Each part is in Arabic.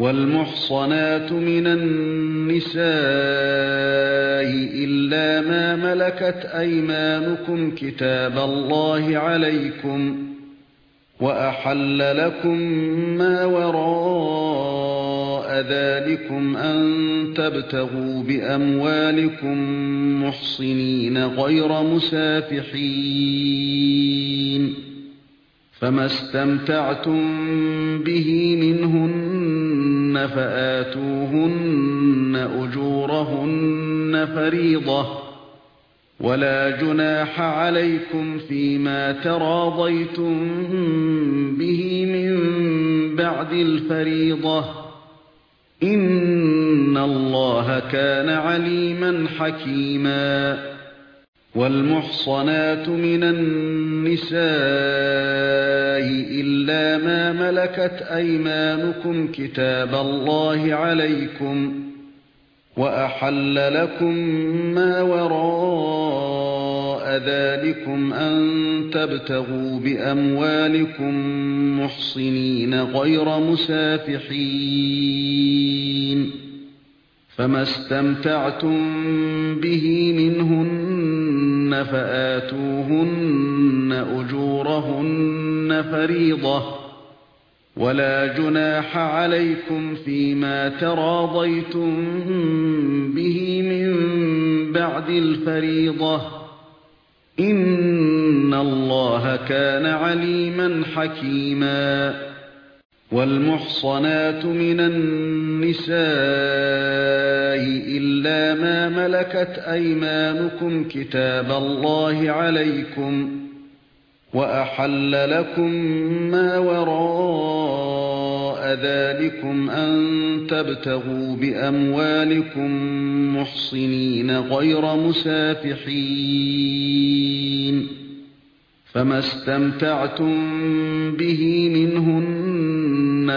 والمحصنات من النساء إلا ما ملكت أيمانكم كتاب الله عليكم وأحل لكم ما وراء ذلكم أن تبتغوا بأموالكم محصنين غير مسافحين فما استمتعتم به منهن فآتوهن أجورهن فريضة ولا جناح عليكم فيما تراضيتم به من بعد الفريضة إن الله كان عليما حكيما والمحصنات من النساء إلا ما ملكت أيمانكم كتاب الله عليكم وأحل لكم ما وراء ذلكم أن تبتغوا بأموالكم محصنين غير مسافحين فما استمتعتم به منهن فآتوهن أجورهن فريضة ولا جناح عليكم فيما تراضيتم به من بعد الفريضة إن الله كان عليما حكيما والمحصنات من النساء إلا ما ملكت أيمانكم كتاب الله عليكم وأحل لكم ما وراء ذلكم أن تبتغوا بأموالكم محصنين غير مسافحين فما استمتعتم به منهن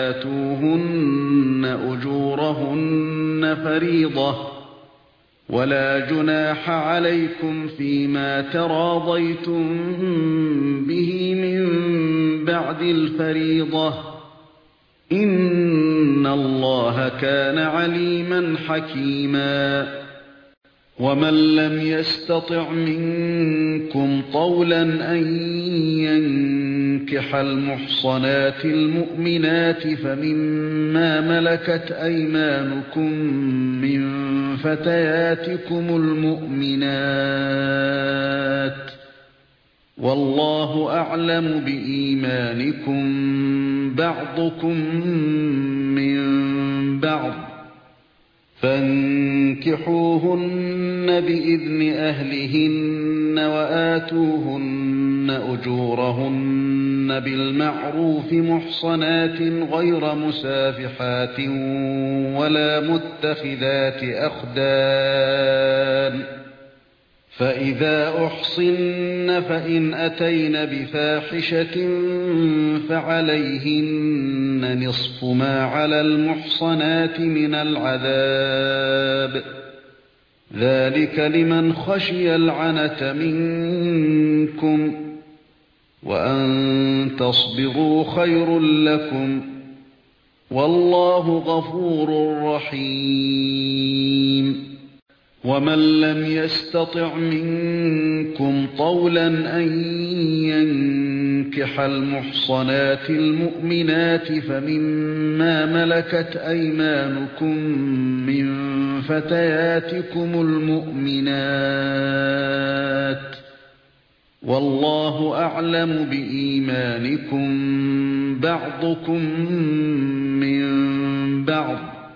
فآتوهن أجورهن فريضة ولا جناح عليكم فيما تراضيتم به من بعد الفريضة إن الله كان عليما حكيما ومن لم يستطع منكم طولا أن ينكح المحصنات المؤمنات فمما ملكت أيمانكم من فتياتكم المؤمنات والله أعلم بإيمانكم بعضكم من بعض فانكحوهن بإذن أهلهن وآتوهن أجورهن بالمعروف محصنات غير مسافحات ولا متخذات أخدان فإذا أحصن فإن أتين بفاحشة فعليهن نصف ما على المحصنات من العذاب ذلك لمن خشي العنة منكم وأن تصبروا خير لكم والله غفور رحيم ومن لم يستطع منكم طولا أن ينكح المحصنات المؤمنات فمما ملكت أيمانكم من فتياتكم المؤمنات والله أعلم بإيمانكم بعضكم من بعض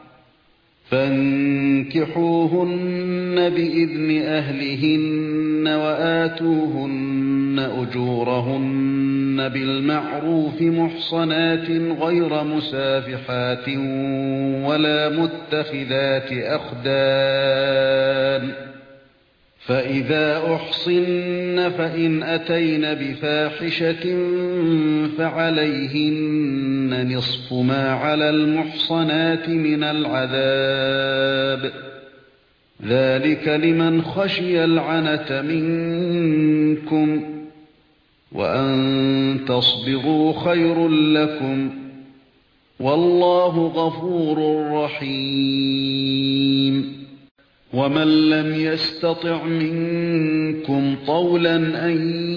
فانكحوهن بإذن أهلهن وآتوهن أجورهن بالمعروف محصنات غير مسافحات ولا متخذات أخدان فإذا أحصن فإن أتين بفاحشة فعليهن نصف ما على المحصنات من العذاب ذلك لمن خشي العنة منكم وأن تصبروا خير لكم والله غفور رحيم. ومن لم يستطع منكم طولا أن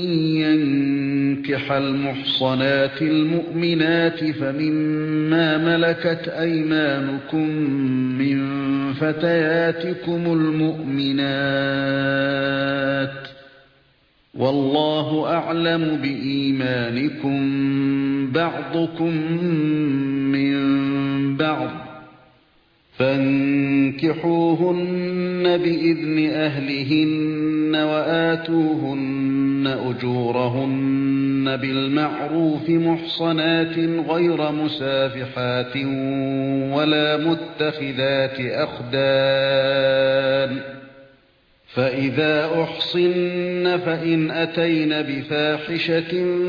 ينكح المحصنات المؤمنات فمما ملكت أيمانكم من فتياتكم المؤمنات، والله أعلم بإيمانكم بعضكم من بعض، فانكحوهن بإذن أهلهن وآتوهن أجورهن بالمعروف محصنات غير مسافحات ولا متخذات أخدان، فإذا أحصن فإن أتين بفاحشة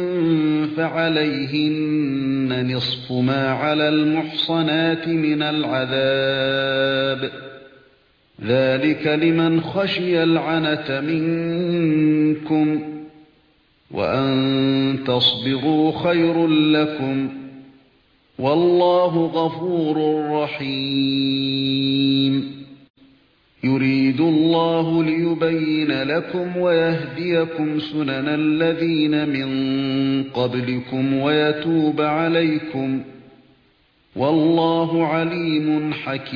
فعليهن نصف ما على المحصنات من العذاب، ذلك لمن خشي العنة منكم، وأن تصبروا خير لكم، والله غفور رحيم. يريد الله ليبين لكم ويهديكم سنن الذين من قبلكم ويتوب عليكم، والله عليم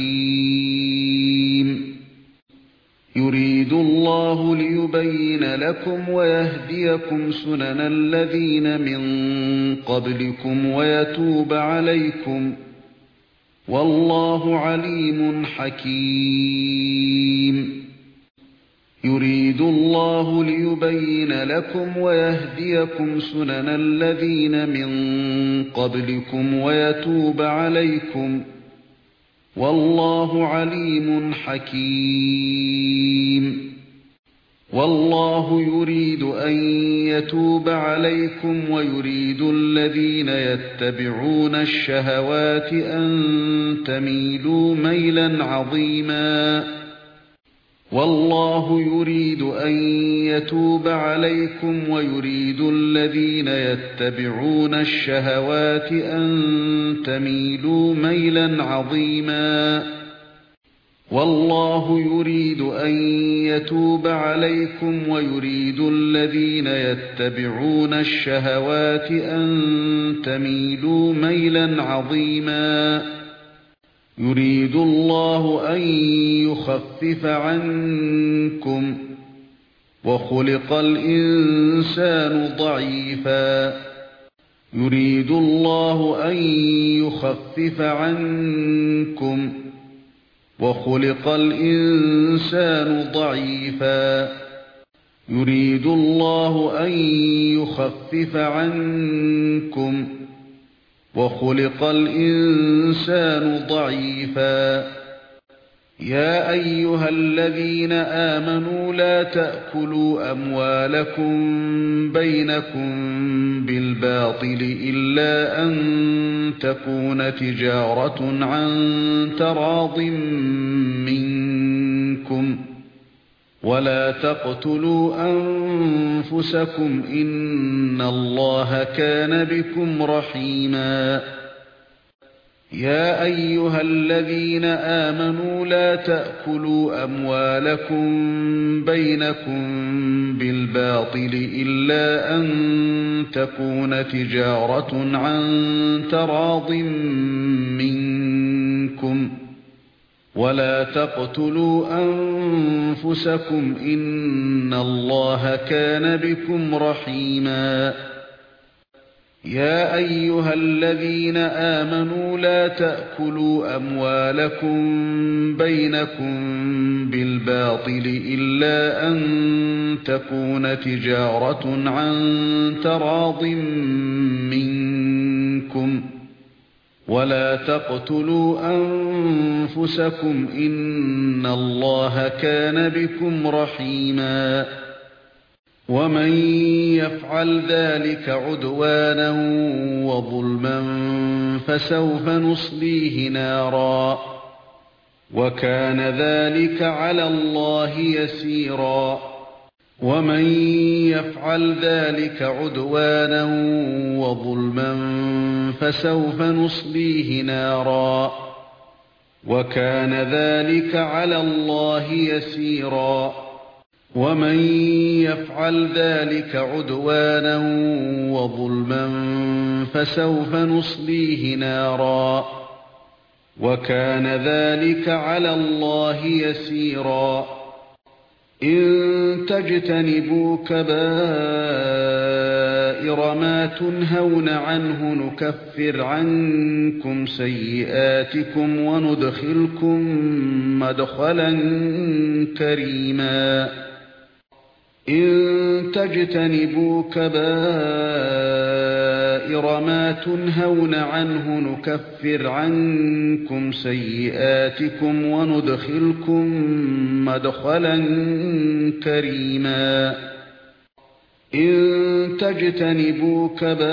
حكيم. يريد الله ليبين لكم ويهديكم سنن الذين من قبلكم ويتوب عليكم، والله عليم حكيم. يريد الله ليبين لكم ويهديكم سنن الذين من قبلكم ويتوب عليكم، والله عليم حكيم. والله يريد أن يتوب عليكم ويريد الذين يتبعون الشهوات أن تميلوا ميلا عظيما، والله يريد أن يتوب عليكم ويريد الذين يتبعون الشهوات أن تميلوا ميلا عظيما، والله يريد أن يتوب عليكم ويريد الذين يتبعون الشهوات أن تميلوا ميلا عظيما. يريد الله أن يخفف عنكم، وخلق الإنسان ضعيفا. يريد الله أن يخفف عنكم، وخلق الإنسان ضعيفا. يريد الله أن يخفف عنكم، وخلق الإنسان ضعيفا. يا أيها الذين آمنوا لا تأكلوا أموالكم بينكم بالباطل إلا أن تكون تجارة عن تراض منكم، ولا تقتلوا أنفسكم إن الله كان بكم رحيما. يا أيها الذين آمنوا لا تأكلوا أموالكم بينكم بالباطل إلا أن تكون تجارة عن تراض منكم، ولا تقتلوا أنفسكم إن الله كان بكم رحيما. يا أيها الذين آمنوا لا تأكلوا أموالكم بينكم بالباطل إلا أن تكون تجارة عن تراض منكم، ولا تقتلوا أنفسكم إن الله كان بكم رحيما. ومن يفعل ذلك عدوانا وظلما فسوف نصليه نارا، وكان ذلك على الله يسيرا. ومن يفعل ذلك عدوانا وظلما فسوف نصليه نارا وكان ذلك على الله يسيرا ومن يفعل ذلك عدوانا وظلما فسوف نصليه نارا وكان ذلك على الله يسيرا إن تجتنبوا كبائر ما تنهون عنه نكفر عنكم سيئاتكم وندخلكم مدخلا كريما إن تجتنبوا كبائر ما تنهون عنه نكفر عنكم سيئاتكم وندخلكم مدخلا كريما إن تجتنبوا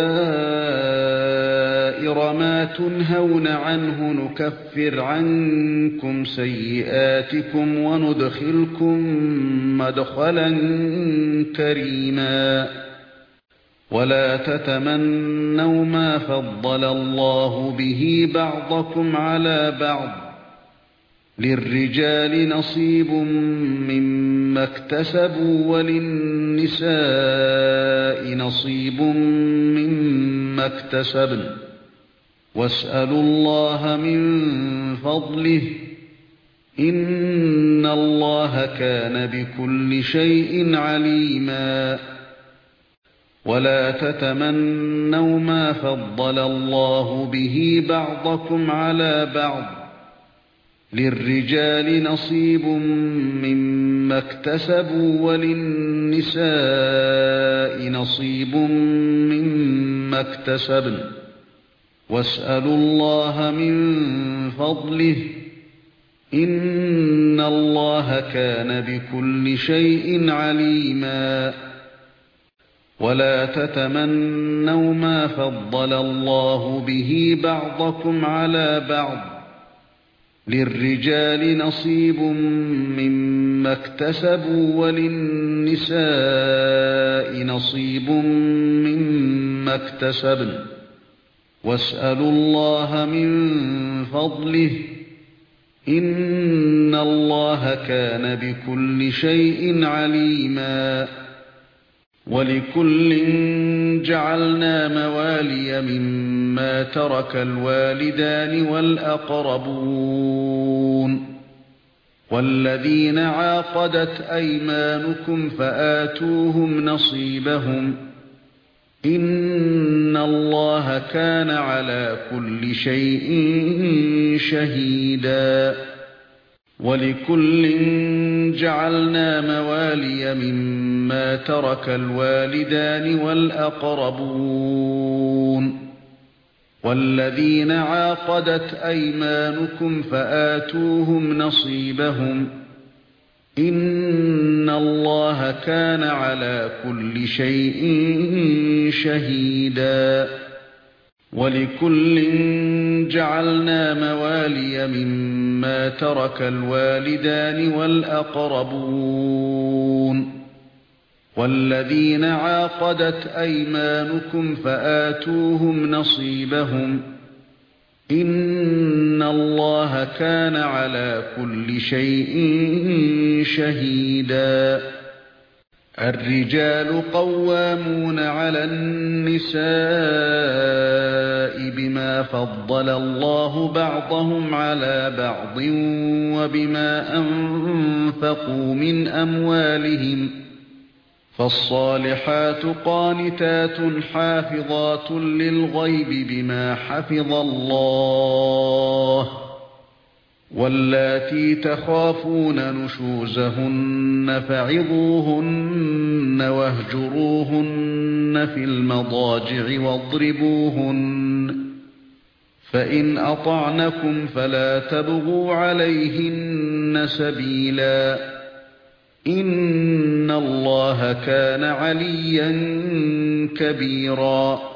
كبائر ما تنهون عنه نكفر عنكم سيئاتكم وندخلكم مدخلا كريما ولا تتمنوا ما فضل الله به بعضكم على بعض للرجال نصيب مما اكتسبوا وللنساء نصيب مما اكتسبن واسألوا الله من فضله إن الله كان بكل شيء عليما ولا تتمنوا ما فضل الله به بعضكم على بعض للرجال نصيب مما اكتسبوا وللنساء نصيب مما اكتسبن واسألوا الله من فضله إن الله كان بكل شيء عليما ولا تتمنوا ما فضل الله به بعضكم على بعض للرجال نصيب مما اكتسبوا وللنساء نصيب مما اكتسبن واسألوا الله من فضله إن الله كان بكل شيء عليما ولكل جعلنا موالي مما ترك الوالدان والأقربون والذين عاقدت أيمانكم فآتوهم نصيبهم إن الله كان على كل شيء شهيدا ولكل جعلنا موالي مما ترك الوالدان والأقربون والذين عاقدت أيمانكم فآتوهم نصيبهم إن الله كان على كل شيء شهيدا ولكل جعلنا موالي مما ترك الوالدان والأقربون والذين عاقدت أيمانكم فآتوهم نصيبهم إن الله كان على كل شيء شهيدا الرجال قوامون على النساء بما فضل الله بعضهم على بعض وبما أنفقوا من أموالهم فالصالحات قانتات حافظات للغيب بما حفظ الله واللاتي تخافون نشوزهن فعظوهن واهجروهن في المضاجع واضربوهن فإن أطعنكم فلا تبغوا عليهن سبيلا إن الله كان عليا كبيرا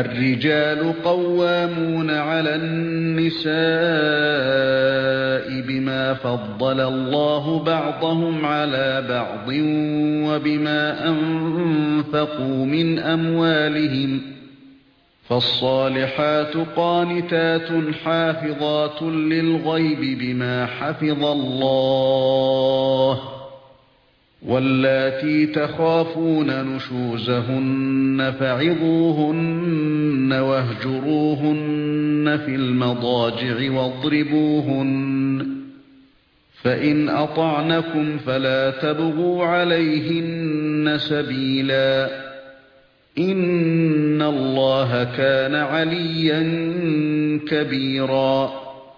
الرجال قوامون على النساء بما فضل الله بعضهم على بعض وبما أنفقوا من أموالهم فالصالحات قانتات حافظات للغيب بما حفظ الله واللاتي تخافون نشوزهن فعظوهن واهجروهن في المضاجع واضربوهن فإن أطعنكم فلا تبغوا عليهن سبيلا إن الله كان عليا كبيرا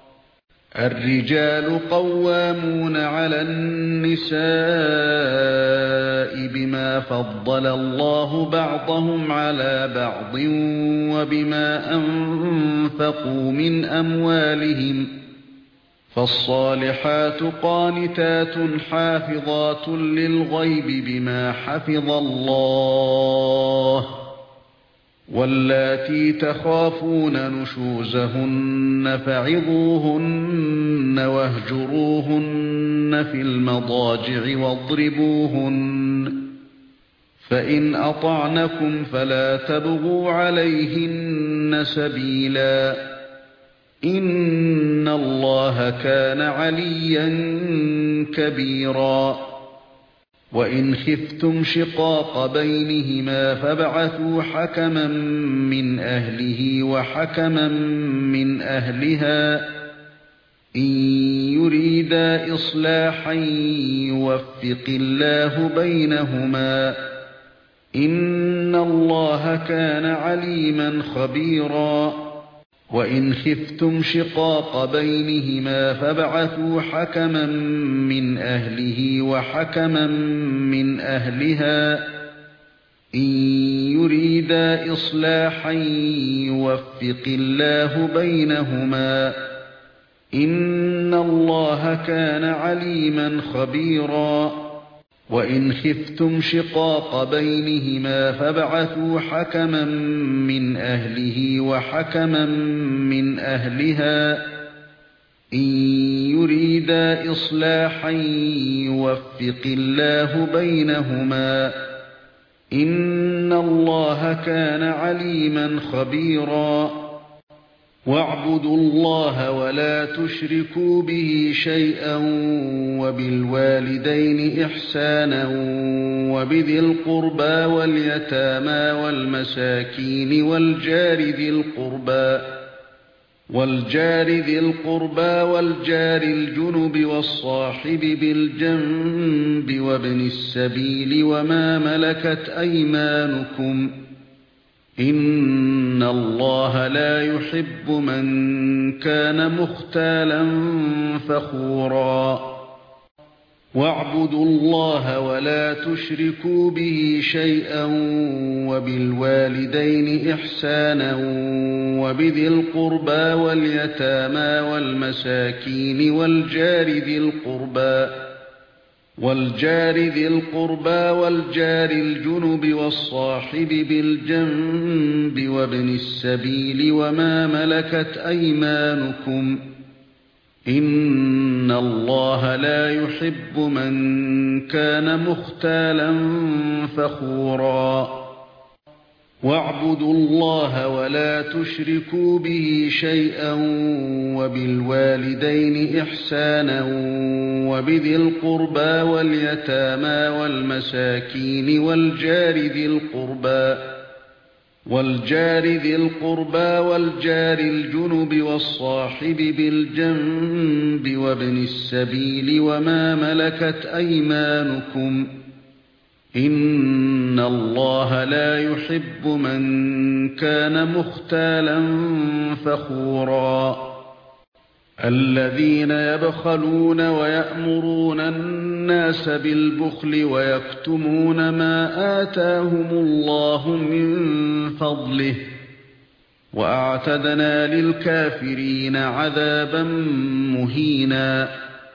الرجال قوامون على النساء بما فضل الله بعضهم على بعض وبما أنفقوا من أموالهم فالصالحات قانتات حافظات للغيب بما حفظ الله واللاتي تخافون نشوزهن فعظوهن واهجروهن في المضاجع واضربوهن فإن أطعنكم فلا تبغوا عليهن سبيلا إن الله كان عليا كبيرا وإن خفتم شقاق بينهما فابعثوا حكما من أهله وحكما من أهلها إن يريدا إصلاحا يوفق الله بينهما إن الله كان عليما خبيرا وإن خفتم شقاق بينهما فابعثوا حكما من أهله وحكما من أهلها إن يريدا إصلاحا يوفق الله بينهما إن الله كان عليما خبيرا وإن خفتم شقاق بينهما فابعثوا حكما من أهله وحكما من أهلها إن يريدا إصلاحا يوفق الله بينهما إن الله كان عليما خبيرا واعبدوا الله ولا تشركوا به شيئا وبالوالدين إحسانا وبذي القربى واليتامى والمساكين والجار ذي القربى والجار الجنب والصاحب بالجنب وابن السبيل وما ملكت أيمانكم إن الله لا يحب من كان مختالا فخورا واعبدوا الله ولا تشركوا به شيئا وبالوالدين إحسانا وبذي القربى واليتامى والمساكين والجار ذي القربى والجار الجنب والصاحب بالجنب وابن السبيل وما ملكت أيمانكم إن الله لا يحب من كان مختالا فخورا واعبدوا الله ولا تشركوا به شيئا وبالوالدين إحسانا وبذي القربى واليتامى والمساكين والجار ذي القربى والجار الجنب والصاحب بالجنب وابن السبيل وما ملكت أيمانكم إن الله لا يحب من كان مختالا فخورا الذين يبخلون ويأمرون الناس بالبخل ويكتمون ما آتاهم الله من فضله وأعتدنا للكافرين عذابا مهينا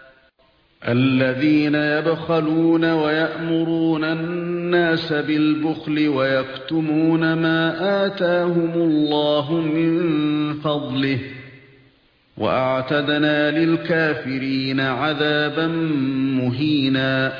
الذين يبخلون ويأمرون الناس بالبخل ويكتمون ما آتاهم الله من فضله وأعتدنا للكافرين عذابا مهينا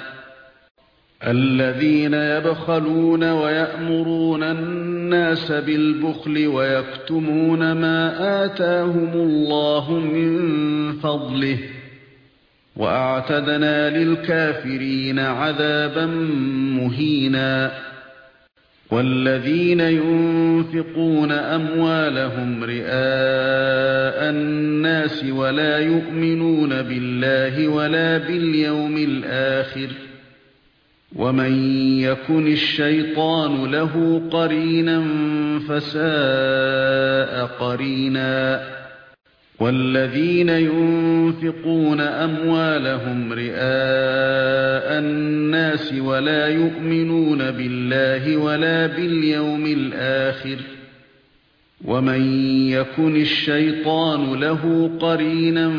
الذين يبخلون ويأمرون الناس بالبخل ويكتمون ما آتاهم الله من فضله وأعتدنا للكافرين عذابا مهينا والذين ينفقون أموالهم رئاء الناس ولا يؤمنون بالله ولا باليوم الآخر ومن يكن الشيطان له قرينا فساء قرينا والذين ينفقون أموالهم رئاء الناس ولا يؤمنون بالله ولا باليوم الآخر ومن يكن الشيطان له قرينا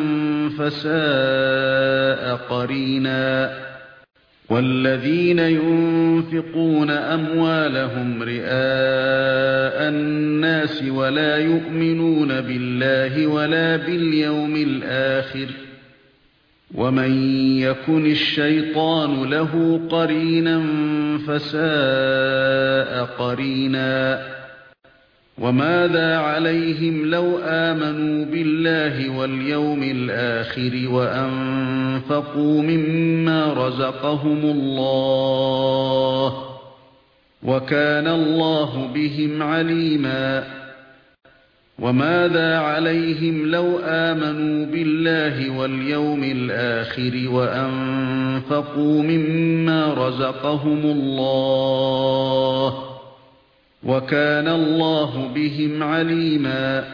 فساء قرينا والذين ينفقون أموالهم رئاء الناس ولا يؤمنون بالله ولا باليوم الآخر ومن يكن الشيطان له قرينا فساء قرينا وماذا عليهم لو آمنوا بالله واليوم الآخر وأنفقوا مما رزقهم الله وكان الله بهم عليما وماذا عليهم لو آمنوا بالله واليوم الآخر وأنفقوا مما رزقهم الله وكان الله بهم عليما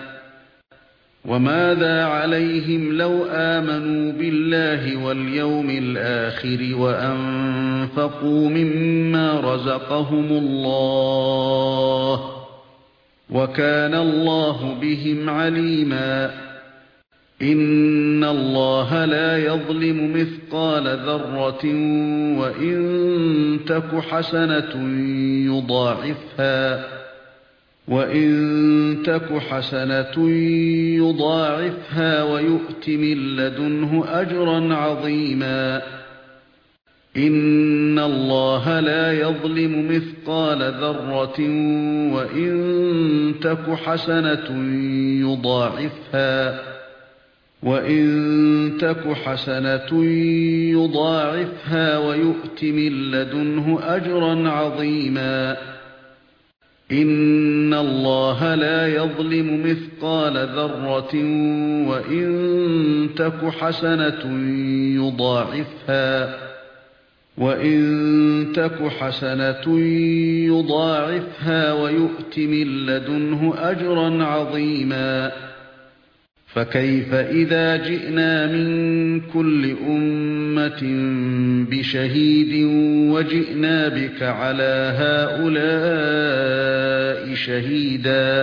وماذا عليهم لو آمنوا بالله واليوم الآخر وأنفقوا مما رزقهم الله وكان الله بهم عليما إن الله لا يظلم مثقال ذرة وإن تك حسنة يضاعفها ويؤت من لدنه أجرا عظيما إن الله لا يظلم مثقال ذرة وإن تك حسنة يضاعفها ويؤت من لدنه أجرا عظيما إن الله لا يظلم مثقال ذرة وإن تك حسنة يضاعفها ويؤت من لدنه أجرا عظيما فكيف إذا جئنا من كل أمة بشهيد وجئنا بك على هؤلاء شهيدا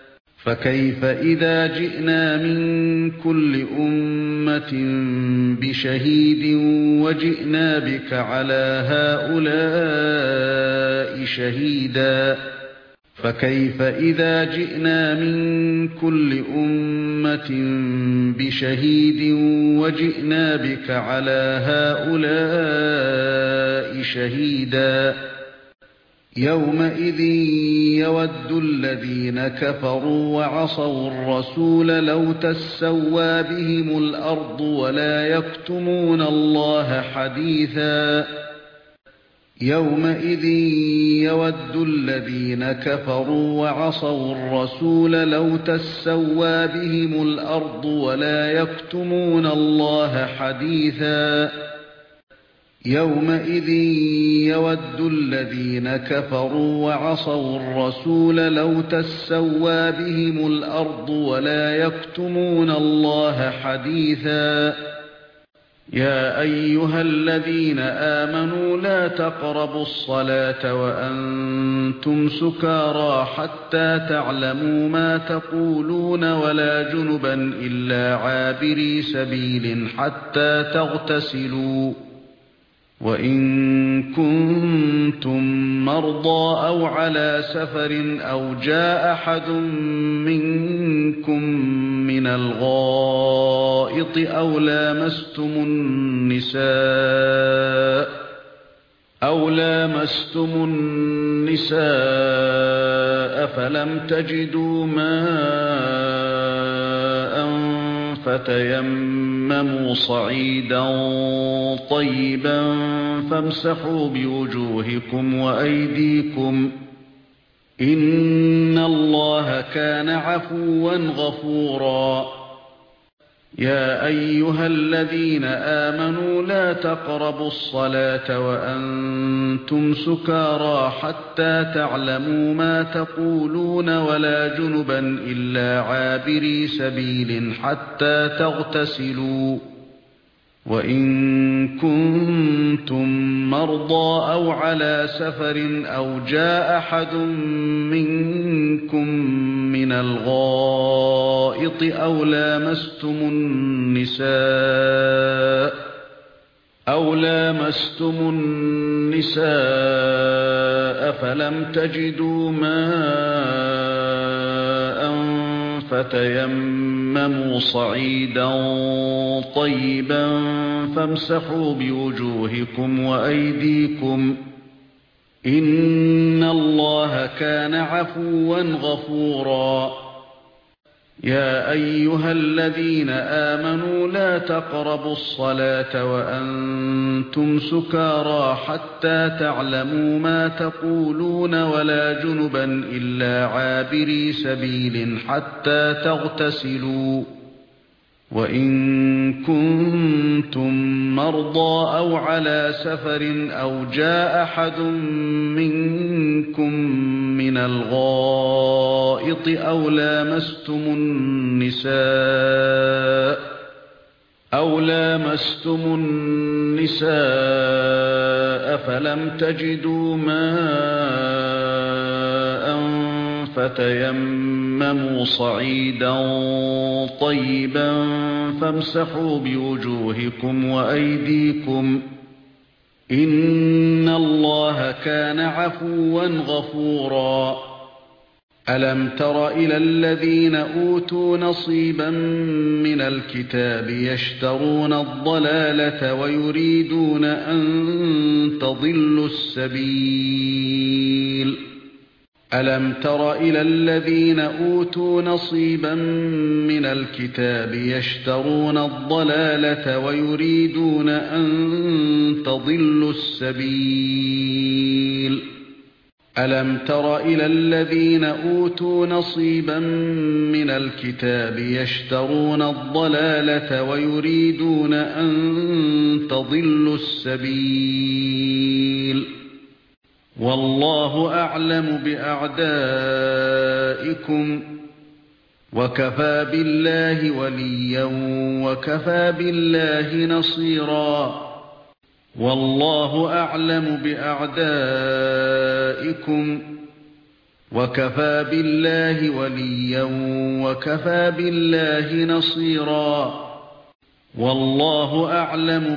فكيف إذا جئنا من كل أمة بشهيد وجئنا بك على هؤلاء شهيدا يومئذ يود الذين كفروا وعصوا الرسول لو تسوى بهم الأرض ولا يكتمون الله حديثا يومئذ يود الذين كفروا وعصوا الرسول لو تسوى بهم الأرض ولا يكتمون الله حديثا يومئذ يود الذين كفروا وعصوا الرسول لو تسوى بهم الأرض ولا يكتمون الله حديثا يا أيها الذين آمنوا لا تقربوا الصلاة وأنتم سكارى حتى تعلموا ما تقولون ولا جنبا إلا عابري سبيل حتى تغتسلوا وإن كنتم مرضى أو على سفر أو جاء أحد منكم من من الغائط أو لامستم النساء فلم تجدوا ماء فتيمموا صعيدا طيبا فامسحوا بوجوهكم وأيديكم إن الله كان عفوا غفورا يا أيها الذين آمنوا لا تقربوا الصلاة وأنتم سكارى حتى تعلموا ما تقولون ولا جنبا إلا عابري سبيل حتى تغتسلوا وإن كنتم مرضى أو على سفر أو جاء أحد منكم من الغائط أو لامستم النساء فلم تجدوا ماء فتيمموا صعيدا طيبا فامسحوا بوجوهكم وأيديكم إن الله كان عفوا غفورا يا أيها الذين آمنوا لا تقربوا الصلاة وأنتم سكارى حتى تعلموا ما تقولون ولا جنبا إلا عابري سبيل حتى تغتسلوا وإن كنتم مرضى أو على سفر أو جاء أحد منكم من الغائط أو لامستم النساء فلم تجدوا ماء فتيمموا صعيدا طيبا فامسحوا بوجوهكم وأيديكم إن الله كان عفوا غفورا ألم تر إلى الذين أوتوا نصيبا من الكتاب يشترون الضلالة ويريدون أن تضلوا السبيل ألم تر إلى الذين أوتوا نصيبا من الكتاب يشترون الضلالة ويريدون أن تضلوا السبيل ألم تر إلى الذين أوتوا نصيبا من الكتاب يشترون الضلالة ويريدون أن تضلوا السبيل والله أعلم بأعدائكم وكفى بالله وليا وكفى بالله نصيرا والله أعلم بأعدائكم وكفى بالله وليا وكفى بالله نصيرا والله أعلم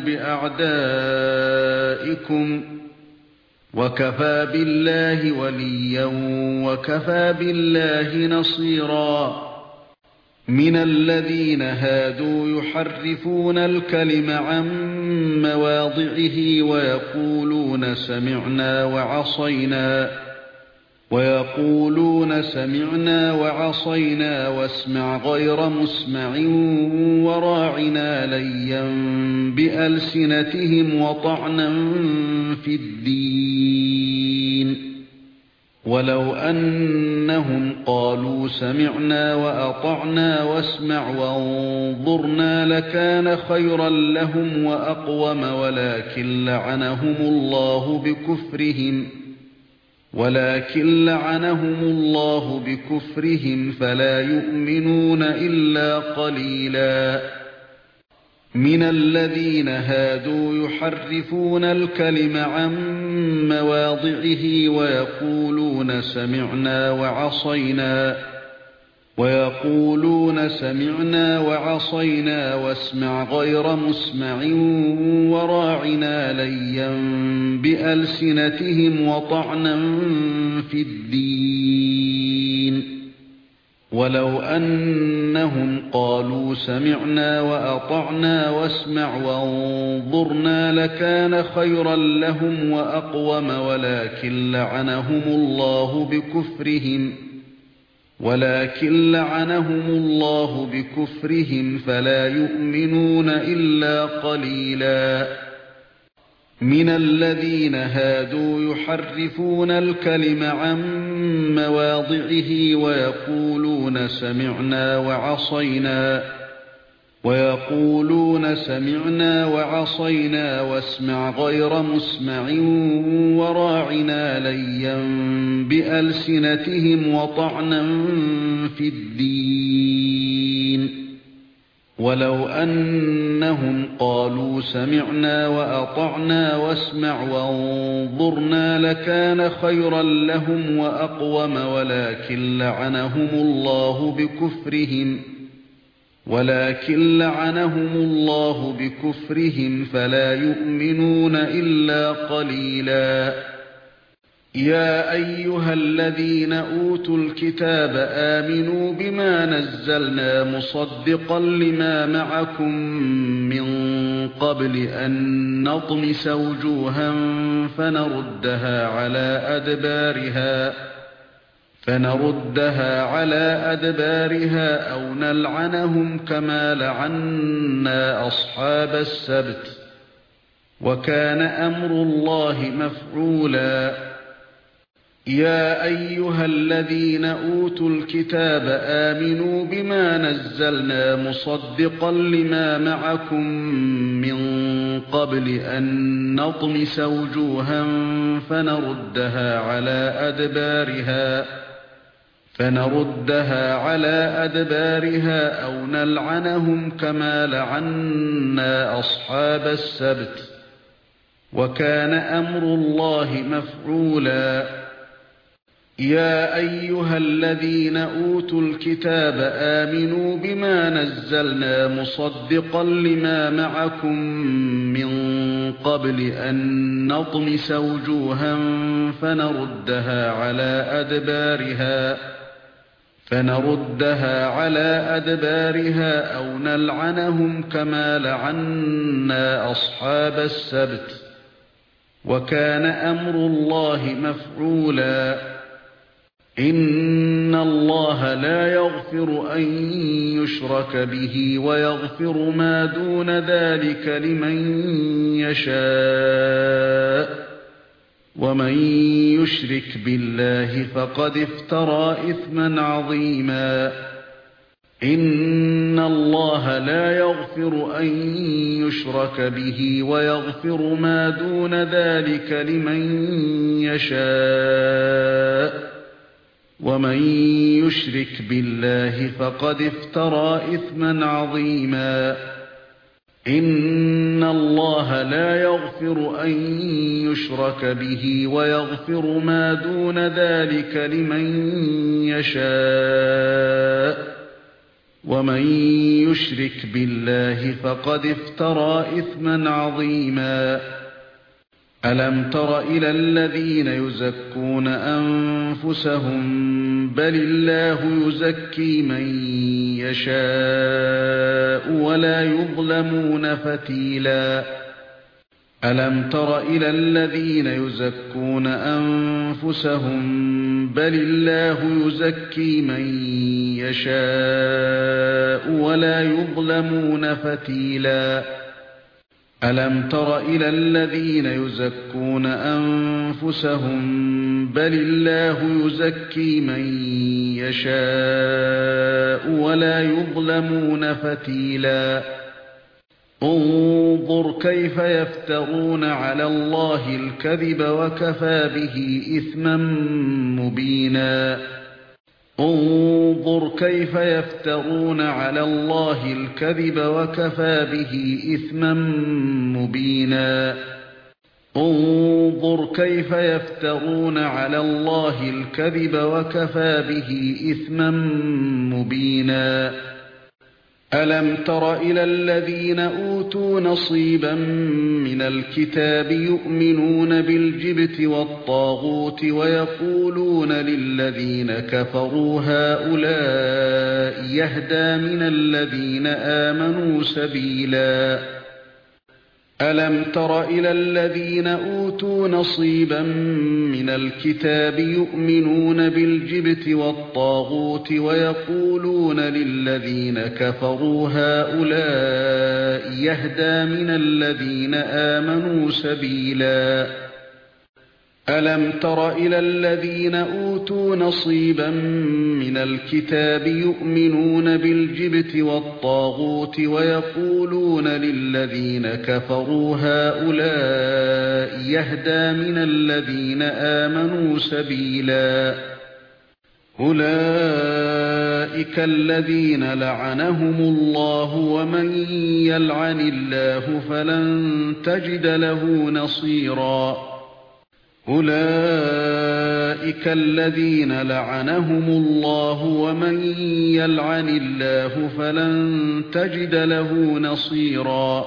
بأعدائكم وكفى بالله وليا وكفى بالله نصيرا من الذين هادوا يحرفون الكلم عن مواضعه ويقولون سمعنا وعصينا واسمع غير مسمع وراعنا ليا بألسنتهم وطعنا في الدين ولو أنهم قالوا سمعنا وأطعنا واسمع وانظرنا لكان خيرا لهم وأقوم ولكن لعنهم الله بكفرهم فلا يؤمنون إلا قليلا من الذين هادوا يحرفون الكلم عن مواضعه ويقولون سمعنا وعصينا واسمع غير مسمع وراعنا ليا بألسنتهم وطعنا في الدين ولو أنهم قالوا سمعنا وأطعنا واسمع وانظرنا لكان خيرا لهم وأقوم ولكن لعنهم الله بكفرهم فلا يؤمنون إلا قليلا. من الذين هادوا يحرفون الكلم عن مواضعه ويقولون سمعنا وعصينا واسمع غير مسمع وراعنا ليا بألسنتهم وطعنا في الدين. ولو أنهم قالوا سمعنا وأطعنا واسمع وانظرنا لكان خيرا لهم وأقوم ولكن لعنهم الله بكفرهم فلا يؤمنون إلا قليلا. يا أيها الذين أوتوا الكتاب آمنوا بما نزلنا مصدقا لما معكم من قبل أن نطمس وجوها فنردها على أدبارها أو نلعنهم كما لعنا أصحاب السبت وكان أمر الله مفعولا. يا أيها الذين أوتوا الكتاب آمنوا بما نزلنا مصدقا لما معكم من قبل أن نطمس وجوها فنردها على أدبارها أو نلعنهم كما لعنا أصحاب السبت وكان أمر الله مفعولا. يا أيها الذين أوتوا الكتاب آمنوا بما نزلنا مصدقا لما معكم من قبل أن نطمس وجوها فنردها على أدبارها أو نلعنهم كما لعنا أصحاب السبت وكان أمر الله مفعولا. إن الله لا يغفر أن يشرك به ويغفر ما دون ذلك لمن يشاء ومن يشرك بالله فقد افترى إثما عظيما. إن الله لا يغفر أن يشرك به ويغفر ما دون ذلك لمن يشاء ومن يشرك بالله فقد افترى إثما عظيما. إن الله لا يغفر أن يشرك به ويغفر ما دون ذلك لمن يشاء ومن يشرك بالله فقد افترى إثما عظيما. ألم تر إلى الذين يزكون أنفسهم بل الله يزكي من يشاء ولا يظلمون فتيلا. ألم تر إلى الذين يزكون أنفسهم بل الله يزكي من يشاء ولا يظلمون فتيلا. ألم تر إلى الذين يزكون أنفسهم بل الله يزكي من يشاء ولا يظلمون فتيلا. انظر كيف يفترون على الله الكذب وكفى به إثما مبينا. انظر كيف يفترون على الله الكذب وكفى به إثما مبينا. انظر كيف يفترون على الله الكذب وكفى به إثما مبينا. ألم تر إلى الذين أوتوا نصيبا من الكتاب يؤمنون بالجبت والطاغوت ويقولون للذين كفروا هؤلاء يهدى من الذين آمنوا سبيلا ألم تر إلى الذين أوتوا نصيبا من الكتاب يؤمنون بالجبت والطاغوت ويقولون للذين كفروا هؤلاء يهدى من الذين آمنوا سبيلا ألم تر إلى الذين أوتوا نصيبا من الكتاب يؤمنون بالجبت والطاغوت ويقولون للذين كفروا هؤلاء يهدى من الذين آمنوا سبيلا أولئك الذين لعنهم الله ومن يلعن الله فلن تجد له نصيرا أولئك الذين لعنهم الله ومن يلعن الله فلن تجد له نصيرا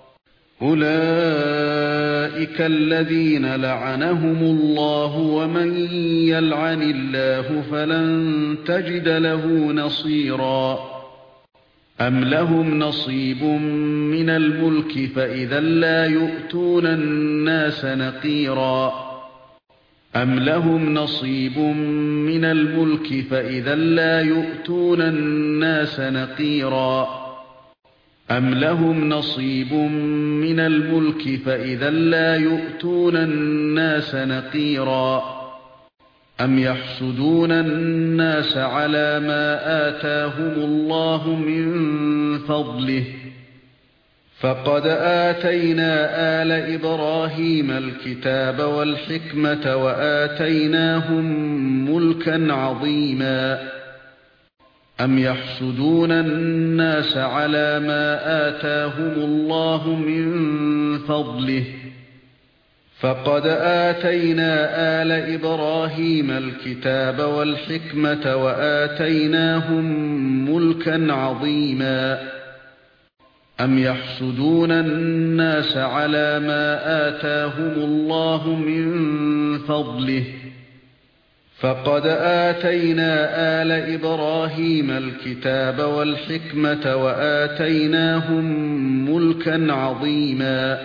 أولئك الذين لعنهم الله ومن يلعن الله فلن تجد له نصيرا أم لهم نصيب من الملك فإذا لا يؤتون الناس نقيرا أم لهم نصيب من الملك فإذا لا يؤتون الناس نقيرا أم لهم نصيب من الملك فإذا لا يؤتون الناس نقيرا أم يحسدون الناس على ما آتاهم الله من فضله فقد آتينا آل إبراهيم الكتاب والحكمة وآتيناهم ملكا عظيما أم يحسدون الناس على ما آتاهم الله من فضله فقد آتينا آل إبراهيم الكتاب والحكمة وآتيناهم ملكا عظيما أم يحسدون الناس على ما آتاهم الله من فضله فقد آتينا آل إبراهيم الكتاب والحكمة وآتيناهم ملكا عظيما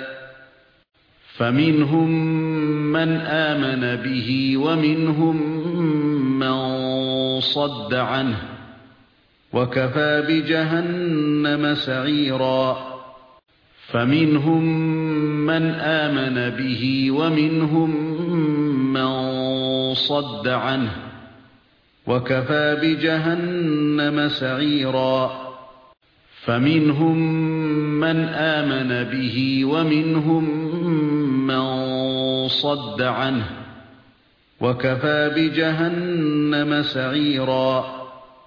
فمنهم من آمن به ومنهم من صد عنه وكفى بجهنم سعيرا فمنهم من آمن به ومنهم من صد عنه وكفى بجهنم سعيرا فمنهم من آمن به ومنهم من صد عنه وكفى بجهنم سعيرا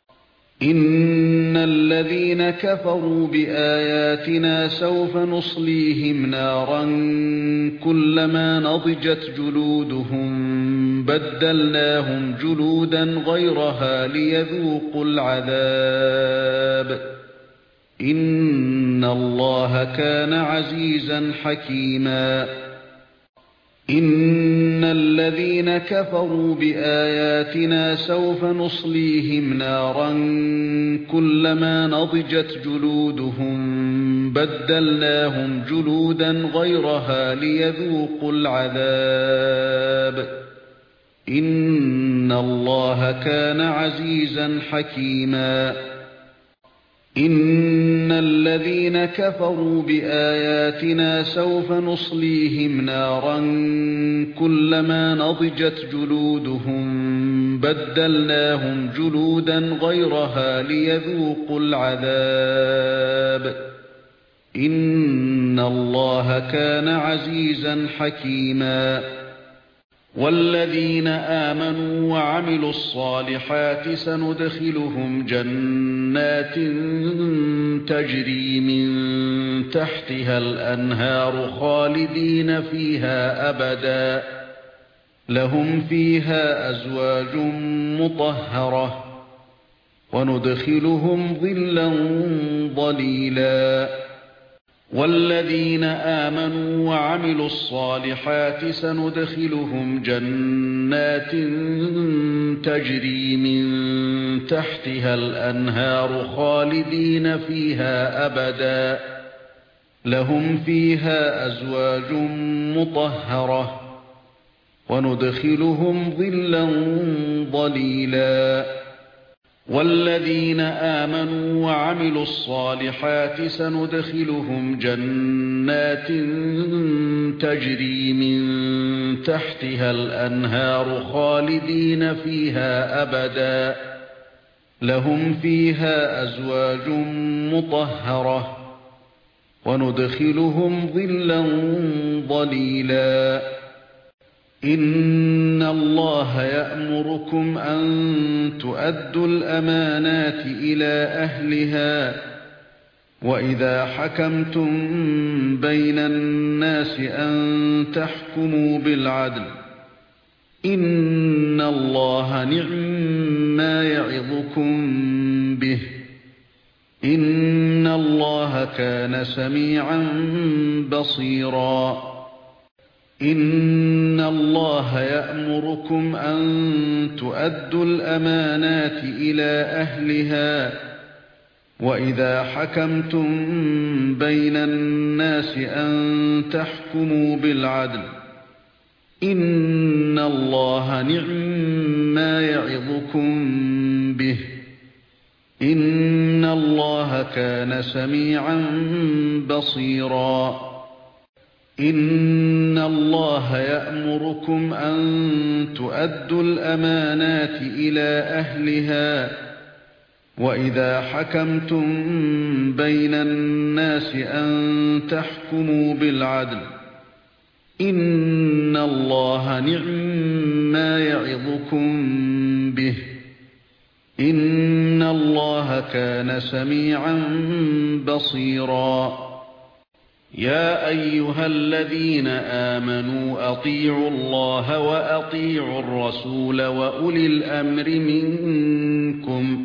إن الذين كفروا بآياتنا سوف نصليهم نارا كلما نضجت جلودهم بدلناهم جلودا غيرها ليذوقوا العذاب إن الله كان عزيزا حكيما إن الذين كفروا بآياتنا سوف نصليهم نارا كلما نضجت جلودهم بدلناهم جلودا غيرها ليذوقوا العذاب إن الله كان عزيزا حكيما إن الذين كفروا بآياتنا سوف نصليهم نارا كلما نضجت جلودهم بدلناهم جلودا غيرها ليذوقوا العذاب إن الله كان عزيزا حكيما والذين آمنوا وعملوا الصالحات سندخلهم جنات تجري من تحتها الأنهار خالدين فيها أبدا لهم فيها أزواج مطهرة وندخلهم ظلا ظليلا والذين آمنوا وعملوا الصالحات سندخلهم جنات تجري من تحتها الأنهار خالدين فيها أبدا لهم فيها أزواج مطهرة وندخلهم ظلا ظليلا والذين آمنوا وعملوا الصالحات سندخلهم جنات تجري من تحتها الأنهار خالدين فيها أبدا لهم فيها أزواج مطهرة وندخلهم ظلا ظليلا إن الله يأمركم أن تؤدوا الأمانات إلى أهلها وإذا حكمتم بين الناس أن تحكموا بالعدل إن الله نعم يعظكم به إن الله كان سميعا بصيرا إن الله يأمركم أن تؤدوا الأمانات إلى أهلها وإذا حكمتم بين الناس أن تحكموا بالعدل إن الله نعم يعظكم به إن الله كان سميعا بصيرا إن الله يأمركم أن تؤدوا الأمانات إلى أهلها وإذا حكمتم بين الناس أن تحكموا بالعدل إن الله نعم يعظكم به إن الله كان سميعا بصيرا يا أيها الذين آمنوا أطيعوا الله وأطيعوا الرسول وأولي الأمر منكم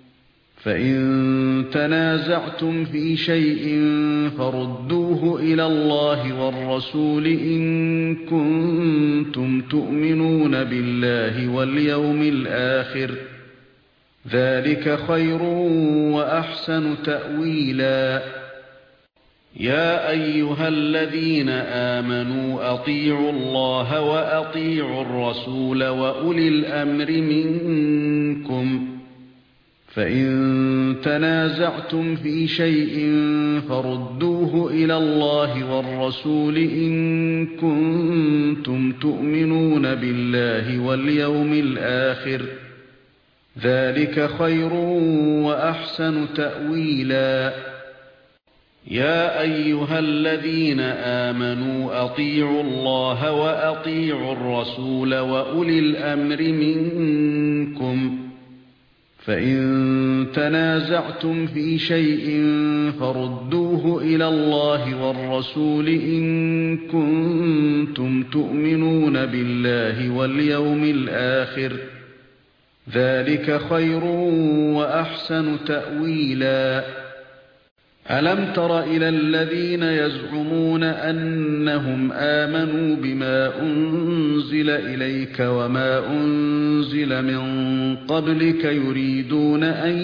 فإن تنازعتم في شيء فردوه إلى الله والرسول إن كنتم تؤمنون بالله واليوم الآخر ذلك خير وأحسن تأويلا يا أيها الذين آمنوا أطيعوا الله وأطيعوا الرسول وأولي الأمر منكم فإن تنازعتم في شيء فردوه إلى الله والرسول إن كنتم تؤمنون بالله واليوم الآخر ذلك خير وأحسن تأويلا يا أيها الذين آمنوا أطيعوا الله وأطيعوا الرسول وأولي الأمر منكم فإن تنازعتم في شيء فردوه إلى الله والرسول إن كنتم تؤمنون بالله واليوم الآخر ذلك خير وأحسن تأويلا ألم تر إلى الذين يزعمون أنهم آمنوا بما أنزل إليك وما أنزل من قبلك يريدون أن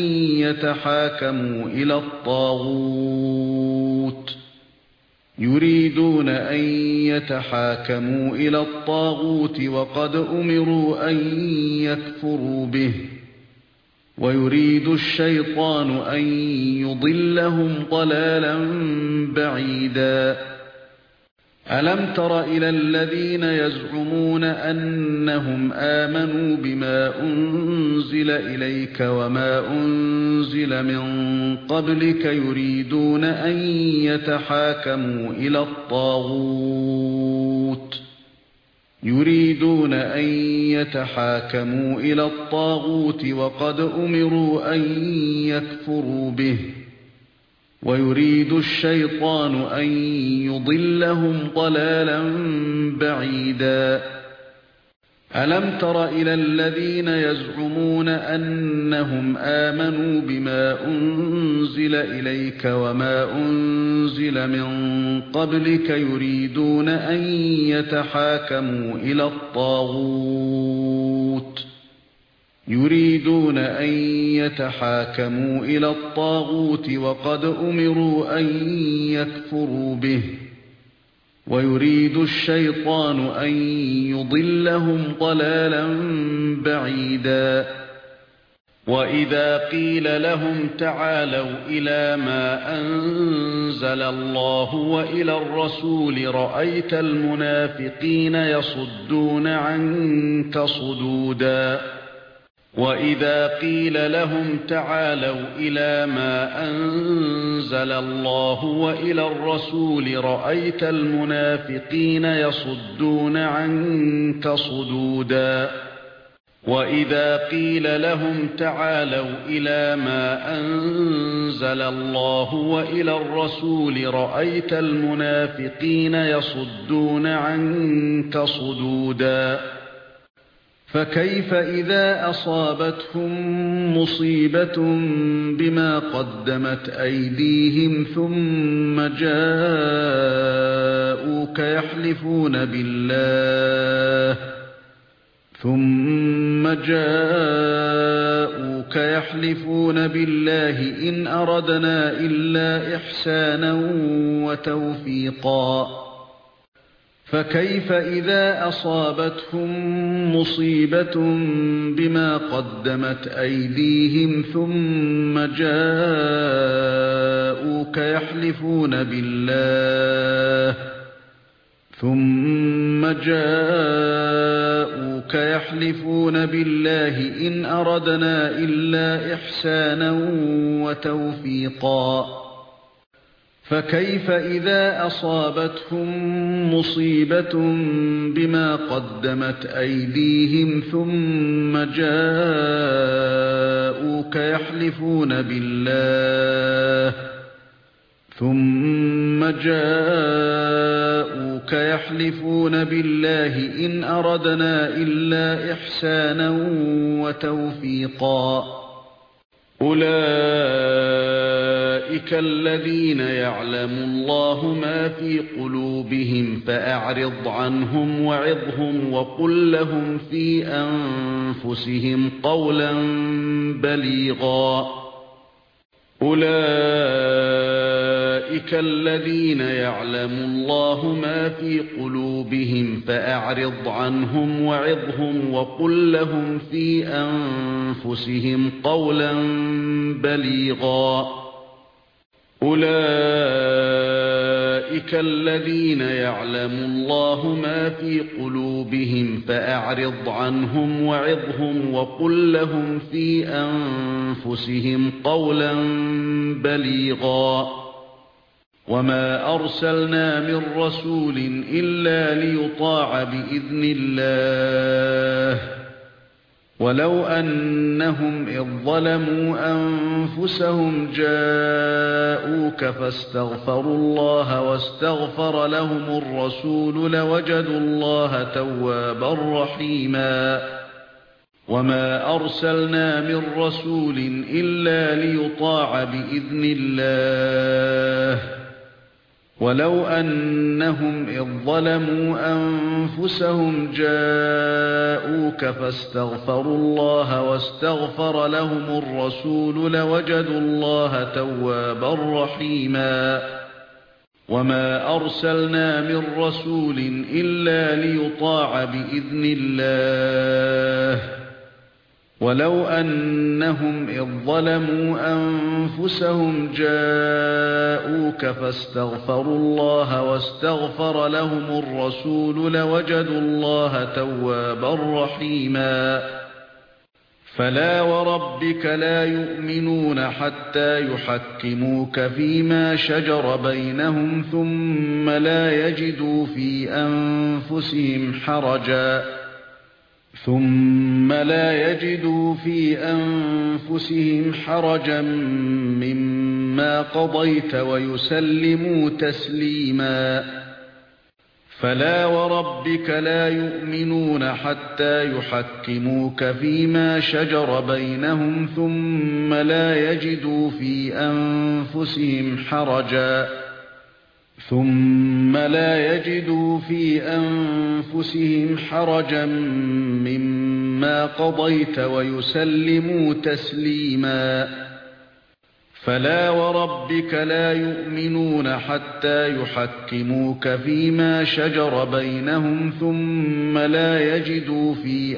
يتحاكموا إلى الطاغوت وقد أمروا أن يكفروا به ويريد الشيطان أن يضلهم ضلالا بعيدا ألم تر إلى الذين يزعمون أنهم آمنوا بما أنزل إليك وما أنزل من قبلك يريدون أن يتحاكموا إلى الطاغوت وقد أمروا أن يكفروا به ويريد الشيطان أن يضلهم ضلالا بعيدا ألم تر إلى الذين يزعمون أنهم آمنوا بما أنزل إليك وما أنزل من قبلك يريدون أن يتحاكموا إلى الطاغوت وقد أمروا أن يكفروا به ويريد الشيطان أن يضلهم ضلالا بعيدا وإذا قيل لهم تعالوا إلى ما أنزل الله وإلى الرسول رأيت المنافقين يصدون عنك صدودا وإذا قيل لهم تعالوا إلى ما أنزل الله وإلى الرسول رأيت المنافقين يصدون عنك صدودا وإذا قيل لهم تعالوا إلى ما أنزل الله وإلى الرسول رأيت المنافقين يصدون عنك صدودا فكيف إذا أصابتهم مصيبة بما قدمت أيديهم ثم جاءوك يحلفون بالله إن أردنا إلا إحسانا وتوفيقا فكيف إذا أصابتهم مصيبة بما قدمت أيديهم ثم جاءوك يحلفون بالله إن أردنا إلا إحسانا وتوفيقا فكيف إذا أصابتهم مصيبة بما قدمت أيديهم ثم جاءوك يحلفون بالله إن أردنا إلا إحسانا وتوفيقا أولئك الذين يعلم الله ما في قلوبهم فأعرض عنهم وعظهم وقل لهم في أنفسهم قولا بليغا أولئك الذين يعلم الله ما في قلوبهم فأعرض عنهم وعظهم وقل لهم في أنفسهم قولا بليغا أولئك الذين يعلم الله ما في قلوبهم فأعرض عنهم وعظهم وقل لهم في أنفسهم قولا بليغا وما أرسلنا من رسول إلا ليطاع بإذن الله ولو أنهم إذ ظلموا أنفسهم جاءوك فاستغفروا الله واستغفر لهم الرسول لوجدوا الله توابا رحيما وما أرسلنا من رسول إلا ليطاع بإذن الله ولو أنهم إذ ظلموا أنفسهم جاءوك فاستغفروا الله واستغفر لهم الرسول لوجدوا الله توابا رحيما وما أرسلنا من رسول إلا ليطاع بإذن الله ولو أنهم إذ ظلموا أنفسهم جاءوك فاستغفروا الله واستغفر لهم الرسول لوجدوا الله توابا رحيما فلا وربك لا يؤمنون حتى يحكموك فيما شجر بينهم ثم لا يجدوا في أنفسهم حرجا مما قضيت ويسلموا تسليما فلا وربك لا يؤمنون حتى يحكموك فيما شجر بينهم ثم لا يجدوا في أنفسهم حرجا مما قضيت ويسلموا تسليما فلا وربك لا يؤمنون حتى يحكموك فيما شجر بينهم ثم لا يجدوا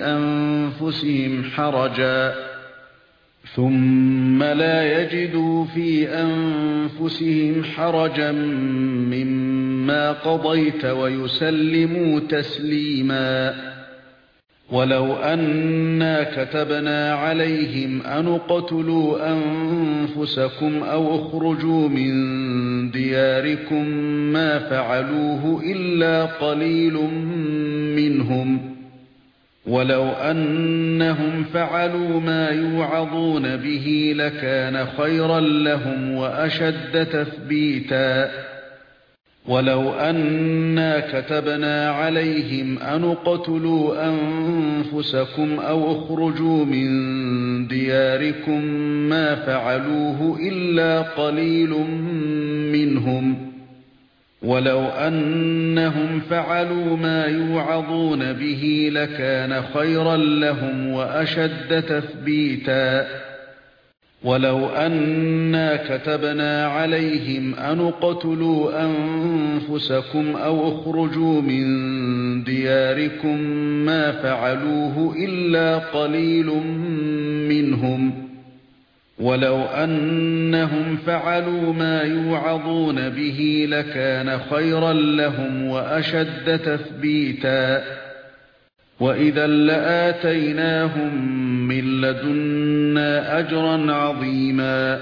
في أنفسهم حرجا مما قضيت ويسلموا تسليما ولو أنا كتبنا عليهم أن اقتلوا أنفسكم أو اخرجوا من دياركم ما فعلوه إلا قليل منهم ولو أنهم فعلوا ما يوعظون به لكان خيرا لهم وأشد تثبيتا ولو أنا كتبنا عليهم أن اقتلوا أنفسكم أو اخرجوا من دياركم ما فعلوه إلا قليل منهم ولو أنهم فعلوا ما يوعظون به لكان خيرا لهم وأشد تثبيتا ولو أنا كتبنا عليهم أن اقتلوا أنفسكم أو اخرجوا من دياركم ما فعلوه إلا قليل منهم ولو أنهم فعلوا ما يوعظون به لكان خيرا لهم وأشد تثبيتا وإذا لآتيناهم من لدنا أجرا عظيما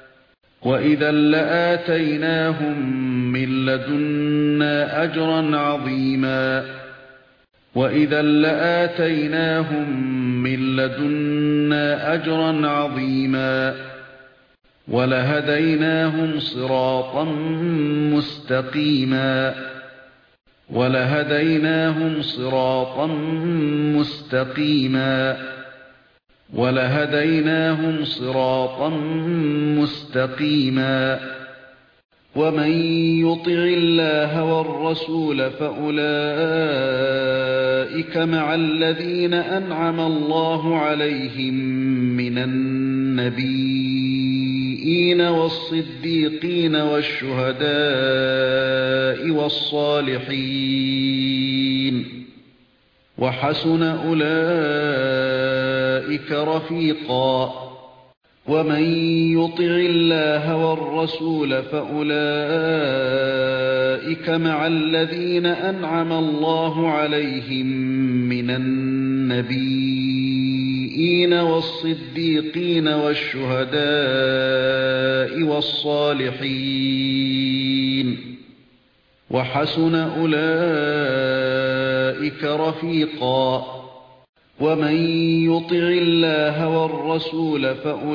ولهديناهم صراطا مستقيما ومن يطع الله والرسول فأولئك مع الذين أنعم الله عليهم من النبيين والصديقين والشهداء والصالحين وحسن أولئك رفيقا ومن يطع الله والرسول فأولئك مع الذين أنعم الله عليهم من النبيين والصديقين والشهداء والصالحين وحسن أولئك رفيقا ومن يطع الله والرسول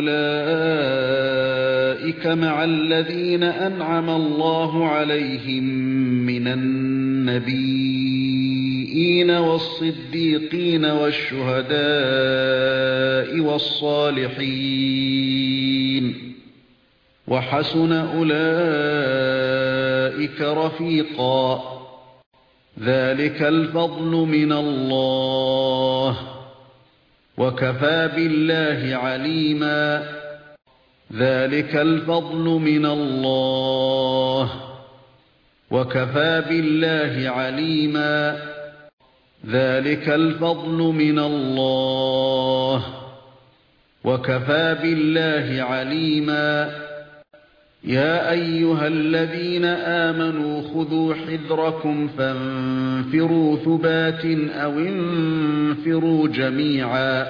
فأولئك مع الذين أنعم الله عليهم من النبيين والصديقين والشهداء والصالحين وحسن أولئك رفيقا ذلك الفضل من الله وكفى بالله عليما يا أيها الذين آمنوا خذوا حذركم فانفروا ثبات أو انفروا جميعا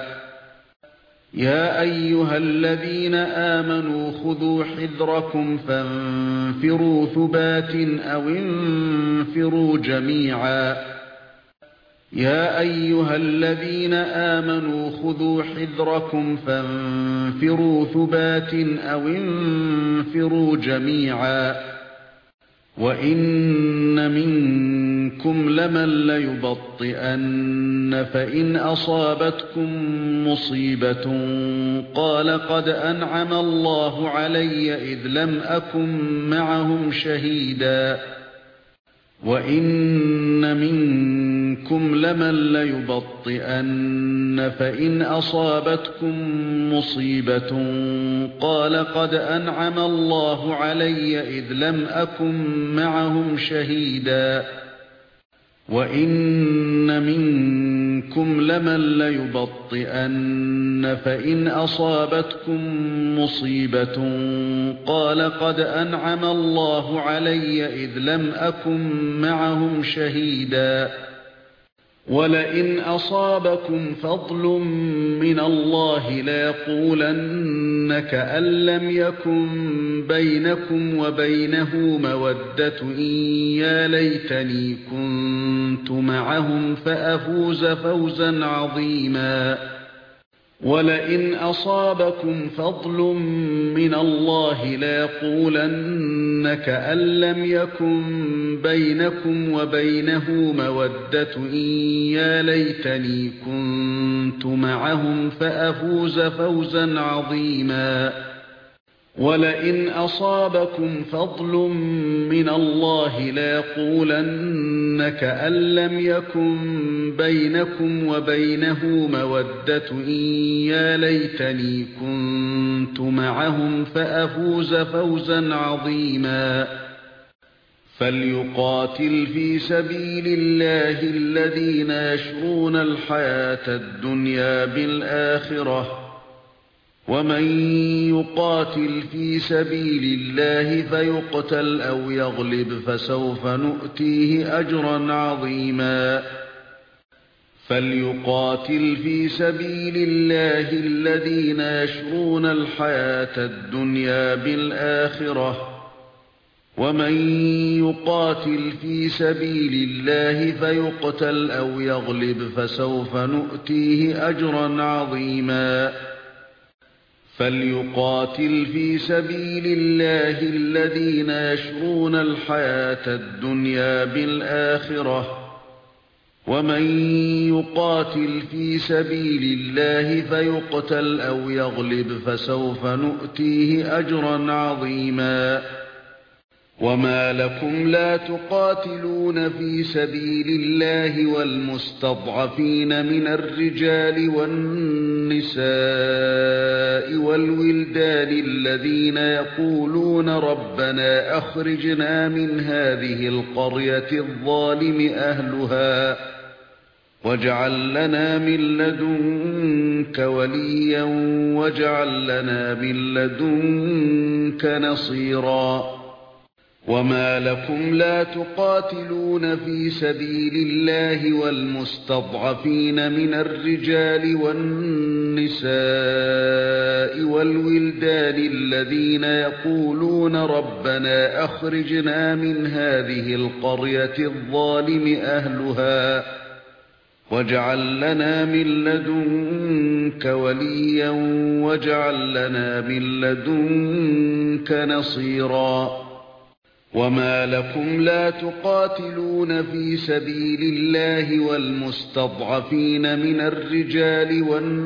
وإن منكم مِنكُمْ لَمَن لَّيُبَطِّئَنَّ فَإِنْ أَصَابَتْكُم مُّصِيبَةٌ قَالَ قَدْ أَنْعَمَ اللَّهُ عَلَيَّ إِذْ لَمْ أَكُن مَّعَهُمْ شَهِيدًا وَإِنَّ مِنكُمْ لَمَن لَّيُبَطِّئَنَّ فَإِنْ أَصَابَتْكُم مُّصِيبَةٌ قَالَ قَدْ أَنْعَمَ اللَّهُ عَلَيَّ إِذْ لَمْ أَكُن مَّعَهُمْ شَهِيدًا وَإِنَّ مِنكُمْ لَمَن لَّيُبَطِّئَنَّ فَإِنْ أَصَابَتْكُم مُّصِيبَةٌ قَالَ قَدْ أَنْعَمَ اللَّهُ عَلَيَّ إِذْ لَمْ أَكُن مَّعَهُمْ شَهِيدًا وَلَئِنْ أَصَابَكُمْ فَضْلٌ مِّنَ اللَّهِ لَيَقُولَنَّ كَأَن لَّمْ يَكُن بَيْنَكُمْ وَبَيْنَهُ مَوَدَّةٌ يَا لَيْتَنِي كُنتُ مَعَهُمْ فَأَفُوزَ فَوْزًا عَظِيمًا وَلَئِنْ أَصَابَكُمْ فَضْلٌ مِّنَ اللَّهِ لَيَقُولَنَّ كَأَن لَّمْ يَكُن بَيْنَكُمْ وَبَيْنَهُ مَوَدَّةٌ يَا لَيْتَنِي كُنتُ مَعَهُمْ فَأَفُوزَ فَوْزًا عَظِيمًا وَلَئِنْ أَصَابَكُمْ فَضْلٌ مِّنَ اللَّهِ لَيَقُولَنَّ كَأَن لَّمْ يَكُن بَيْنَكُمْ وَبَيْنَهُ مَوَدَّةٌ يَا لَيْتَنِي كُنتُ مَعَهُمْ فَأَفُوزَ فَوْزًا عَظِيمًا فَلْيُقَاتِلْ فِي سَبِيلِ اللَّهِ الَّذِينَ يَشْرُونَ الْحَيَاةَ الدُّنْيَا بِالْآخِرَةِ وَمَن يُقَاتِلْ فِي سَبِيلِ اللَّهِ فَيُقْتَلْ أَوْ يَغْلِبْ فَسَوْفَ نُؤْتِيهِ أَجْرًا عَظِيمًا فَلْيُقَاتِلْ فِي سَبِيلِ اللَّهِ الَّذِينَ يَشْرُونَ الْحَيَاةَ الدُّنْيَا بِالْآخِرَةِ وَمَن يُقَاتِلْ فِي سَبِيلِ اللَّهِ فَيُقْتَلْ أَوْ يَغْلِبْ فَسَوْفَ نُؤْتِيهِ أَجْرًا عَظِيمًا فَلْيُقَاتِلْ فِي سَبِيلِ اللَّهِ الَّذِينَ يَشْرُونَ الْحَيَاةَ الدُّنْيَا بِالْآخِرَةِ وَمَن يُقَاتِلْ فِي سَبِيلِ اللَّهِ فَيُقْتَلْ أَوْ يَغْلِبْ فَسَوْفَ نُؤْتِيهِ أَجْرًا عَظِيمًا وَمَا لَكُمْ لَا تُقَاتِلُونَ فِي سَبِيلِ اللَّهِ وَالْمُسْتَضْعَفِينَ مِنَ الرِّجَالِ وَالنِّسَاءِ وَالْوِلْدَانِ الَّذِينَ يَقُولُونَ رَبَّنَا أَخْرِجْنَا مِنْ هَذِهِ الْقَرْيَةِ الظَّالِمِ أَهْلُهَا وَاجْعَل لَّنَا مِن لَّدُنكَ وَلِيًّا وَاجْعَل لَّنَا مِن لَّدُنكَ نَصِيرًا وَمَا لَكُمْ لَا تُقَاتِلُونَ فِي سَبِيلِ اللَّهِ وَالْمُسْتَضْعَفِينَ مِنَ الرِّجَالِ وَالنِّسَاءِ وَالْوِلْدَانِ الَّذِينَ يَقُولُونَ رَبَّنَا أَخْرِجْنَا مِنْ هَذِهِ الْقَرْيَةِ الظَّالِمِ أَهْلُهَا وَاجْعَل لَّنَا مِن لَّدُنكَ وَلِيًّا وَاجْعَل لَّنَا مِن لَّدُنكَ نَصِيرًا وَمَا لَكُمْ لَا تُقَاتِلُونَ فِي سَبِيلِ اللَّهِ وَالْمُسْتَضْعَفِينَ مِنَ الرِّجَالِ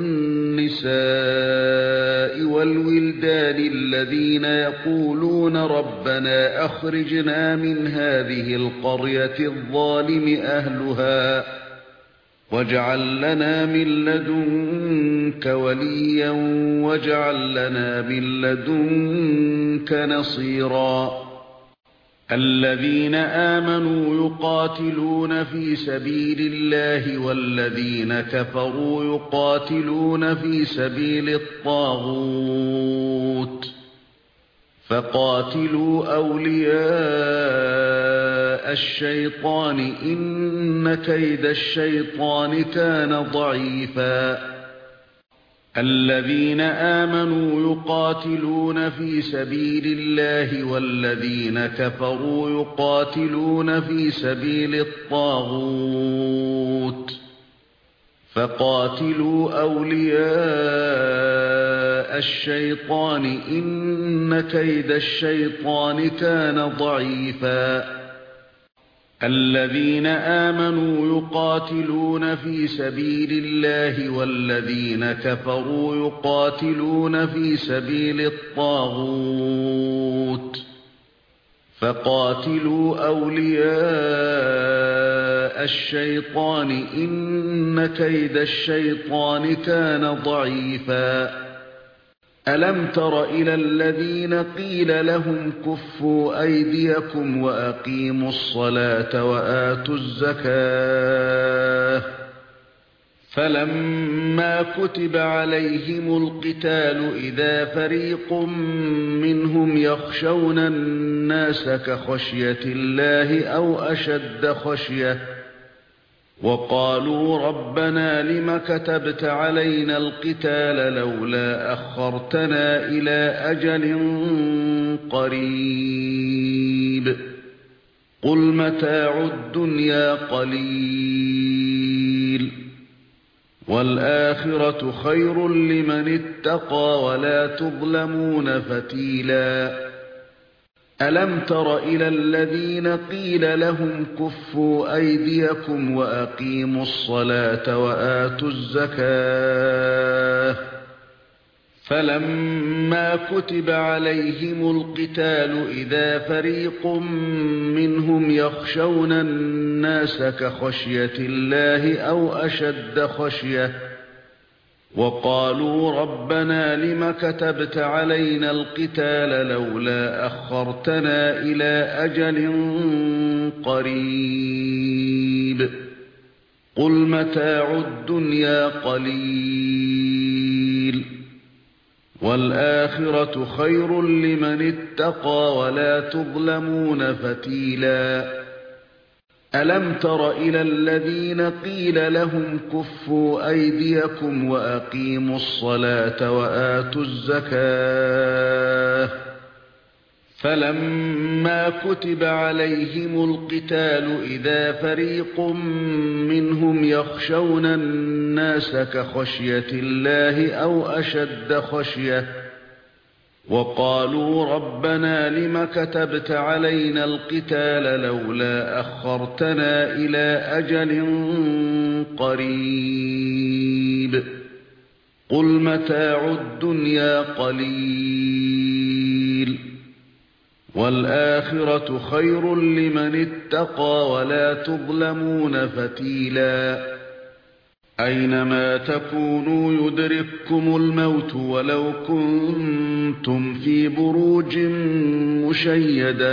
وَالنِّسَاءِ وَالْوِلْدَانِ الَّذِينَ يَقُولُونَ رَبَّنَا أَخْرِجْنَا مِنْ هَذِهِ الْقَرْيَةِ الظَّالِمِ أَهْلُهَا وَاجْعَل لَّنَا مِن لَّدُنكَ وَلِيًّا وَاجْعَل لَّنَا مِن لَّدُنكَ نَصِيرًا الَّذِينَ آمَنُوا يُقَاتِلُونَ فِي سَبِيلِ اللَّهِ وَالَّذِينَ كَفَرُوا يُقَاتِلُونَ فِي سَبِيلِ الطَّاغُوتِ فَقَاتِلُوا أَوْلِيَاءَ الشَّيْطَانِ إِنَّ كَيْدَ الشَّيْطَانِ كَانَ ضَعِيفًا الَّذِينَ آمَنُوا يُقَاتِلُونَ فِي سَبِيلِ اللَّهِ وَالَّذِينَ كَفَرُوا يُقَاتِلُونَ فِي سَبِيلِ الطَّاغُوتِ فَقَاتِلُوا أَوْلِيَاءَ الشَّيْطَانِ إِنَّ كَيْدَ الشَّيْطَانِ كَانَ ضَعِيفًا الذين آمنوا يقاتلون في سبيل الله والذين كفروا يقاتلون في سبيل الطاغوت فقاتلوا أولياء الشيطان إن كيد الشيطان كان ضعيفا ألم تر إلى الذين قيل لهم كفوا أيديكم وأقيموا الصلاة وآتوا الزكاة فلما كتب عليهم القتال إذا فريق منهم يخشون الناس كخشية الله أو أشد خشية وقالوا ربنا لم كتبت علينا القتال لولا أخرتنا إلى أجل قريب قل متاع الدنيا قليل والآخرة خير لمن اتقى ولا تظلمون فتيلا ألم تر إلى الذين قيل لهم كفوا أيديكم وأقيموا الصلاة وآتوا الزكاة فلما كتب عليهم القتال إذا فريق منهم يخشون الناس كخشية الله أو أشد خشية وقالوا ربنا لم كتبت علينا القتال لولا أخرتنا إلى أجل قريب قل متاع الدنيا قليل والآخرة خير لمن اتقى ولا تظلمون فتيلا ألم تر إلى الذين قيل لهم كفوا أيديكم وأقيموا الصلاة وآتوا الزكاة فلما كتب عليهم القتال إذا فريق منهم يخشون الناس كخشية الله أو أشد خشية وقالوا ربنا لم كتبت علينا القتال لولا أخرتنا إلى أجل قريب قل متاع الدنيا قليل والآخرة خير لمن اتقى ولا تظلمون فتيلا أينما تكونوا يدرككم الموت ولو كنتم في بروج مشيدة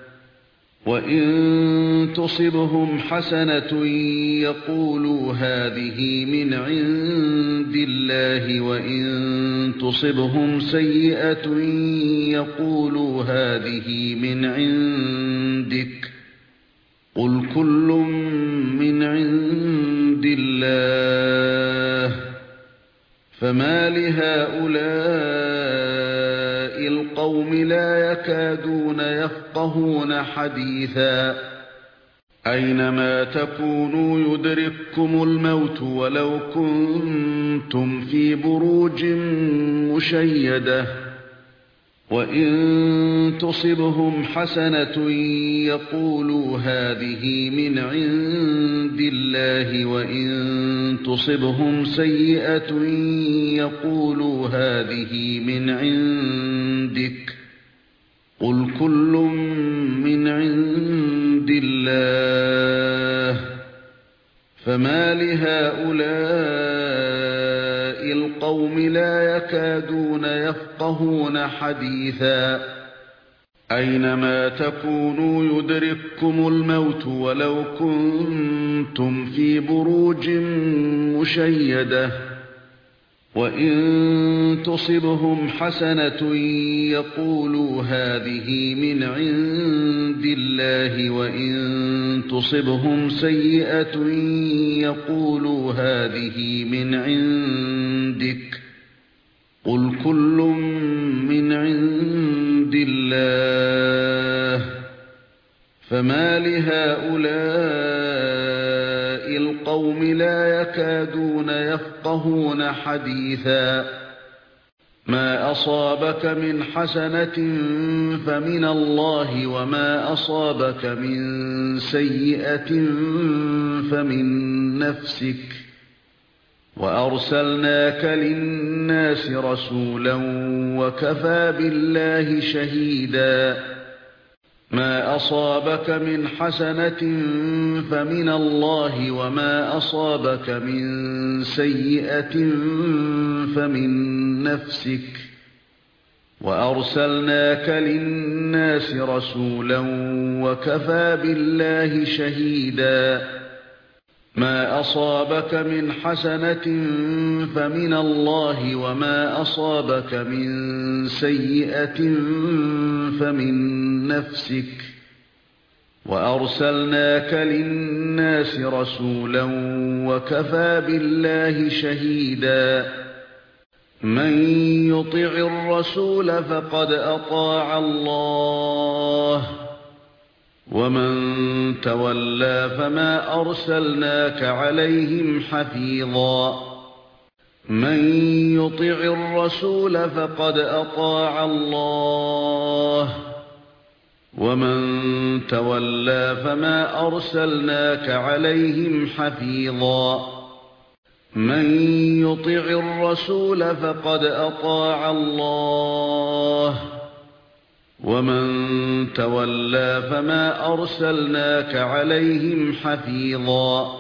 وإن تصبهم حسنة يقولوا هذه من عند الله وإن تصبهم سيئة يقولوا هذه من عندك قل كل من عند الله فما لهؤلاء القوم لا يكادون يفقهون حديثا أينما تكونوا يدرككم الموت ولو كنتم في بروج مشيدة وإن تصبهم حسنة يقولوا هذه من عند الله وإن تصبهم سيئة يقولوا هذه من عندك قل كل من عند الله فما لهؤلاء القوم لا يكادون يفقهون حديثا أينما تكونوا يدرككم الموت ولو كنتم في بروج مشيدة وإن تصبهم حسنة يقولوا هذه من عند الله وإن تصبهم سيئة يقولوا هذه من عندك قل كل من عند الله فما لهؤلاء القوم لا يكادون يفقهون حديثا ما أصابك من حسنة فمن الله وما أصابك من سيئة فمن نفسك وأرسلناك للناس رسولا وكفى بالله شهيدا ما أصابك من حسنة فمن الله وما أصابك من سيئة فمن نفسك وأرسلناك للناس رسولا وكفى بالله شهيدا ما أصابك من حسنة فمن الله وما أصابك من سيئة فمن نفسك وأرسلناك للناس رسولا وكفى بالله شهيدا من يطع الرسول فقد أطاع الله ومن تولى فما أرسلناك عليهم حفيظا من يطع الرسول فقد أطاع الله ومن تولى فما أرسلناك عليهم حفيظا من يطع الرسول فقد أطاع الله ومن تولى فما أرسلناك عليهم حفيظا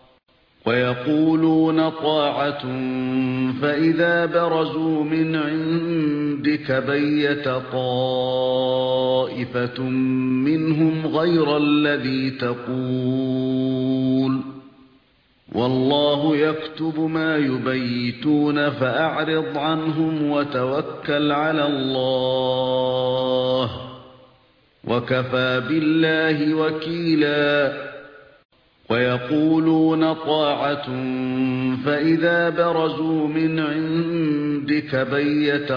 ويقولون طاعة فإذا برزوا من عندك بيت طائفة منهم غير الذي تقول والله يكتب ما يبيتون فأعرض عنهم وتوكل على الله وكفى بالله وكيلا ويقولون طاعة فإذا برزوا من عندك بيت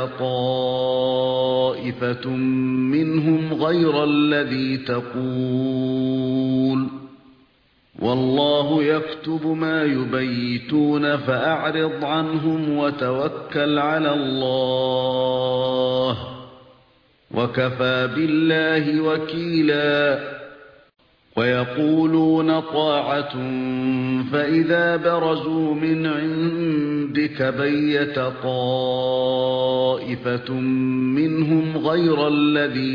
طائفة منهم غير الذي تقول والله يكتب ما يبيتون فأعرض عنهم وتوكل على الله وكفى بالله وكيلا ويقولون طاعة فإذا برزوا من عندك بيت طائفة منهم غير الذي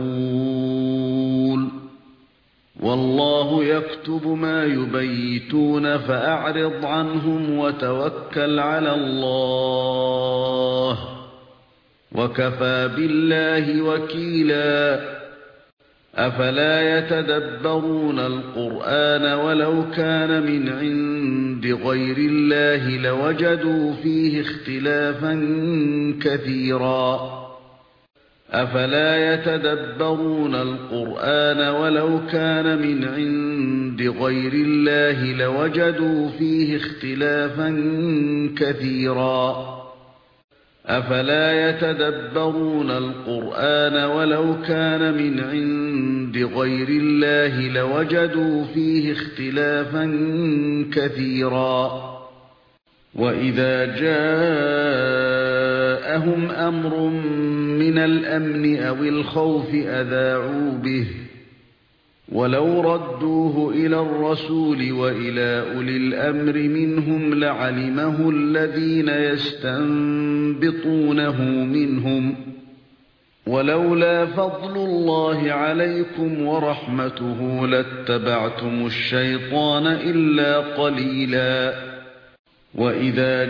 تقول والله يكتب ما يبيتون فأعرض عنهم وتوكل على الله وكفى بالله وكيلا أفلا يتدبرون القرآن ولو كان من عند غير الله لوجدوا فيه اختلافا كثيرا أفلا يتدبرون القرآن ولو كان من عند غير الله لوجدوا فيه اختلافا كثيرا أفلا يتدبرون القرآن ولو كان من عند غير الله لوجدوا فيه اختلافا كثيرا وإذا جاءهم أمر من الأمن أو الخوف أذاعوا به ولو ردوه إلى الرسول وإلى أولي الأمر منهم لعلمه الذين يستنبطونه منهم ولولا فضل الله عليكم ورحمته لاتبعتم الشيطان إلا قليلا وإذا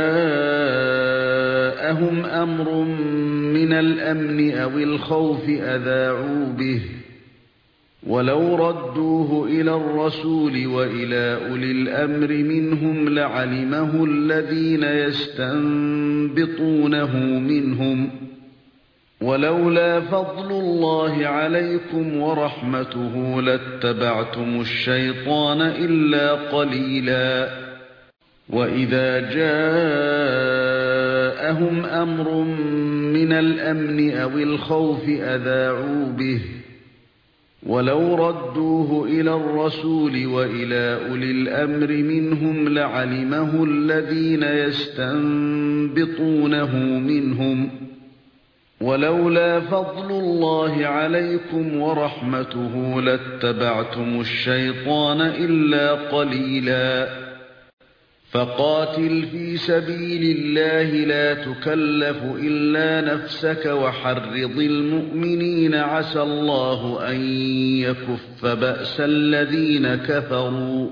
جاءهم أمر من الأمن أو الخوف أذاعوا به ولو ردوه إلى الرسول وإلى أولي الأمر منهم لعلمه الذين يستنبطونه منهم ولولا فضل الله عليكم ورحمته لاتبعتم الشيطان إلا قليلا وإذا جاءهم أمر من الأمن أو الخوف أذاعوا به ولو ردوه إلى الرسول وإلى أولي الأمر منهم لعلمه الذين يستنبطونه منهم ولولا فضل الله عليكم ورحمته لاتبعتم الشيطان إلا قليلا فقاتل في سبيل الله لا تكلف إلا نفسك وحرض المؤمنين عسى الله أن يكف بأس الذين كفروا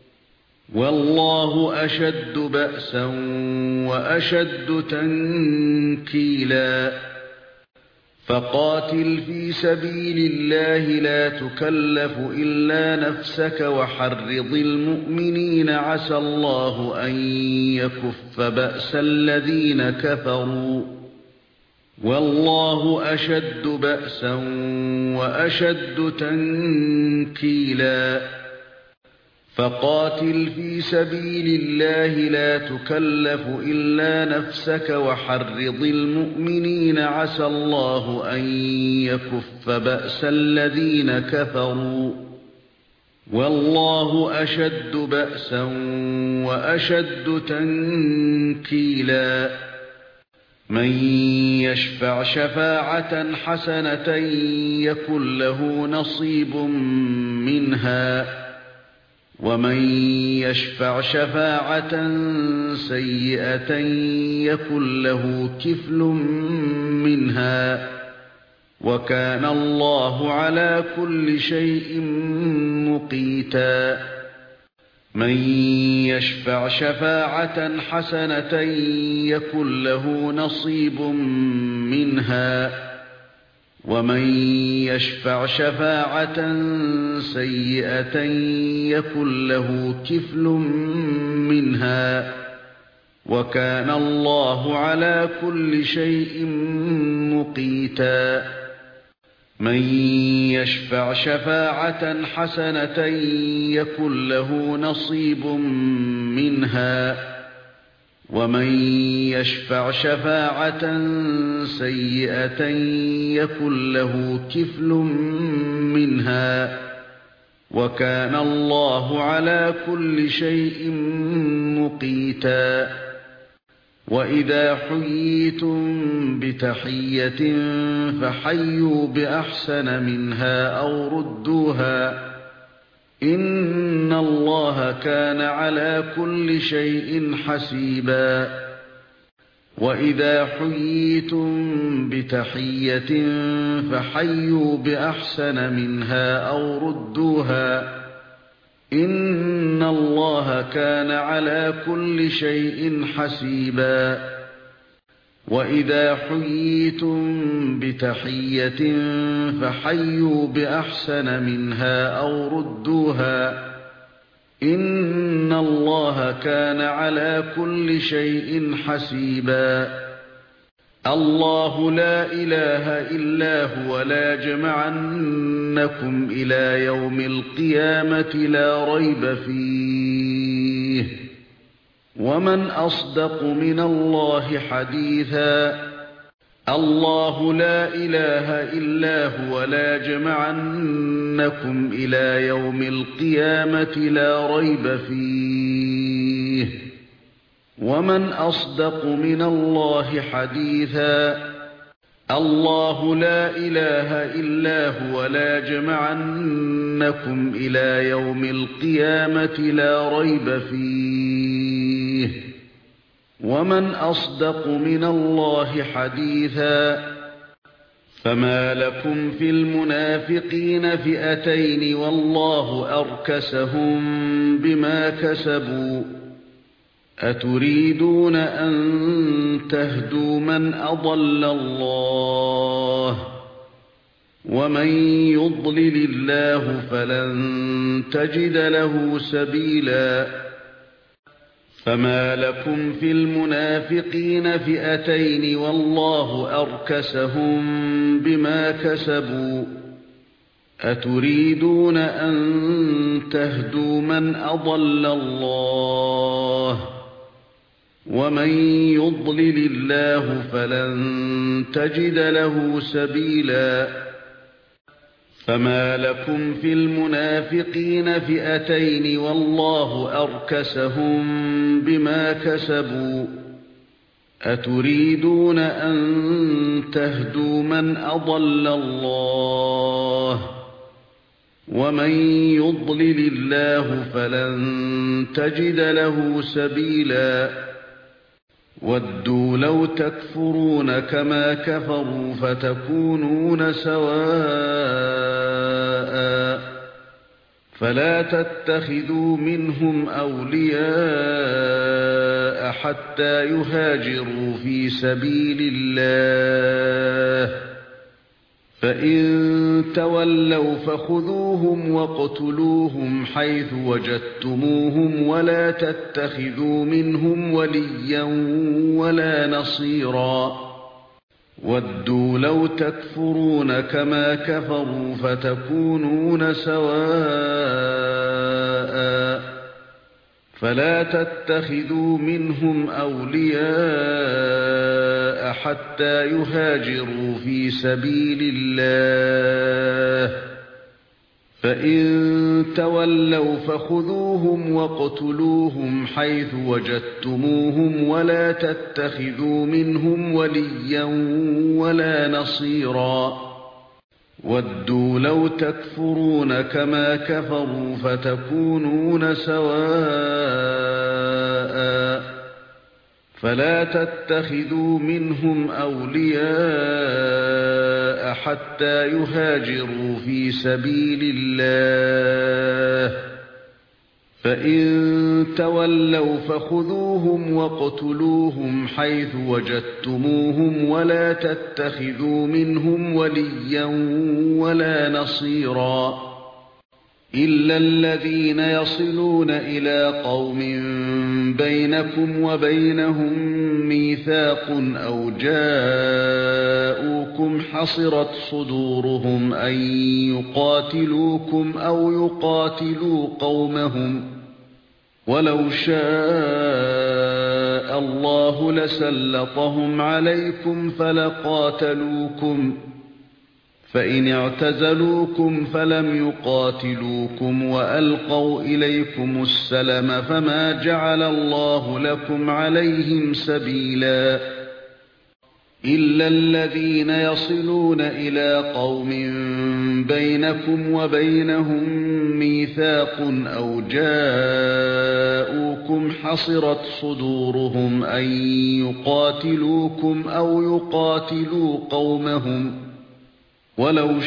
والله أشد بأسا وأشد تنكيلا فقاتل في سبيل الله لا تكلف إلا نفسك وحرض المؤمنين عسى الله أن يكف بأس الذين كفروا والله أشد بأسا وأشد تنكيلا فقاتل في سبيل الله لا تكلف إلا نفسك وحرض المؤمنين عسى الله أن يكف بأس الذين كفروا والله أشد بأسا وأشد تنكيلا من يشفع شفاعة حسنة يكن له نصيب منها ومن يشفع شفاعة سيئة يكن له كفل منها وكان الله على كل شيء مقيتا من يشفع شفاعة حسنة يكن له نصيب منها ومن يشفع شفاعة سيئة يكن له كفل منها وكان الله على كل شيء مقيتا من يشفع شفاعة حسنة يكن له نصيب منها ومن يشفع شفاعة سيئة يكن له كفل منها وكان الله على كل شيء مقيتا وإذا حييتم بتحية فحيوا بأحسن منها أو ردوها إن الله كان على كل شيء حسيبا وإذا حييتم بتحية فحيوا بأحسن منها أو ردوها إن الله كان على كل شيء حسيبا وإذا حييتم بتحية فحيوا بأحسن منها أو ردوها إن الله كان على كل شيء حسيبا الله لا إله إلا هو ليجمعنكم إلى يوم القيامة لا ريب فيه ومن أصدق من الله حديثا الله لا إله إلا هو ليجمعنكم إلى يوم القيامة لا ريب فيه ومن أصدق من الله حديثا الله لا إله إلا هو ليجمعنكم إلى يوم القيامة لا ريب فيه ومن أصدق من الله حديثا فما لكم في المنافقين فئتين والله أركسهم بما كسبوا أتريدون أن تهدوا من أضل الله ومن يضلل الله فلن تجد له سبيلا فما لكم في المنافقين فئتين والله أركسهم بما كسبوا أتريدون أن تهدوا من أضل الله ومن يضلل الله فلن تجد له سبيلا فما لكم في المنافقين فئتين والله أركسهم بما كسبوا أتريدون أن تهدوا من أضل الله ومن يضلل الله فلن تجد له سبيلا ودوا لو تكفرون كما كفروا فتكونون سواء فلا تتخذوا منهم أولياء حتى يهاجروا في سبيل الله فإن تولوا فخذوهم واقتلوهم حيث وجدتموهم ولا تتخذوا منهم وليا ولا نصيرا ودوا لو تكفرون كما كفروا فتكونون سواء فلا تتخذوا منهم أولياء حتى يهاجروا في سبيل الله فإن تولوا فخذوهم واقتلوهم حيث وجدتموهم ولا تتخذوا منهم وليا ولا نصيرا ودوا لو تكفرون كما كفروا فتكونون سواء فلا تتخذوا منهم أولياء حتى يهاجروا في سبيل الله فإن تولوا فخذوهم واقتلوهم حيث وجدتموهم ولا تتخذوا منهم وليا ولا نصيرا إلا الذين يصلون إلى قوم بينكم وبينهم ميثاق أو جاءوكم حصرت صدورهم أن يقاتلوكم أو يقاتلوا قومهم ولو شاء الله لسلطهم عليكم فلقاتلوكم فإن اعتزلوكم فلم يقاتلوكم وألقوا إليكم السلم فما جعل الله لكم عليهم سبيلا إلا الذين يصلون إلى قوم بينكم وبينهم ميثاق أو جاءوكم حصرت صدورهم أن يقاتلوكم أو يقاتلوا قومهم ولو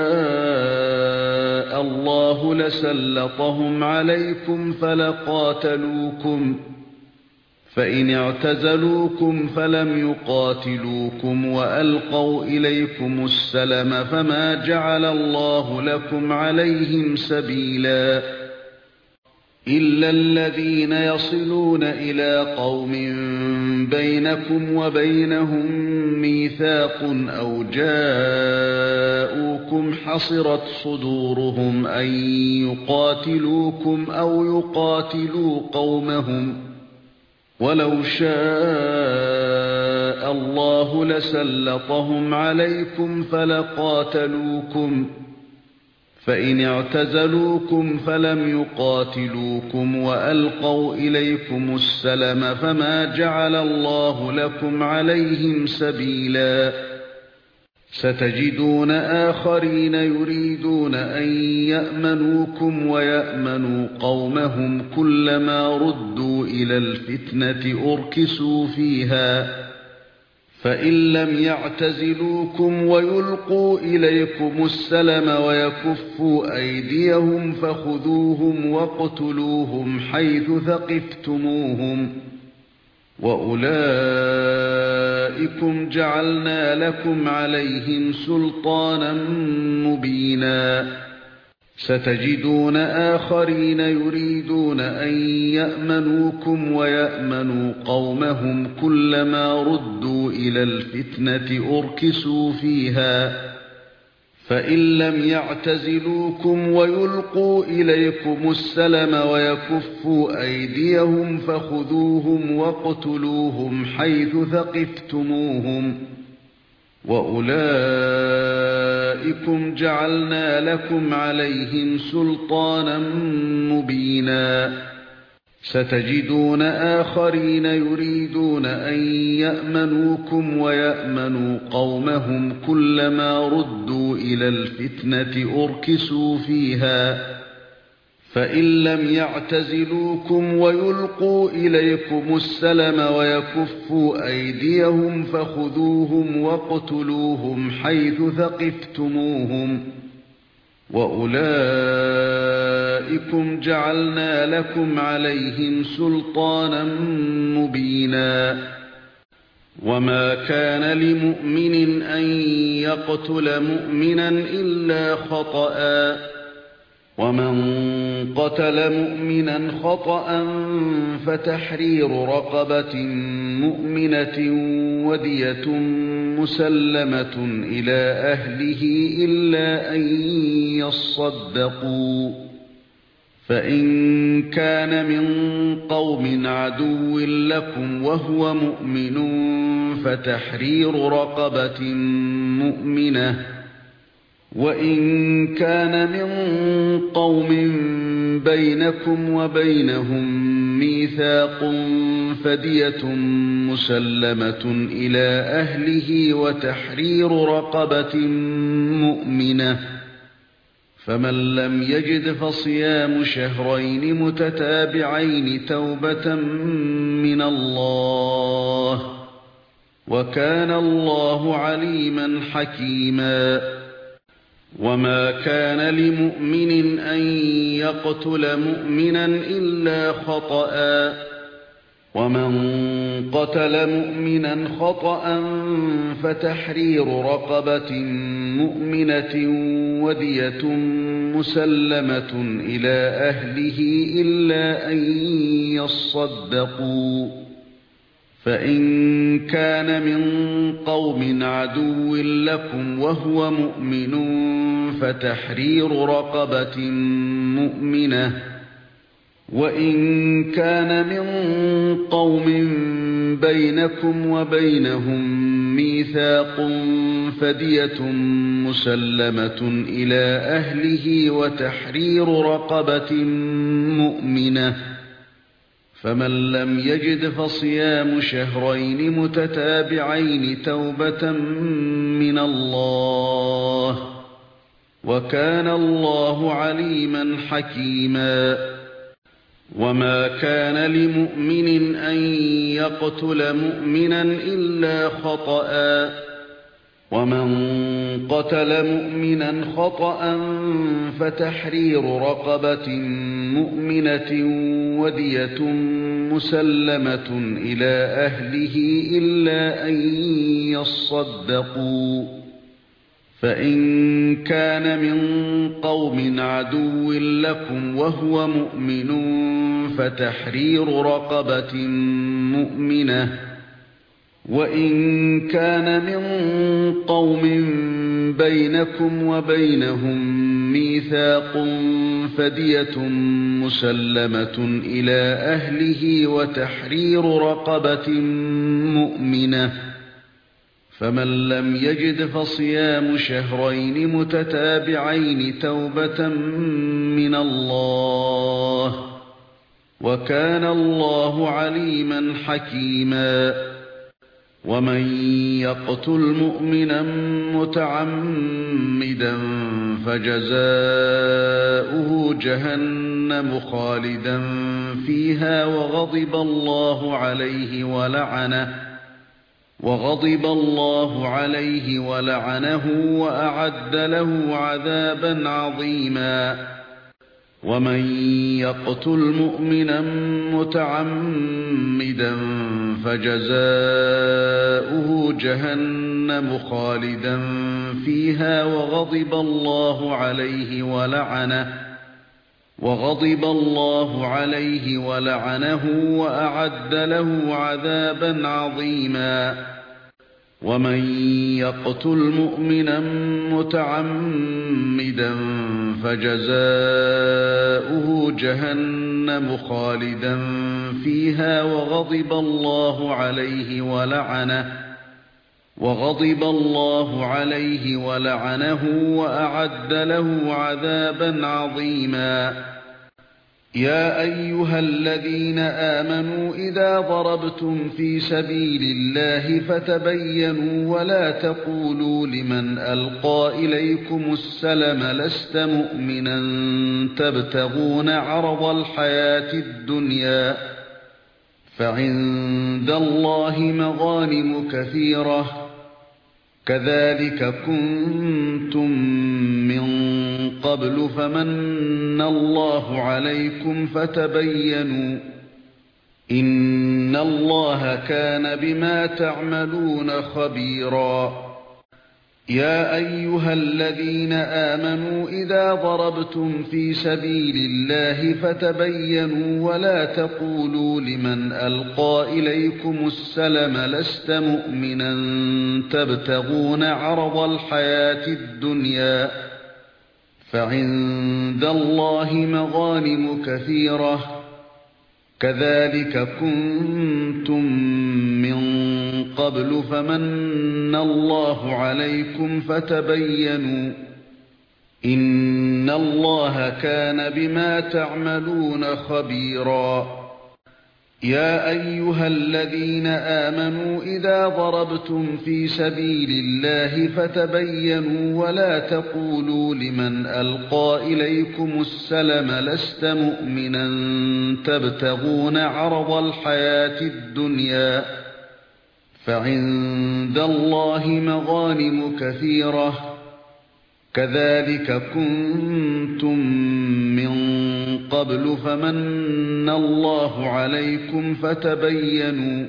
شاء الله لسلطهم عليكم فلقاتلوكم فإن اعتزلوكم فلم يقاتلوكم وألقوا إليكم السلم فما جعل الله لكم عليهم سبيلا إلا الذين يصلون إلى قوم بينكم وبينهم ميثاق أو جاءوكم حصرت صدورهم أن يقاتلوكم أو يقاتلوا قومهم ولو شاء الله لسلطهم عليكم فلقاتلوكم فإن اعتزلوكم فلم يقاتلوكم وألقوا إليكم السلم فما جعل الله لكم عليهم سبيلا ستجدون آخرين يريدون أن يأمنوكم ويأمنوا قومهم كلما ردوا إلى الفتنة أركسوا فيها فإن لم يعتزلوكم ويلقوا إليكم السلم ويكفوا أيديهم فخذوهم واقتلوهم حيث ثقفتموهم وأولئكم جعلنا لكم عليهم سلطانا مبينا ستجدون آخرين يريدون أن يأمنوكم ويأمنوا قومهم كلما ردوا إلى الفتنة أركسوا فيها فإن لم يعتزلوكم ويلقوا إليكم السلم ويكفوا أيديهم فخذوهم واقتلوهم حيث ثقفتموهم وأولئكم أولئكم جعلنا لكم عليهم سلطانا مبينا ستجدون آخرين يريدون أن يأمنوكم ويأمنوا قومهم كلما ردوا إلى الفتنة أركسوا فيها فإن لم يعتزلوكم ويلقوا إليكم السلم ويكفوا أيديهم فخذوهم واقتلوهم حيث ثقفتموهم وأولئكم جعلنا لكم عليهم سلطانا مبينا وما كان لمؤمن أن يقتل مؤمنا إلا خطأ ومن قتل مؤمنا خطأ فتحرير رقبة مؤمنة ودية مسلمة إلى أهله إلا أن يصدقوا فإن كان من قوم عدو لكم وهو مؤمن فتحرير رقبة مؤمنة وإن كان من قوم بينكم وبينهم ميثاق فدية مسلمة إلى أهله وتحرير رقبة مؤمنة فمن لم يجد فصيام شهرين متتابعين توبة من الله وكان الله عليما حكيما وما كان لمؤمن أن يقتل مؤمنا إلا خطأ ومن قتل مؤمنا خطأ فتحرير رقبة مؤمنة ودية مسلمة إلى أهله إلا أن يصدقوا فإن كان من قوم عدو لكم وهو مؤمن فتحرير رقبة مؤمنة وإن كان من قوم بينكم وبينهم ميثاق فدية مسلمة إلى أهله وتحرير رقبة مؤمنة فمن لم يجد فصيام شهرين متتابعين توبة من الله وكان الله عليما حكيما وما كان لمؤمن أن يقتل مؤمنا إلا خطأ ومن قتل مؤمنا خطأ فتحرير رقبة مؤمنة ودية مسلمة إلى أهله إلا أن يصدقوا فإن كان من قوم عدو لكم وهو مؤمن فتحرير رقبة مؤمنة وإن كان من قوم بينكم وبينهم ميثاق فدية مسلمة إلى أهله وتحرير رقبة مؤمنة فمن لم يجد فصيام شهرين متتابعين توبة من الله وكان الله عليما حكيما ومن يقتل مؤمنا متعمدا فجزاؤه جهنم خالدا فيها وغضب الله عليه ولعنه وأعد له عذابا عظيما ومن يقتل مؤمنا متعمدا فجزاؤه جهنم خالدا فيها وغضب الله عليه ولعنه وأعد له عذابا عظيما ومن يقتل مؤمنا متعمدا فجزاؤه جهنم خالدا فيها وغضب الله عليه وغضب الله عليه ولعنه وأعد له عذابا عظيما. يا أيها الذين آمنوا إذا ضربتم في سبيل الله فتبينوا ولا تقولوا لمن ألقى إليكم السلم لست مؤمنا تبتغون عرض الحياة الدنيا فعند الله مغانم كثيرة كذلك كنتم من قبل فمن الله عليكم فتبينوا إن الله كان بما تعملون خبيرا. يا أيها الذين آمنوا إذا ضربتم في سبيل الله فتبينوا ولا تقولوا لمن ألقى إليكم السلم لست مؤمنا تبتغون عرض الحياة الدنيا فعند الله مغانم كثيرة كذلك كنتم من قبل فمن الله عليكم فتبينوا إن الله كان بما تعملون خبيرا. يا أيها الذين آمنوا إذا ضربتم في سبيل الله فتبينوا ولا تقولوا لمن ألقى إليكم السلم لست مؤمنا تبتغون عرض الحياة الدنيا فعند الله مغانم كثيرة كذلك كنتم من قبل فمن الله عليكم فتبينوا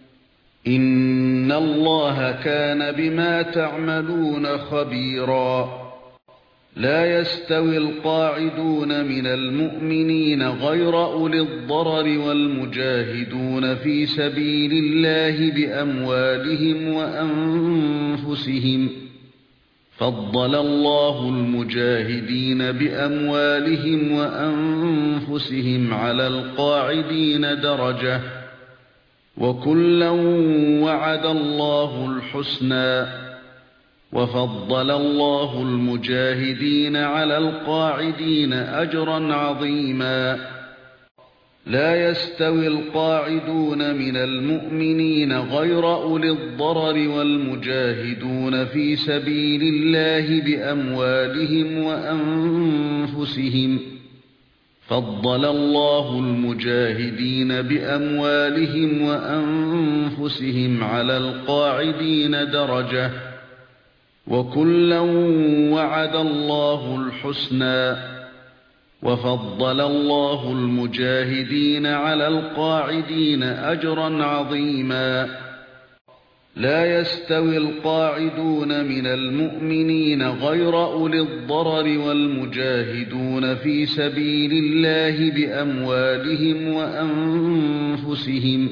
إن الله كان بما تعملون خبيرا. لا يستوي القاعدون من المؤمنين غير أولي الضرر والمجاهدون في سبيل الله بأموالهم وأنفسهم فضل الله المجاهدين بأموالهم وأنفسهم على القاعدين درجة وكلا وعد الله الحسنى وفضل الله المجاهدين على القاعدين أجرا عظيما. لا يستوي القاعدون من المؤمنين غير أولي الضرر والمجاهدون في سبيل الله بأموالهم وأنفسهم فضل الله المجاهدين بأموالهم وأنفسهم على القاعدين درجة وكلا وعد الله الحسنى وفضل الله المجاهدين على القاعدين أجرا عظيما. لا يستوي القاعدون من المؤمنين غير أولي الضرر والمجاهدون في سبيل الله بأموالهم وأنفسهم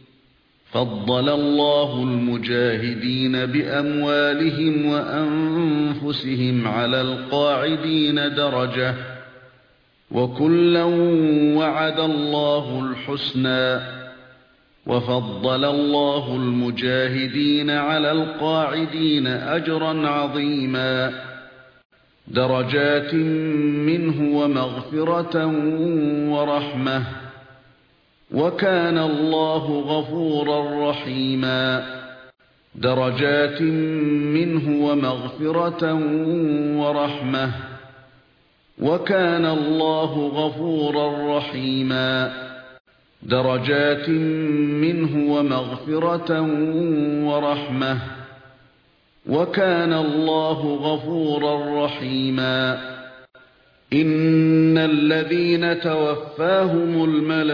فضل الله المجاهدين بأموالهم وأنفسهم على القاعدين درجة وكلا وعد الله الحسنى وفضل الله المجاهدين على القاعدين أجرا عظيما. درجات منه ومغفرة ورحمة وكان الله غفورا رحيما. درجات منه ومغفرة ورحمة وكان الله غفورا رحيما. درجات منه ومغفرة ورحمة وكان الله غفورا رحيما. إن الذين توفاهم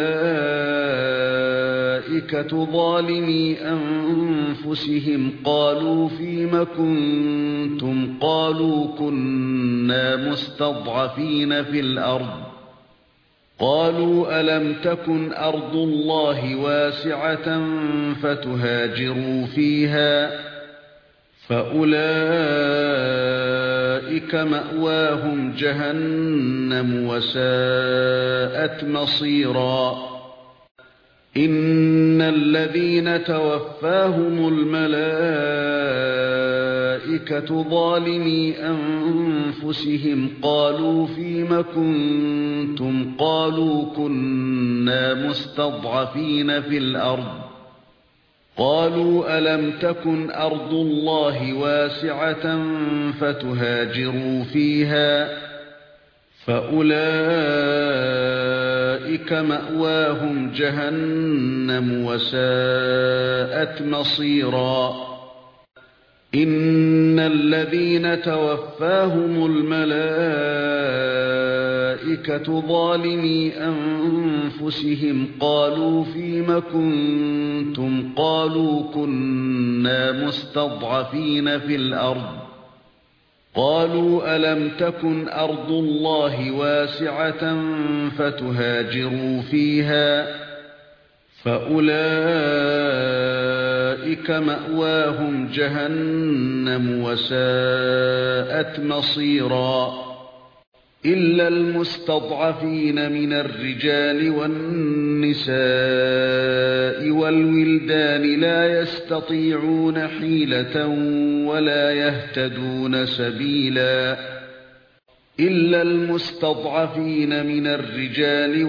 الملائكة ظالمي أنفسهم قالوا فيم كنتم قالوا كنا مستضعفين في الأرض قالوا ألم تكن أرض الله واسعة فتهاجروا فيها فأولئك مأواهم جهنم وساءت مصيرا. إن الذين توفاهم الملائكة ظالمي أنفسهم قالوا فيم كنتم قالوا كنا مستضعفين في الأرض قالوا ألم تكن أرض الله واسعة فتهاجروا فيها فأولئك مأواهم جهنم وساءت مصيرا إن الذين توفاهم الملائكة ظالمي أنفسهم قالوا فيم كنتم قالوا كنا مستضعفين في الأرض قالوا ألم تكن أرض الله واسعة فتهاجروا فيها فأولئك مأواهم جهنم وساءت مصيرا إلا المستضعفين من الرجال والنساء والولدان لا يستطيعون حيلة ولا يهتدون سبيلا إلا المستضعفين من الرجال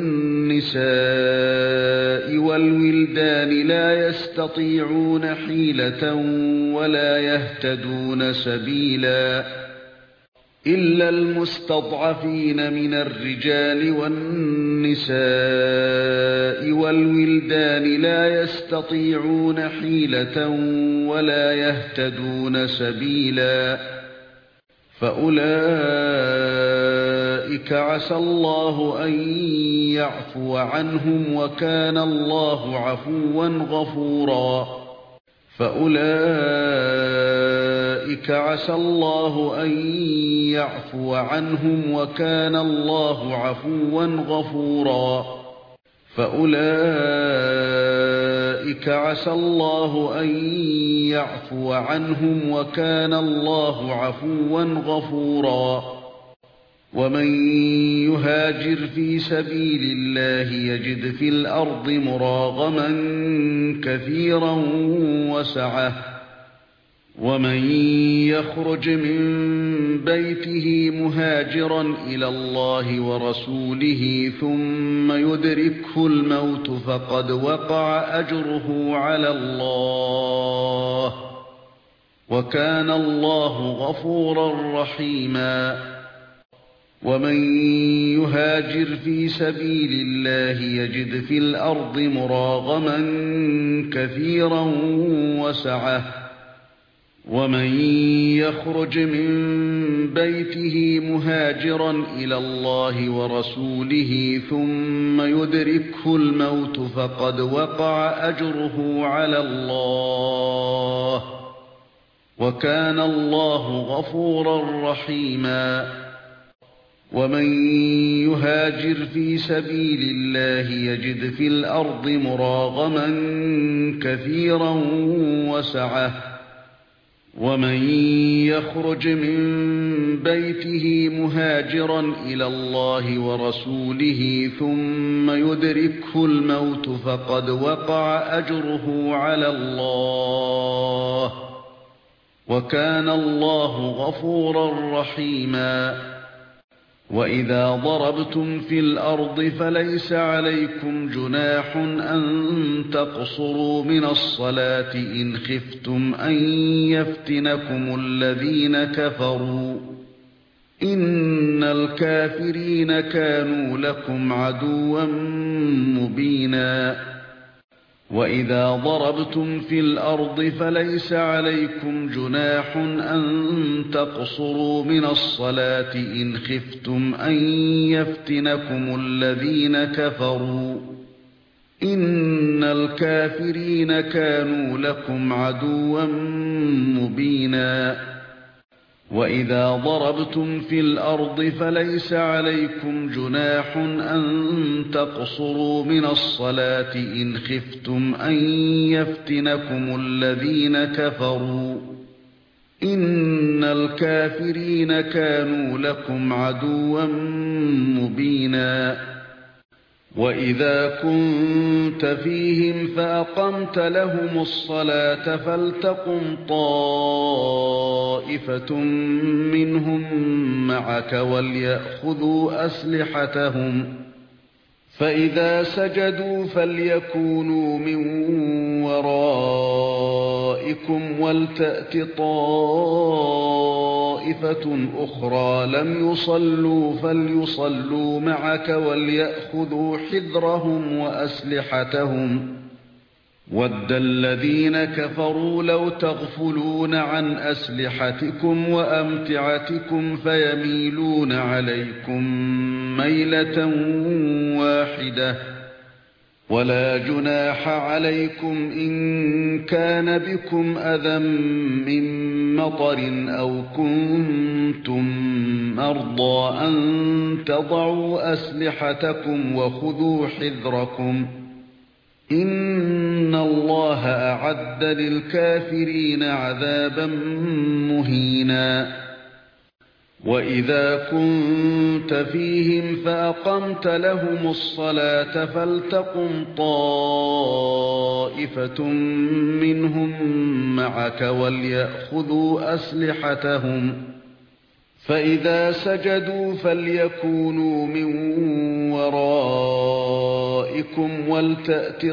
والنساء والولدان لا يستطيعون حيلة ولا يهتدون سبيلا إلا المستضعفين من الرجال والنساء والولدان لا يستطيعون حيلة ولا يهتدون سبيلا فأولئك عسى الله أن يعفو عنهم وكان الله عفوا غفورا فأولئك عسى الله أن يعفو عنهم وكان الله عفوا غفورا فأولئك عسى الله أن يعفو عنهم وكان الله عفوا غفورا ومن يهاجر في سبيل الله يجد في الأرض مراغما كثيرا وسعة ومن يخرج من بيته مهاجرا إلى الله ورسوله ثم يدركه الموت فقد وقع أجره على الله وكان الله غفورا رحيما ومن يهاجر في سبيل الله يجد في الأرض مراغما كثيرا وسعة ومن يخرج من بيته مهاجرا إلى الله ورسوله ثم يدركه الموت فقد وقع أجره على الله وكان الله غفورا رحيما ومن يهاجر في سبيل الله يجد في الأرض مراغما كثيرا وسعة ومن يخرج من بيته مهاجرا إلى الله ورسوله ثم يدركه الموت فقد وقع أجره على الله وكان الله غفورا رحيما وإذا ضربتم في الأرض فليس عليكم جناح أن تقصروا من الصلاة إن خفتم أن يفتنكم الذين كفروا إن الكافرين كانوا لكم عدوا مبينا وإذا ضربتم في الأرض فليس عليكم جناح أن تقصروا من الصلاة إن خفتم أن يفتنكم الذين كفروا إن الكافرين كانوا لكم عدوا مبينا وإذا ضربتم في الأرض فليس عليكم جناح أن تقصروا من الصلاة إن خفتم أن يفتنكم الذين كفروا إن الكافرين كانوا لكم عدوا مبينا وَإِذَا كُنتَ فِيهِمْ فَأَقَمْتَ لَهُمُ الصَّلَاةَ فَلْتَقُمْ طَائِفَةٌ مِّنْهُم مَّعَكَ وَلْيَأْخُذُوا أَسْلِحَتَهُمْ فَإِذَا سَجَدُوا فَلْيَكُونُوا مِن وَرَائِكُمْ وَلْتَأْتِ طَائِفَةٌ أُخْرَىٰ لَمْ يُصَلُّوا فَلْيُصَلُّوا مَعَكَ وَلْيَأْخُذُوا حِذْرَهُمْ وَأَسْلِحَتَهُمْ وَدَّ الَّذِينَ كَفَرُوا لَوْ تَغْفُلُونَ عَنْ أَسْلِحَتِكُمْ وَأَمْتِعَتِكُمْ فَيَمِيلُونَ عَلَيْكُمْ مَيْلَةً وَاحِدَةً وَلَا جُنَاحَ عَلَيْكُمْ إِن كَانَ بِكُمْ أَذًى مِّن مَّطَرٍ أَوْ كُنتُم مَّرْضَىٰ أَن تَضَعُوا أَسْلِحَتَكُمْ وَخُذُوا حِذْرَكُمْ إِنَّ اللَّهَ أَعَدَّ لِلْكَافِرِينَ عَذَابًا مُّهِينًا وَإِذَا كُنتَ فِيهِمْ فَأَقَمْتَ لَهُمُ الصَّلَاةَ فَلْتَقُمْ طَائِفَةٌ مِّنْهُم مَّعَكَ وَلْيَأْخُذُوا أَسْلِحَتَهُمْ فَإِذَا سَجَدُوا فَلْيَكُونُوا مِن وَرَائِكُمْ وَلْتَأْتِ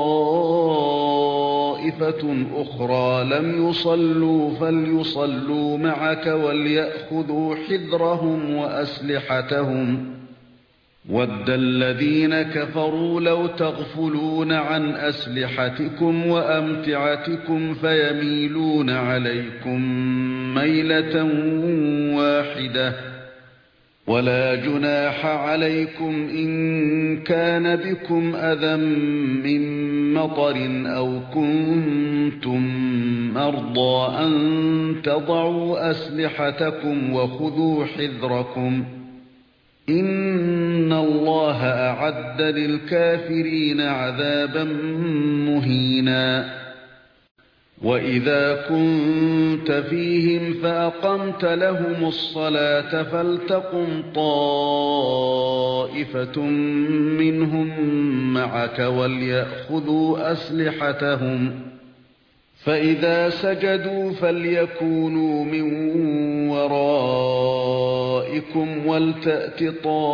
طَائِفَةٌ أُخْرَىٰ لَمْ يُصَلُّوا فَلْيُصَلُّوا مَعَكَ وَلْيَأْخُذُوا حِذْرَهُمْ وَأَسْلِحَتَهُمْ وَدَّ الَّذِينَ كَفَرُوا لَوْ تَغْفُلُونَ عَنْ أَسْلِحَتِكُمْ وَأَمْتِعَتِكُمْ فَيَمِيلُونَ عَلَيْكُمْ مَيْلَةً وَاحِدَةً وَلَا جُنَاحَ عَلَيْكُمْ إِن كَانَ بِكُمْ أَذًى مِّن مَّطَرٍ أَوْ كُنتُم مَّرْضَىٰ أَن تَضَعُوا أَسْلِحَتَكُمْ وَخُذُوا حِذْرَكُمْ إِنَّ اللَّهَ أَعَدَّ لِلْكَافِرِينَ عَذَابًا مُّهِينًا وَإِذَا كُنتَ فِيهِمْ فَأَقَمْتَ لَهُمُ الصَّلَاةَ فَلْتَقُمْ طَائِفَةٌ مِّنْهُم مَّعَكَ وَلْيَأْخُذُوا أَسْلِحَتَهُمْ فَإِذَا سَجَدُوا فَلْيَكُونُوا مِن وَرَائِكُمْ وَلْتَأْتِ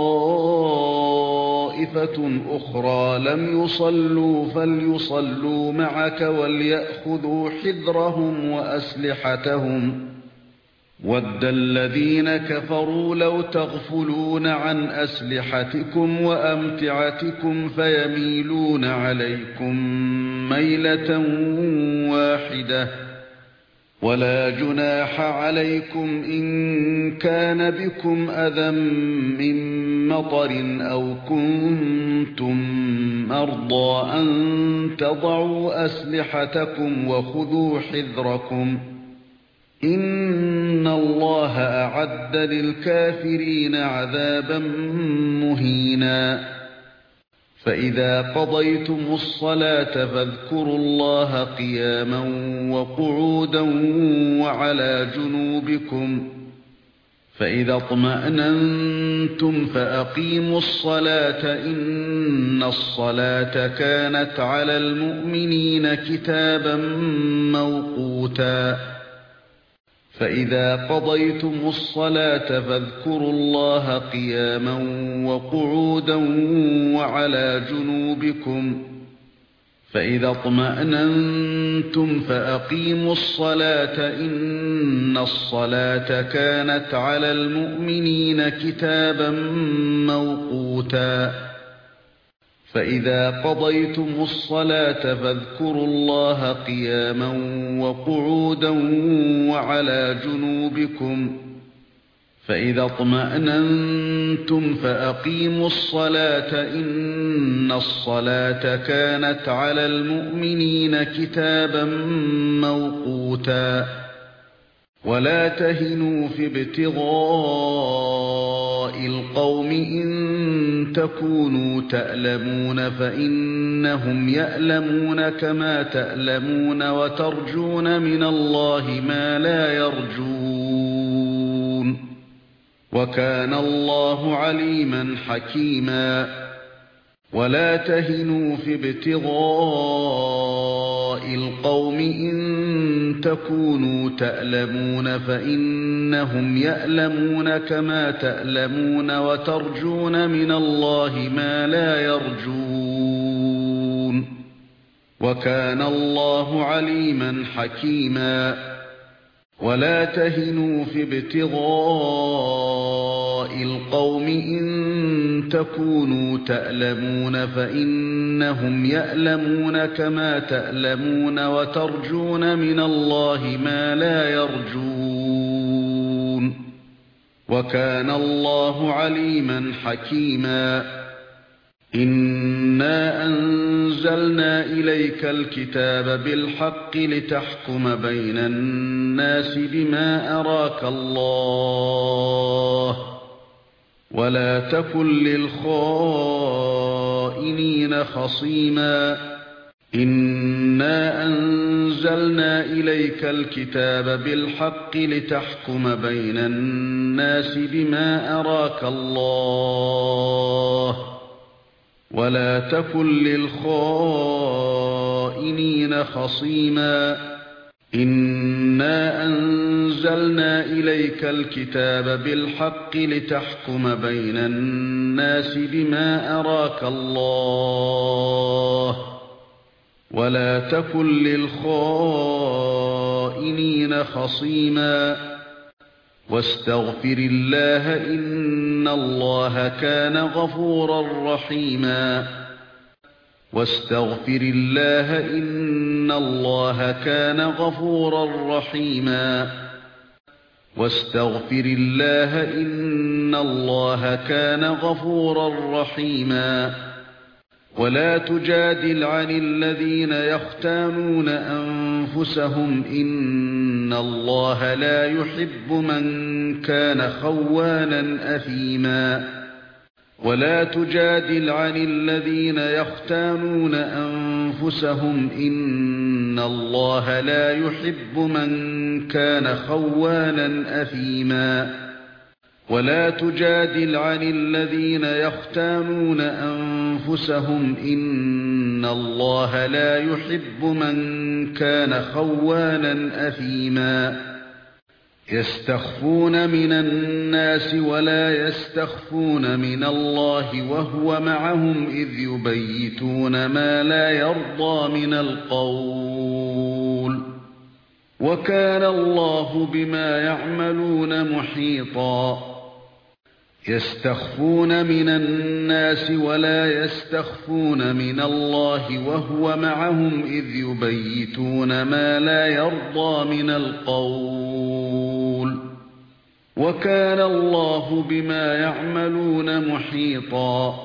طَائِفَةٌ أُخْرَىٰ لَمْ يُصَلُّوا فَلْيُصَلُّوا مَعَكَ وَلْيَأْخُذُوا حِذْرَهُمْ وَأَسْلِحَتَهُمْ وَدَّ الَّذِينَ كَفَرُوا لَوْ تَغْفُلُونَ عَنْ أَسْلِحَتِكُمْ وَأَمْتِعَتِكُمْ فَيَمِيلُونَ عَلَيْكُمْ مَيْلَةً وَاحِدَةً وَلَا جُنَاحَ عَلَيْكُمْ إِن كَانَ بِكُمْ أَذًى مِّن مَّطَرٍ أَوْ كُنتُم مَّرْضَىٰ أَن تَضَعُوا أَسْلِحَتَكُمْ وَخُذُوا حِذْرَكُمْ إِنَّ اللَّهَ أَعَدَّ لِلْكَافِرِينَ عَذَابًا مُّهِينًا فَإِذَا قَضَيْتُمُ الصَّلَاةَ فَاذْكُرُوا اللَّهَ قِيَامًا وَقُعُودًا وَعَلَى جُنُوبِكُمْ فَإِذَا اطْمَأْنَنتُمْ فَأَقِيمُوا الصَّلَاةَ إِنَّ الصَّلَاةَ كَانَتْ عَلَى الْمُؤْمِنِينَ كِتَابًا مَّوْقُوتًا فَإِذَا قَضَيْتُمُ الصَّلَاةَ فَاذْكُرُوا اللَّهَ قِيَامًا وَقُعُودًا وَعَلَى جُنُوبِكُمْ فَإِذَا اطْمَأْنَنتُمْ فَأَقِيمُوا الصَّلَاةَ إِنَّ الصَّلَاةَ كَانَتْ عَلَى الْمُؤْمِنِينَ كِتَابًا مَّوْقُوتًا فَإِذَا قَضَيْتُمُ الصَّلَاةَ فَاذْكُرُوا اللَّهَ قِيَامًا وَقُعُودًا وَعَلَى جُنُوبِكُمْ فَإِذَا اطْمَأْنَنتُمْ فَأَقِيمُوا الصَّلَاةَ إِنَّ الصَّلَاةَ كَانَتْ عَلَى الْمُؤْمِنِينَ كِتَابًا مَّوْقُوتًا وَلَا تَهِنُوا فِي ابْتِغَاءِ الْقَوْمِ إِن تَكُونُوا تَأْلَمُونَ فَإِنَّهُمْ يَأْلَمُونَ كَمَا تَأْلَمُونَ وَتَرْجُونَ مِنَ اللَّهِ مَا لَا يَرْجُونَ وَكَانَ اللَّهُ عَلِيمًا حَكِيمًا ولا تهنوا في ابتغاء القوم إن تكونوا تألمون فإنهم يألمون كما تألمون وترجون من الله ما لا يرجون وكان الله عليما حكيما ولا تهنوا في ابتغاء القوم إن تكونوا تألمون فإنهم يألمون كما تألمون وترجون من الله ما لا يرجون وكان الله عليما حكيما إنا أنزلنا إليك الكتاب بالحق لتحكم بين الناس بما أراك الله ولا تكن للخائنين خصيما إنا أنزلنا إليك الكتاب بالحق لتحكم بين الناس بما أراك الله ولا تكن للخائنين خصيما إنا أنزلنا إليك الكتاب بالحق لتحكم بين الناس بما أراك الله ولا تكن للخائنين خصيما واستغفر الله إن الله كان غفورا رحيما واستغفر الله إن الله كان غفورا رحيما واستغفر الله إن الله كان غفورا رحيما ولا تجادل عن الذين يختانون أنفسهم إن الله لا يحب من كان خوانا أثيما ولا تجادل عن الذين يختانون أنفسهم إن الله لا يحب من كان خوانا أثيما ولا تجادل عن الذين يختانون أنفسهم إن الله لا يحب من كان خوانا أثيما يستخفون من الناس ولا يستخفون من الله وهو معهم إذ يبيتون ما لا يرضى من القول وكان الله بما يعملون محيطا يستخفون من الناس ولا يستخفون من الله وهو معهم إذ يبيتون ما لا يرضى من القول وكان الله بما يعملون محيطا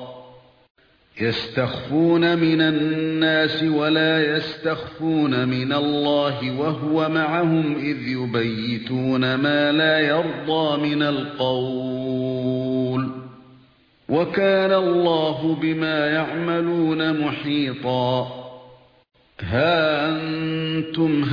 يستخفون من الناس ولا يستخفون من الله وهو معهم إذ يبيتون ما لا يرضى من القول وكان الله بما يعملون محيطا ها أنتم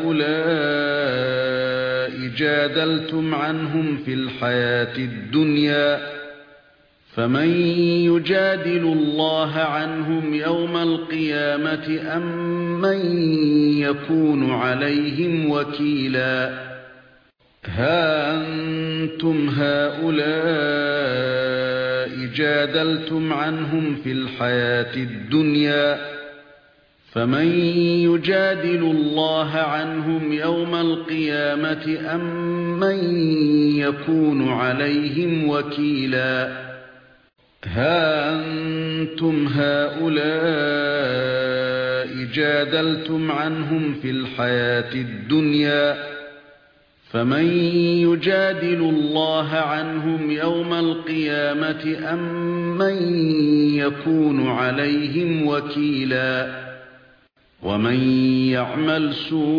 هؤلاء جادلتم عنهم في الحياة الدنيا فمن يجادل الله عنهم يوم القيامة أم من يكون عليهم وكيلا ها أنتم هؤلاء جادلتم عنهم في الحياة الدنيا فمن يجادل الله عنهم يوم القيامة أم من يكون عليهم وكيلا ها أنتم هؤلاء جادلتم عنهم في الحياة الدنيا فمن يجادل الله عنهم يوم القيامة أم من يكون عليهم وكيلا ومن يعمل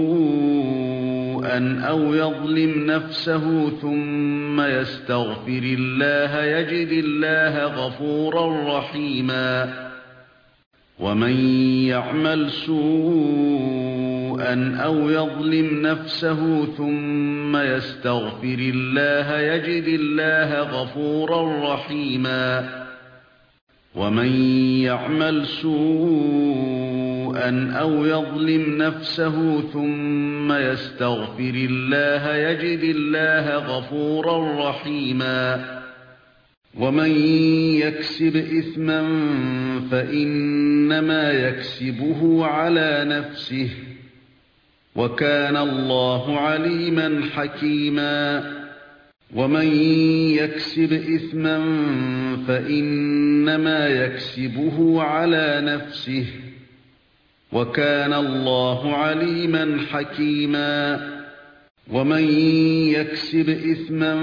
سوءا أو يظلم نفسه ثم يستغفر الله يجد الله غفورا رحيما ومن يعمل سوءا أو يظلم نفسه ثم يستغفر الله يجد الله غفورا رحيما ومن يعمل سوءا أو يظلم نفسه ثم يستغفر الله يجد الله غفورا رحيما ومن يكسب إثما فإنما يكسبه على نفسه وكان الله عليما حكيما ومن يكسب إثما فإنما يكسبه على نفسه وكان الله عليما حكيما ومن يكسب إثما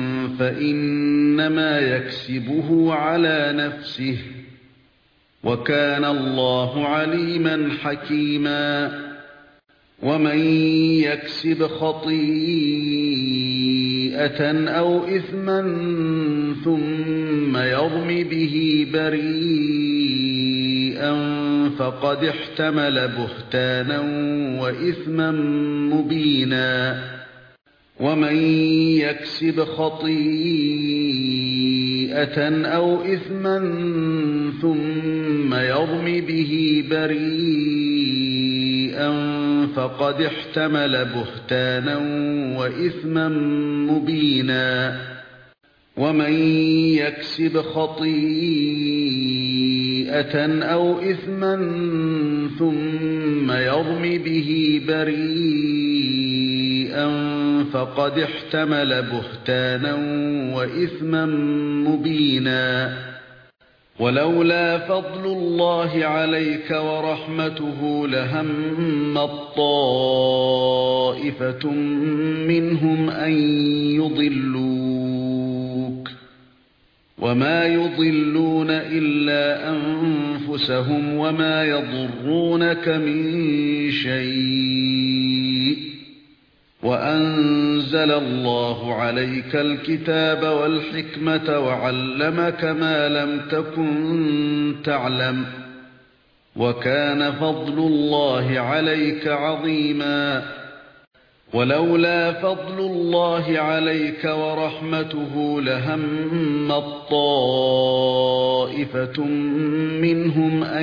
فإنما يكسبه على نفسه وكان الله عليما حكيما ومن يكسب خطيئة أو إثما ثم يرم به بريئا فقد احتمل بهتانا وإثما مبينا ومن يكسب خطيئة أو إثما ثم يرم به بريئا فقد احتمل بهتانا وإثما مبينا ومن يكسب خطيئة أو إثما ثم يرم به بريئا فقد احتمل بهتانا وإثما مبينا ولولا فضل الله عليك ورحمته لهمت طائفة منهم أن يضلوك وما يضلون إلا أنفسهم وما يضرونك من شيء وأنزل الله عليك الكتاب والحكمة وعلمك ما لم تكن تعلم وكان فضل الله عليك عظيما ولولا فضل الله عليك ورحمته لهمت طائفة منهم أن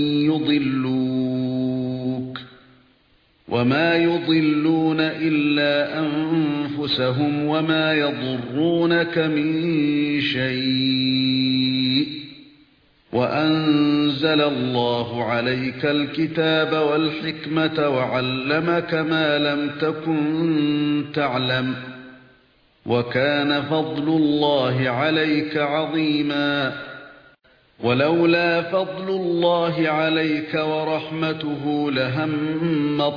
يضلوك وما يضلون إلا أنفسهم وما يضرونك من شيء وأنزل الله عليك الكتاب والحكمة وعلمك ما لم تكن تعلم وكان فضل الله عليك عظيما ولولا فضل الله عليك ورحمته لهمت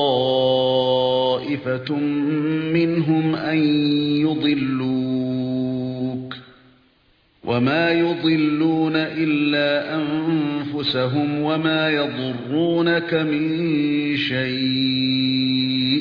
طائفة منهم أن يضلوك وما يضلون إلا أنفسهم وما يضرونك من شيء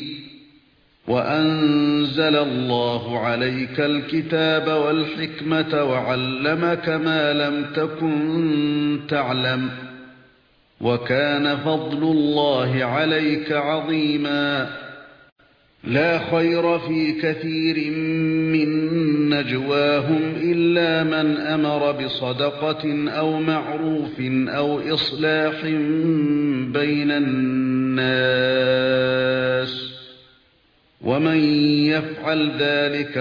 وأنزل الله عليك الكتاب والحكمة وعلمك ما لم تكن تعلم وكان فضل الله عليك عظيما لا خير في كثير من نجواهم إلا من أمر بصدقة أو معروف أو إصلاح بين الناس ومن يفعل ذلك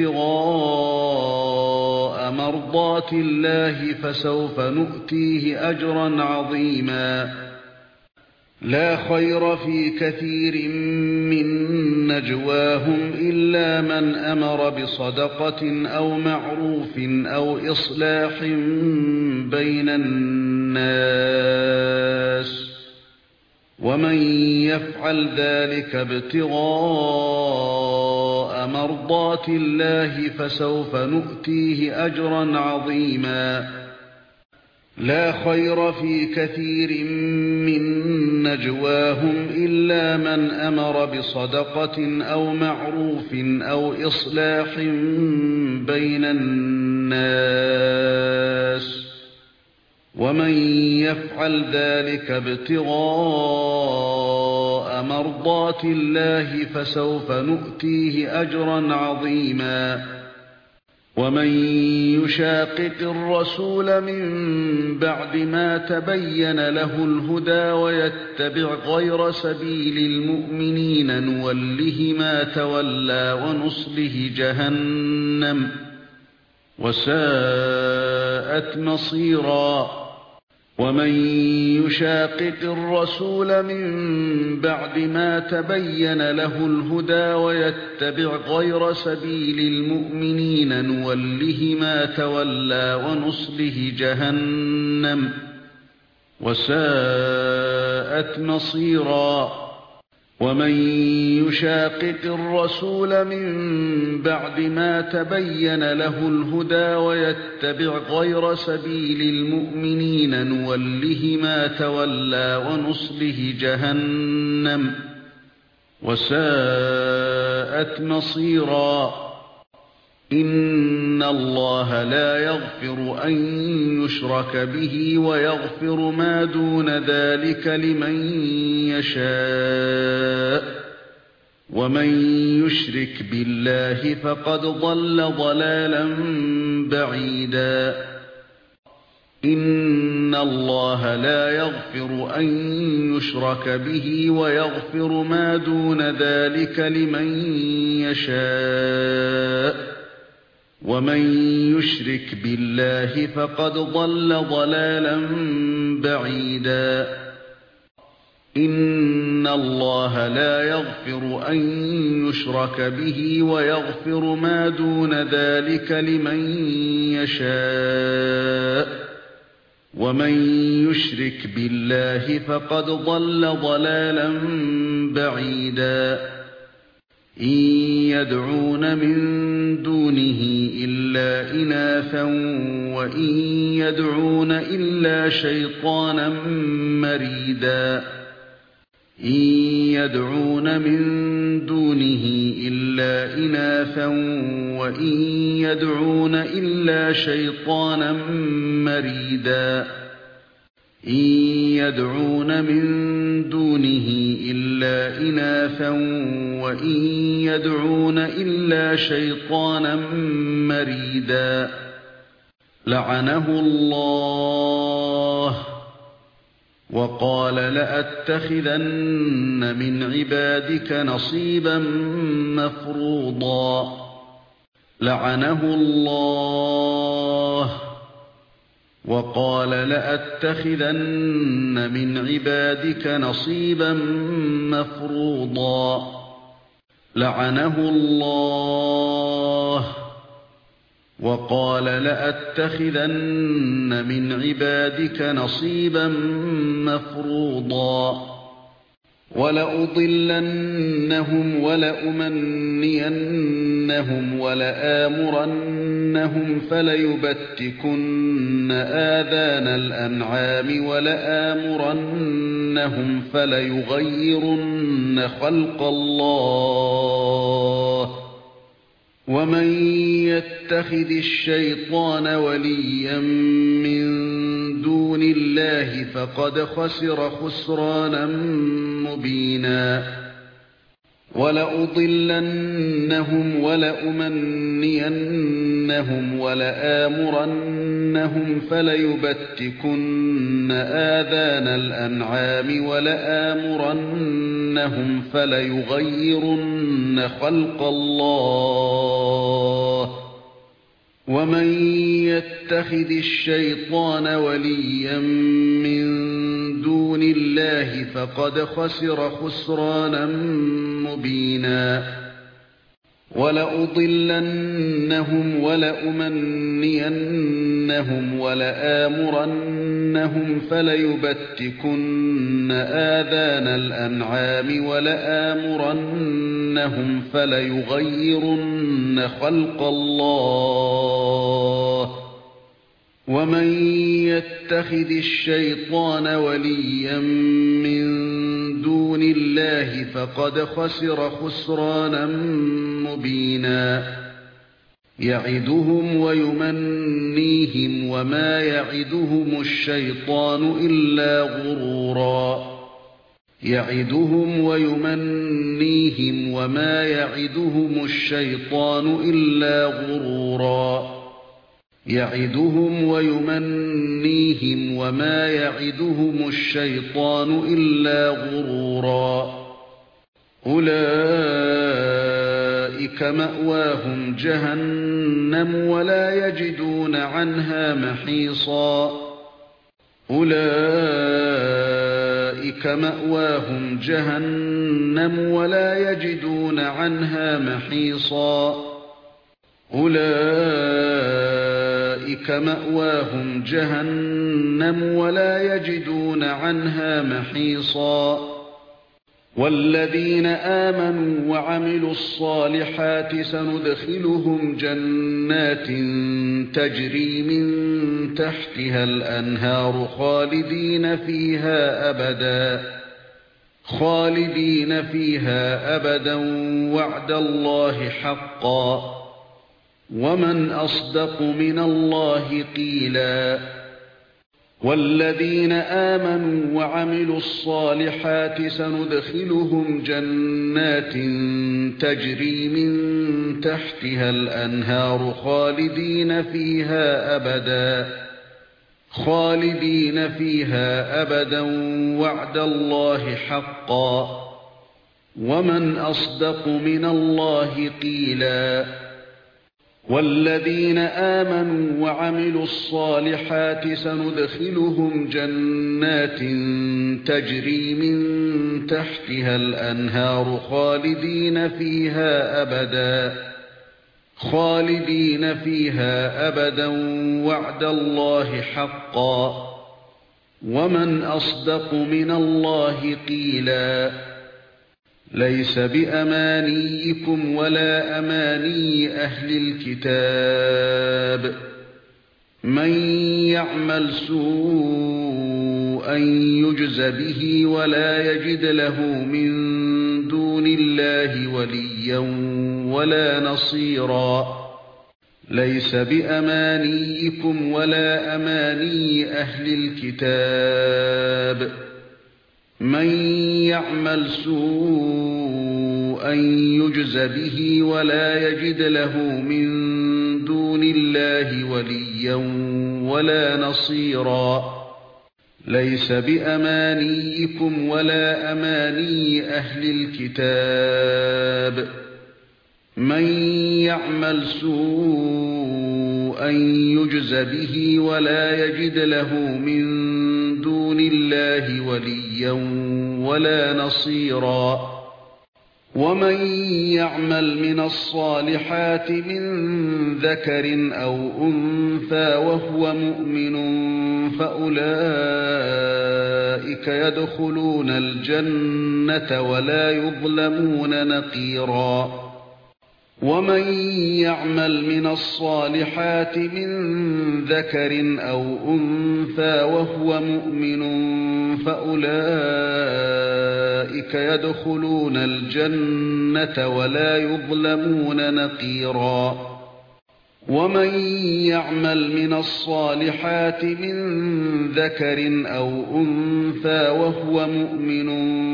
ابتغاء مرضات الله فسوف نؤتيه أجرا عظيما لا خير في كثير من نجواهم إلا من أمر بصدقة أو معروف أو إصلاح بين الناس ومن يفعل ذلك ابتغاء مرضات الله فسوف نؤتيه أجرا عظيما لا خير في كثير من نجواهم إلا من أمر بصدقة أو معروف أو إصلاح بين الناس ومن يفعل ذلك ابتغاء مرضات الله فسوف نؤتيه أجرا عظيما ومن يشاقق الرسول من بعد ما تبين له الهدى ويتبع غير سبيل المؤمنين نوله ما تولى ونصله جهنم وساءت مصيرا ومن يشاقق الرسول من بعد ما تبين له الهدى ويتبع غير سبيل المؤمنين نوله ما تولى ونصله جهنم وساءت مصيرا ومن يشاقق الرسول من بعد ما تبين له الهدى ويتبع غير سبيل المؤمنين نوله ما تولى ونصله جهنم وساءت مصيرا إن الله لا يغفر أن يشرك به ويغفر ما دون ذلك لمن يشاء ومن يشرك بالله فقد ضل ضلالا بعيدا إن الله لا يغفر أن يشرك به ويغفر ما دون ذلك لمن يشاء ومن يشرك بالله فقد ضل ضلالا بعيدا إن الله لا يغفر أن يشرك به ويغفر ما دون ذلك لمن يشاء ومن يشرك بالله فقد ضل ضلالا بعيدا إن يدعون من دونه إلا إناثا وإن يدعون إلا شيطانا مريدا إن يدعون من دونه إلا إناثا وإن يدعون إلا شيطانا مريدا إن يدعون من دونه إلا إناثا وإن يدعون إلا شيطانا مريدا لعنه الله وقال لأتخذن من عبادك نصيبا مفروضا لعنه الله وقال لأتخذن من عبادك نصيبا مفروضا لعنه الله وقال لأتخذن من عبادك نصيبا مفروضا ولأضلنهم ولأمنينهم ولآمرنهم فليبتكن آذان الأنعام ولآمرنهم فليغيرن خلق الله ومن يتخذ الشيطان وليا من دون الله فقد خسر خسرانا مبينا ولأضلنهم ولأمنينهم ولآمرنهم فليبتكن آذان الأنعام ولآمرنهم فليغيرن خلق الله ومن يتخذ الشيطان وليا من دون الله فقد خسر خسرانا مبينا ولأضلنهم ولأمنينهم ولآمرنهم فليبتكن آذان الأنعام ولآمرنهم فليغيرن خلق الله ومن يتخذ الشيطان وليا من دون الله فقد خسر خسرانا مبينا يعدهم ويمنيهم وما يعدهم الشيطان إلا غرورا يعدهم ويمنيهم وما يعدهم الشيطان إلا غرورا غرورا يعدهم ويمنيهم وما يعدهم الشيطان إلا غرورا أولئك مأواهم جهنم ولا يجدون عنها محيصا أولئك مأواهم جهنم ولا يجدون عنها محيصا أولئك مأواهم جهنم ولا يجدون عنها محيصا والذين آمنوا وعملوا الصالحات سندخلهم جنات تجري من تحتها الأنهار خالدين فيها أبدا وعد الله حقا ومن أصدق من الله قيلا والذين آمنوا وعملوا الصالحات سندخلهم جنات تجري من تحتها الأنهار خالدين فيها أبدا وعد الله حقا ومن أصدق من الله قيلا والذين آمنوا وعملوا الصالحات سندخلهم جنات تجري من تحتها الأنهار خالدين فيها أبدا وعد الله حقا ومن أصدق من الله قيلا ليس بأمانيكم ولا أماني أهل الكتاب من يعمل سوءا يجز به ولا يجد له من دون الله وليا ولا نصيرا ليس بأمانيكم ولا أماني أهل الكتاب من يعمل سوءا يجز به ولا يجد له من دون الله وليا ولا نصيرا ليس بأمانيكم ولا أماني أهل الكتاب من يعمل سوءا يجز به ولا يجد له من دون الله وليا ولا نصيرا ومن يعمل من الصالحات من ذكر أو أنثى وهو مؤمن فأولئك يدخلون الجنة ولا يظلمون نقيرا ومن يعمل من الصالحات من ذكر أو أنثى وهو مؤمن فأولئك يدخلون الجنة ولا يظلمون نقيرا ومن يعمل من الصالحات من ذكر أو أنثى وهو مؤمن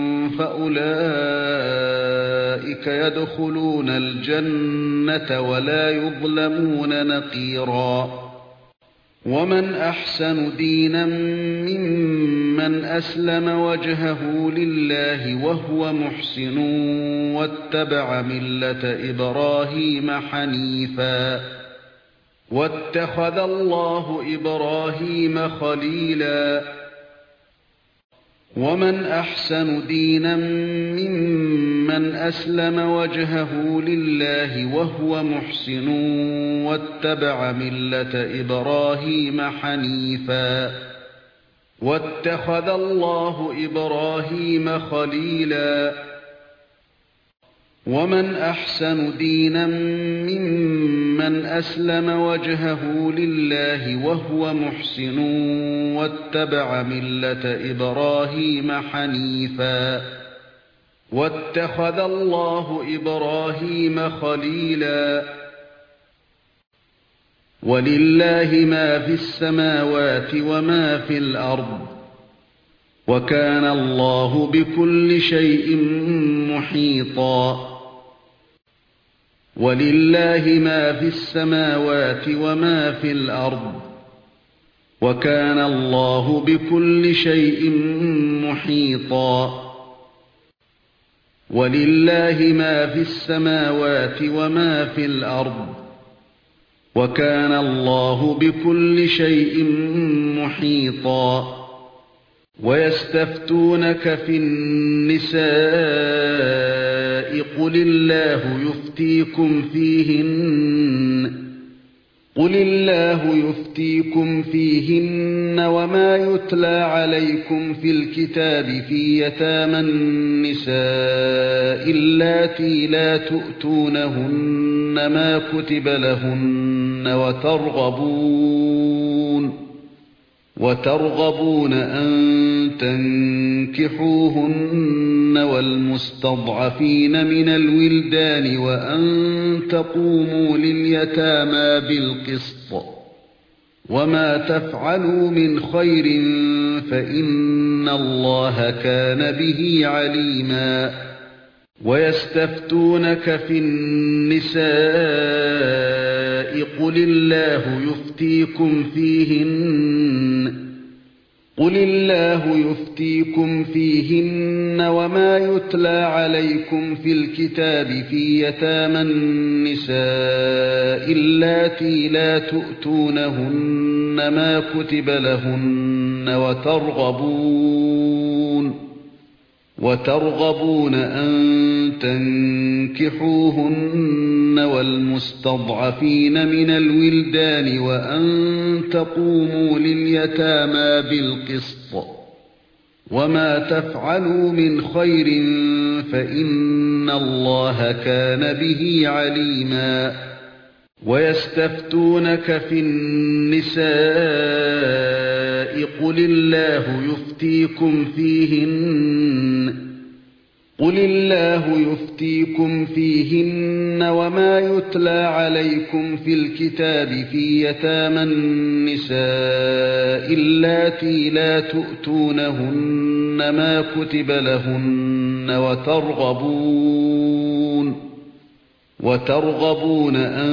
فأولئك يدخلون الجنة ولا يظلمون نقيرا ومن أحسن دينا ممن أسلم وجهه لله وهو محسن واتبع ملة إبراهيم حنيفا واتخذ الله إبراهيم خليلا ومن أحسن دينا ممن أسلم وجهه لله وهو محسن واتبع ملة إبراهيم حنيفا واتخذ الله إبراهيم خليلا ومن أحسن دينا ممن أسلم وجهه لله وهو محسن واتبع ملة إبراهيم حنيفا واتخذ الله إبراهيم خليلا ولله ما في السماوات وما في الأرض وكان الله بكل شيء محيطا وَلِلَّهِ مَا فِي السَّمَاوَاتِ وَمَا فِي الْأَرْضِ وَكَانَ اللَّهُ بِكُلِّ شَيْءٍ مُحِيطًا وَلِلَّهِ مَا فِي السَّمَاوَاتِ وَمَا فِي الْأَرْضِ وَكَانَ اللَّهُ بِكُلِّ شَيْءٍ مُحِيطًا وَيَسْتَفْتُونَكَ فِي النِّسَاءِ قُلِ اللَّهُ يُفْتِيكُمْ فِيهِنَّ وَمَا يُتْلَى عَلَيْكُمْ فِي الْكِتَابِ فِي يَتَامَى النِّسَاءِ اللَّاتِي لَا تُؤْتُونَهُنَّ مَا كُتِبَ لَهُنَّ وَتَرْغَبُونَ أَن تَنكِحُوهُنَّ وَالْمُسْتَضْعَفِينَ مِنَ الْوِلْدَانِ وَأَن تَقُومُوا لِلْيَتَامَى بِالْقِسْطِ ۚ وَمَا تَفْعَلُوا مِنْ خَيْرٍ فَإِنَّ اللَّهَ كَانَ بِهِ عَلِيمًا وَيَسْتَفْتُونَكَ فِي النِّسَاءِ قُلِ اللَّهُ يُفْتِيكُمْ فِيهِنَّ وَمَا يُتْلَى عَلَيْكُمْ فِي الْكِتَابِ فِي يَتَامَى النِّسَاءِ اللَّاتِي لَا تُؤْتُونَهُنَّ مَا كُتِبَ لَهُنَّ وَتَرْغَبُونَ أَن تَنكِحُوهُنَّ وَالْمُسْتَضْعَفِينَ مِنَ الْوِلْدَانِ وَأَن تَقُومُوا لِلْيَتَامَى بِالْقِسْطِ ۚ وَمَا تَفْعَلُوا مِنْ خَيْرٍ فَإِنَّ اللَّهَ كَانَ بِهِ عَلِيمًا وَيَسْتَفْتُونَكَ فِي النِّسَاءِ قُلِ اللَّهُ يُفْتِيكُمْ فِيهِنَّ وَمَا يُتْلَى عَلَيْكُمْ فِي الْكِتَابِ فِي يَتَامَى النِّسَاءِ اللَّاتِي لَا تُؤْتُونَهُنَّ مَا كُتِبَ لَهُنَّ وَتَرْغَبُونَ أَن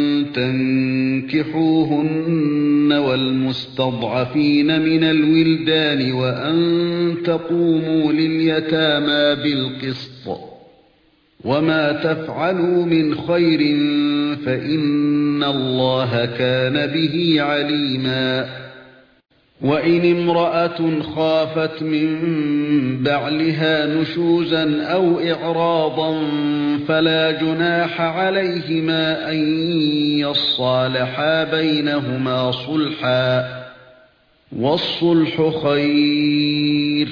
تَنكِحُوهُنَّ وَالْمُسْتَضْعَفِينَ مِنَ الْوِلْدَانِ وَأَن تَقُومُوا لِلْيَتَامَى بِالْقِسْطِ ۚ وَمَا تَفْعَلُوا مِنْ خَيْرٍ فَإِنَّ اللَّهَ كَانَ بِهِ عَلِيمًا وَإِنِ امْرَأَةٌ خَافَتْ مِن بَعْلِهَا نُشُوزًا أَوْ إِعْرَاضًا فَلَا جُنَاحَ عَلَيْهِمَا أَن يَصَّالَحَا بَيْنَهُمَا صُلْحًا ۚ وَالصُّلْحُ خَيْرٌ ۗ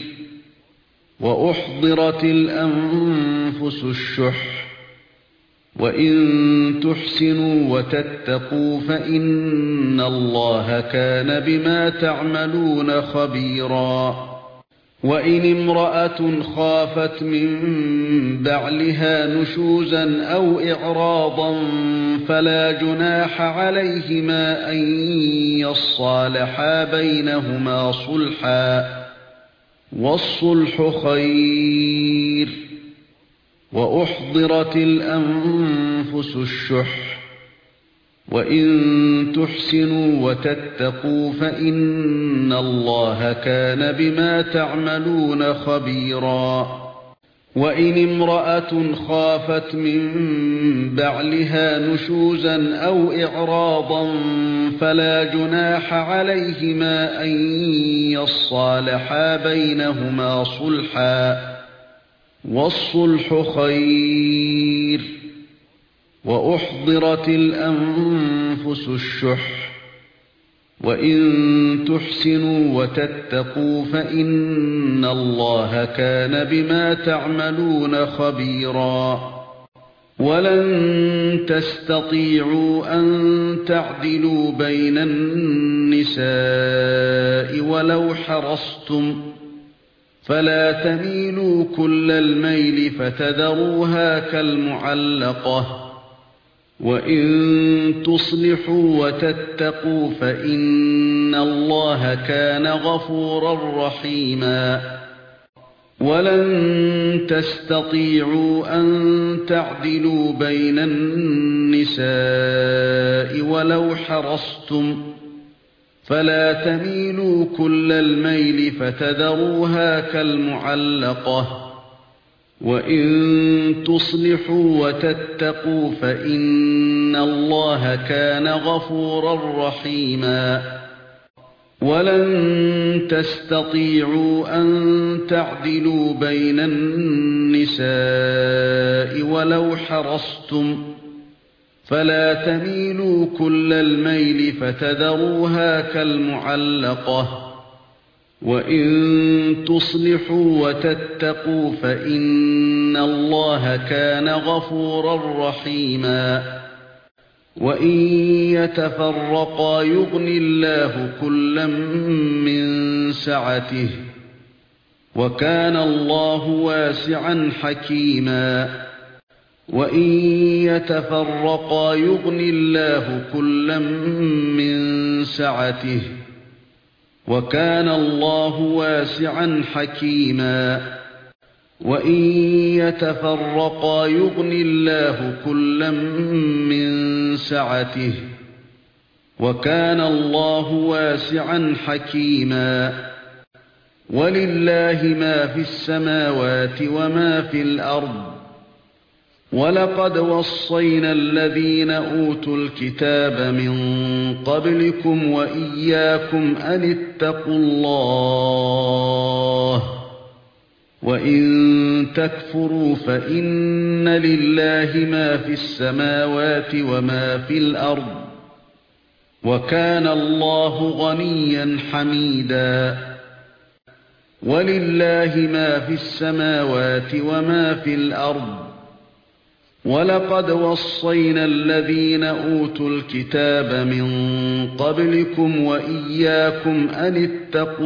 وَأُحْضِرَتِ الْأَنفُسُ الشُّحَّ ۚ وَإِن تُحْسِنُوا وَتَتَّقُوا فَإِنَّ اللَّهَ كَانَ بِمَا تَعْمَلُونَ خَبِيرًا وَإِنِ امْرَأَةٌ خَافَتْ مِن بَعْلِهَا نُشُوزًا أَوْ إِعْرَاضًا فَلَا جُنَاحَ عَلَيْهِمَا أَن يَصَّالَحَا بَيْنَهُمَا صُلْحًا ۚ وَالصُّلْحُ خَيْرٌ ۗ وَأُحْضِرَتِ الْأَنفُسُ الشُّحَّ ۚ وَإِن تُحْسِنُوا وَتَتَّقُوا فَإِنَّ اللَّهَ كَانَ بِمَا تَعْمَلُونَ خَبِيرًا وَإِنِ امْرَأَةٌ خَافَتْ مِن بَعْلِهَا نُشُوزًا أَوْ إِعْرَاضًا فَلَا جُنَاحَ عَلَيْهِمَا أَن يَصَّالَحَا بَيْنَهُمَا صُلْحًا ۚ وَالصُّلْحُ خَيْرٌ ۗ وَأُحْضِرَتِ الْأَنفُسُ الشُّحَّ ۚ وَإِن تُحْسِنُوا وَتَتَّقُوا فَإِنَّ اللَّهَ كَانَ بِمَا تَعْمَلُونَ خَبِيرًا وَلَن تَسْتَطِيعُوا أَن تَعْدِلُوا بَيْنَ النِّسَاءِ وَلَوْ حَرَصْتُمْ ۖ فَلَا تَمِيلُوا كُلَّ الْمَيْلِ فَتَذَرُوهَا كَالْمُعَلَّقَةِ ۚ وَإِن تُصْلِحُوا وَتَتَّقُوا فَإِنَّ اللَّهَ كَانَ غَفُورًا رَّحِيمًا وَلَن تَسْتَطِيعُوا أَن تَعْدِلُوا بَيْنَ النِّسَاءِ وَلَوْ حَرَصْتُمْ فَلَا تَمِيلُوا كُلَّ الْمَيْلِ فَتَذَرُوهَا كَالْمُعَلَّقَةِ وَإِن تُصْلِحُوا وَتَتَّقُوا فَإِنَّ اللَّهَ كَانَ غَفُورًا رَّحِيمًا وَلَن تَسْتَطِيعُوا أَن تَعْدِلُوا بَيْنَ النِّسَاءِ وَلَوْ حَرَصْتُمْ فَلَا تَمِيلُوا كُلَّ الْمَيْلِ فَتَذَرُوهَا كَالْمُعَلَّقَةِ وَإِن تُصْلِحُوا وَتَتَّقُوا فَإِنَّ اللَّهَ كَانَ غَفُورًا رَّحِيمًا وَإِن يَتَفَرَّقَا يُغْنِ اللَّهُ كُلًّا مِّن سَعَتِهِ وَكَانَ اللَّهُ وَاسِعًا حَكِيمًا وَإِن يَتَفَرَّقَا يُغْنِ اللَّهُ كُلًّا مِّن سَعَتِهِ وَكَانَ اللَّهُ وَاسِعًا حَكِيمًا وَإِن يَتَفَرَّقَا يُغْنِ اللَّهُ كُلًّا مِّن سَعَتِهِ وَكَانَ اللَّهُ وَاسِعًا حَكِيمًا وَلِلَّهِ مَا فِي السَّمَاوَاتِ وَمَا فِي الْأَرْضِ وَلَقَدْ وَصَّيْنَا الَّذِينَ أُوتُوا الْكِتَابَ مِن قَبْلِكُمْ وَإِيَّاكُمْ أَنِ اتَّقُوا اللَّهَ وَإِن تَكْفُرُوا فَإِنَّ لِلَّهِ مَا فِي السَّمَاوَاتِ وَمَا فِي الْأَرْضِ وَكَانَ اللَّهُ غَنِيًّا حَمِيدًا وَلِلَّهِ مَا فِي السَّمَاوَاتِ وَمَا فِي الْأَرْضِ وَلَقَدْ وَصَّيْنَا الَّذِينَ أُوتُوا الْكِتَابَ مِن قَبْلِكُمْ وَإِيَّاكُمْ أَنِ اتَّقُوا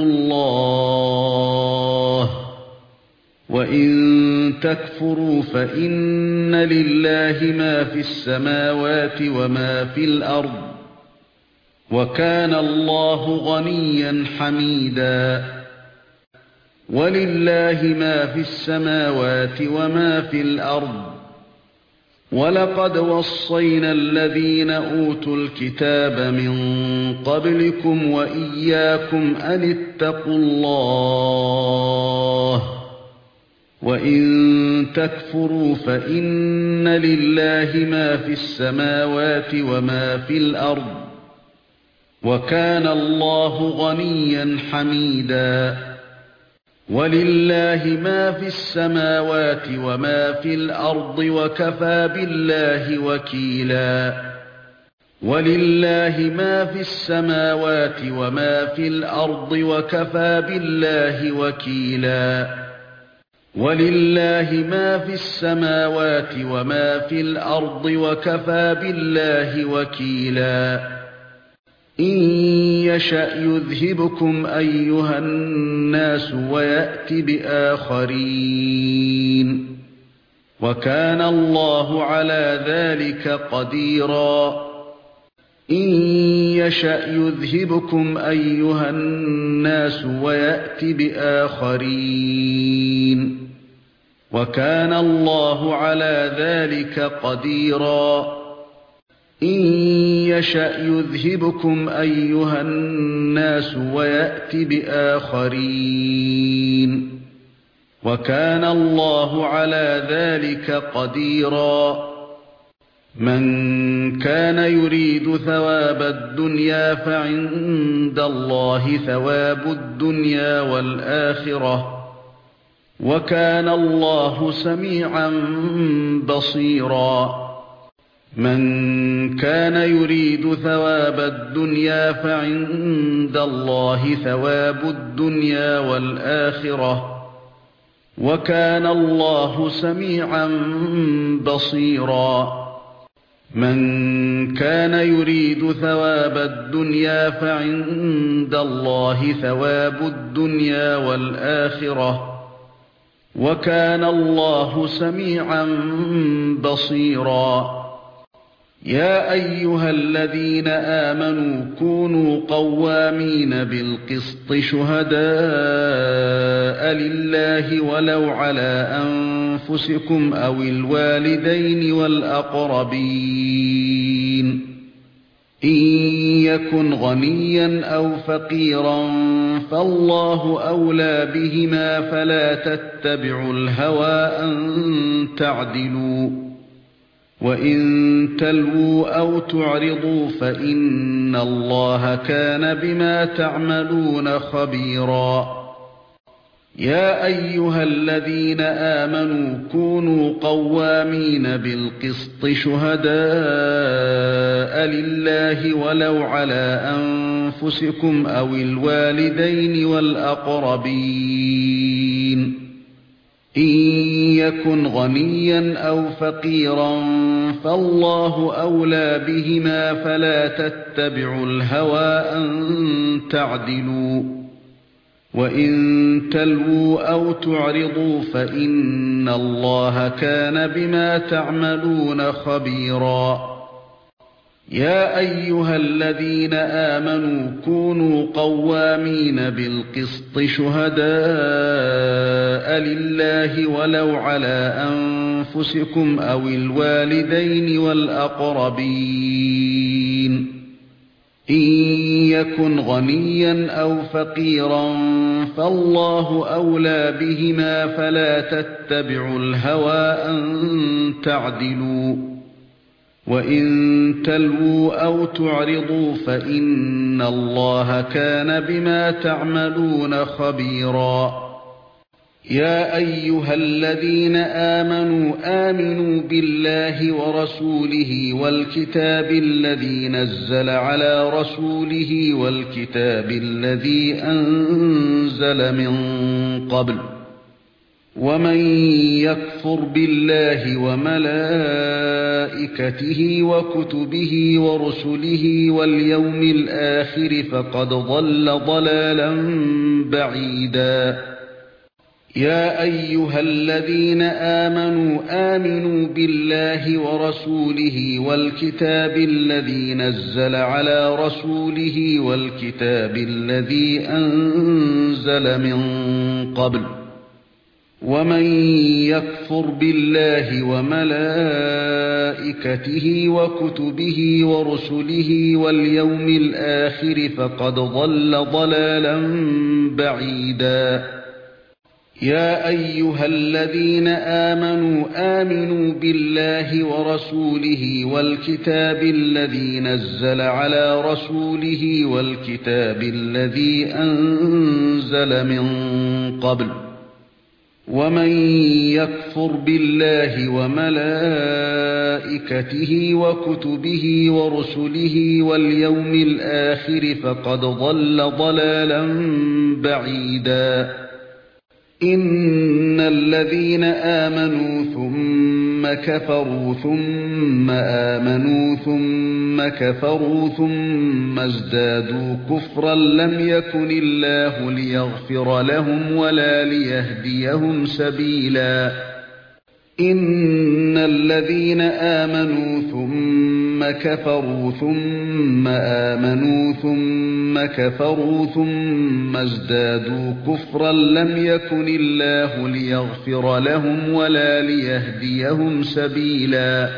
اللَّهَ وَإِن تَكْفُرُوا فَإِنَّ لِلَّهِ مَا فِي السَّمَاوَاتِ وَمَا في الْأَرْضِ وَكَانَ اللَّهُ غَنِيًّا حَمِيدًا وَلِلَّهِ مَا فِي السَّمَاوَاتِ وَمَا في الْأَرْضِ وَلَقَدْ وَصَّيْنَا الَّذِينَ أُوتُوا الْكِتَابَ مِن قَبْلِكُمْ وَإِيَّاكُمْ أَنِ اتَّقُوا اللَّهَ وَإِن تَكْفُرُوا فَإِنَّ لِلَّهِ مَا فِي السَّمَاوَاتِ وَمَا في الْأَرْضِ وَكَانَ اللَّهُ غَنِيًّا حَمِيدًا وَلِلَّهِ مَا فِي السَّمَاوَاتِ وَمَا في الْأَرْضِ وَكَفَى بِاللَّهِ وَكِيلًا وَلِلَّهِ مَا فِي السَّمَاوَاتِ وَمَا في الْأَرْضِ وَكَفَى بِاللَّهِ وَكِيلًا وَلِلَّهِ مَا فِي السَّمَاوَاتِ وَمَا في الْأَرْضِ وَكَفَى بِاللَّهِ وَكِيلًا إِن يَشَأْ يُذْهِبْكُمْ أَيُّهَا النَّاسُ وَيَأْتِ بِآخَرِينَ وَكَانَ اللَّهُ عَلَى ذَلِكَ قَدِيرًا إِن يَشَأْ يُذْهِبْكُمْ أَيُّهَا النَّاسُ وَيَأْتِ بِآخَرِينَ وَكَانَ اللَّهُ عَلَى ذَلِكَ قَدِيرًا إِن يَشَأْ يُذْهِبْكُمْ أَيُّهَا النَّاسُ وَيَأْتِ بِآخَرِينَ وَكَانَ اللَّهُ عَلَى ذَلِكَ قَدِيرًا مَنْ كَانَ يُرِيدُ ثَوَابَ الدُّنْيَا فَعِندَ اللَّهِ ثَوَابُ الدُّنْيَا وَالْآخِرَةِ وَكَانَ اللَّهُ سَمِيعًا بَصِيرًا مَنْ كَانَ يُرِيدُ ثَوَابَ الدُّنْيَا فَعِندَ اللَّهِ ثَوَابُ الدُّنْيَا وَالْآخِرَةِ وَكَانَ اللَّهُ سَمِيعًا بَصِيرًا مَنْ كَانَ يُرِيدُ ثَوَابَ الدُّنْيَا فَعِندَ اللَّهِ ثَوَابُ الدُّنْيَا وَالْآخِرَةِ وَكَانَ اللَّهُ سَمِيعًا بَصِيرًا يَا أَيُّهَا الَّذِينَ آمَنُوا كُونُوا قَوَّامِينَ بِالْقِسْطِ شُهَدَاءَ لله ولو على أنفسكم أو الوالدين والأقربين إن يكن غنيا أو فقيرا فالله أولى بهما فلا تتبعوا الهوى أن تعدلوا وإن تلووا أو تعرضوا فإن الله كان بما تعملون خبيرا يا أيها الذين آمنوا كونوا قوامين بالقسط شهداء لله ولو على أنفسكم أو الوالدين والأقربين إن يكن غنيا أو فقيرا فالله أولى بهما فلا تتبعوا الهوى أن تعدلوا وإن تلووا أو تعرضوا فإن الله كان بما تعملون خبيرا يا أيها الذين آمنوا كونوا قوامين بالقسط شهداء لله ولو على أنفسكم أو الوالدين والأقربين إن يكن غنيا أو فقيرا فالله أولى بهما فلا تتبعوا الهوى أن تعدلوا وإن تلووا أو تعرضوا فإن الله كان بما تعملون خبيرا يا أيها الذين آمنوا بالله ورسوله والكتاب الذي نزل على رسوله والكتاب الذي أنزل من قبل ومن يكفر بالله وملائكته وكتبه ورسله واليوم الآخر فقد ضل ضلالا بعيدا يا أيها الذين آمنوا بالله ورسوله والكتاب الذي نزل على رسوله والكتاب الذي أنزل من قبل ومن يكفر بالله وملائكته وكتبه ورسله واليوم الآخر فقد ضل ضلالا بعيدا يا أيها الذين آمنوا بالله ورسوله والكتاب الذي نزل على رسوله والكتاب الذي أنزل من قبل ومن يكفر بالله وملائكته وكتبه ورسله واليوم الآخر فقد ضل ضلالا بعيدا إن الذين آمنوا ثم كفروا ثم آمنوا ثم كفروا ثم ازدادوا كفرا لم يكن الله ليغفر لهم ولا ليهديهم سبيلا إن الذين آمنوا ثم كفروا ثم آمنوا ثم كفروا ثم ازدادوا كفرا لم يكن الله ليغفر لهم ولا ليهديهم سبيلا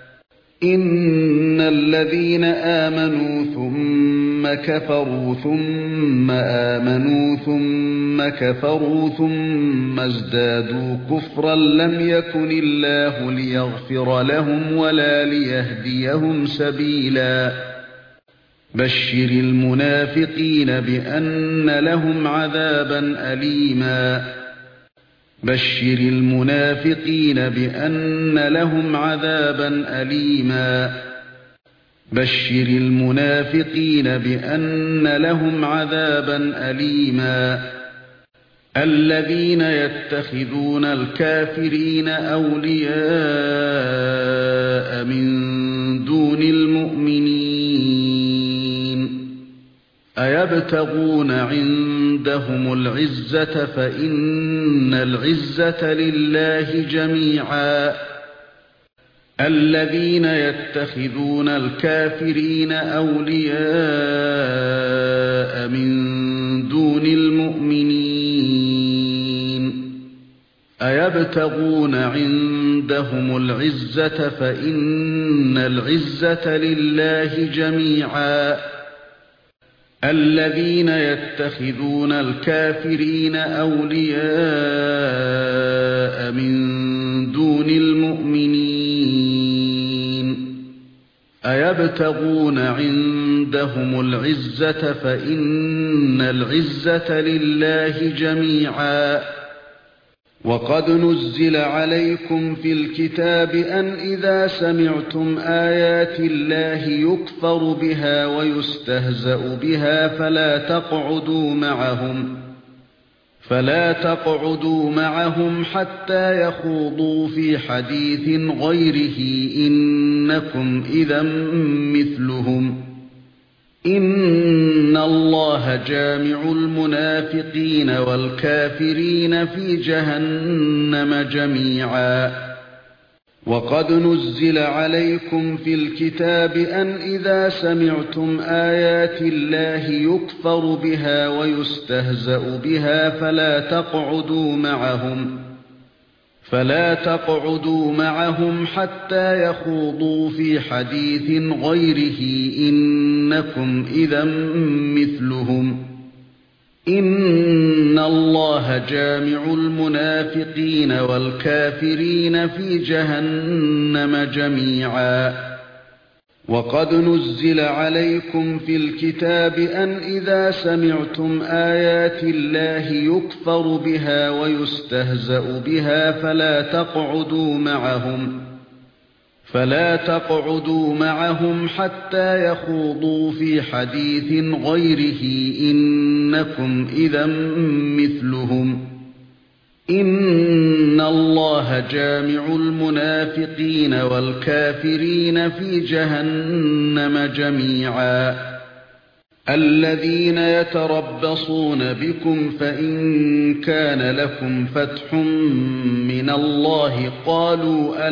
إن الذين آمنوا ثم كفروا ثم آمنوا ثم كفروا ثم ازدادوا كفرا لم يكن الله ليغفر لهم ولا ليهديهم سبيلا بشر المنافقين بأن لهم عذابا أليما بشر المنافقين بأن لهم عذابا أليما بشر المنافقين بأن لهم عذابا أليما الذين يتخذون الكافرين أولياء من دون المؤمنين أيبتغون عندهم العزة فإن العزة لله جميعا الذين يتخذون الكافرين أولياء من دون المؤمنين أيبتغون عندهم العزة فإن العزة لله جميعا الذين يتخذون الكافرين أولياء من دون المؤمنين أيبتغون عندهم العزة فإن العزة لله جميعا وقد نزل عليكم في الكتاب أن إذا سمعتم آيات الله يكفر بها ويستهزأ بها فلا تقعدوا معهم حتى يخوضوا في حديث غيره إنكم إذا مثلهم إن الله جامع المنافقين والكافرين في جهنم جميعا وقد نزل عليكم في الكتاب أن إذا سمعتم آيات الله يكفر بها ويستهزأ بها فلا تقعدوا معهم حتى يخوضوا في حديث غيره إنكم إذا مثلهم إن الله جامع المنافقين والكافرين في جهنم جميعا وقد نزل عليكم في الكتاب أن إذا سمعتم آيات الله يكفر بها ويستهزأ بها فلا تقعدوا معهم حتى يخوضوا في حديث غيره إنكم إذا مثلهم إن الله جامع المنافقين والكافرين في جهنم جميعا الذين يتربصون بكم فإن كان لكم فتح من الله قالوا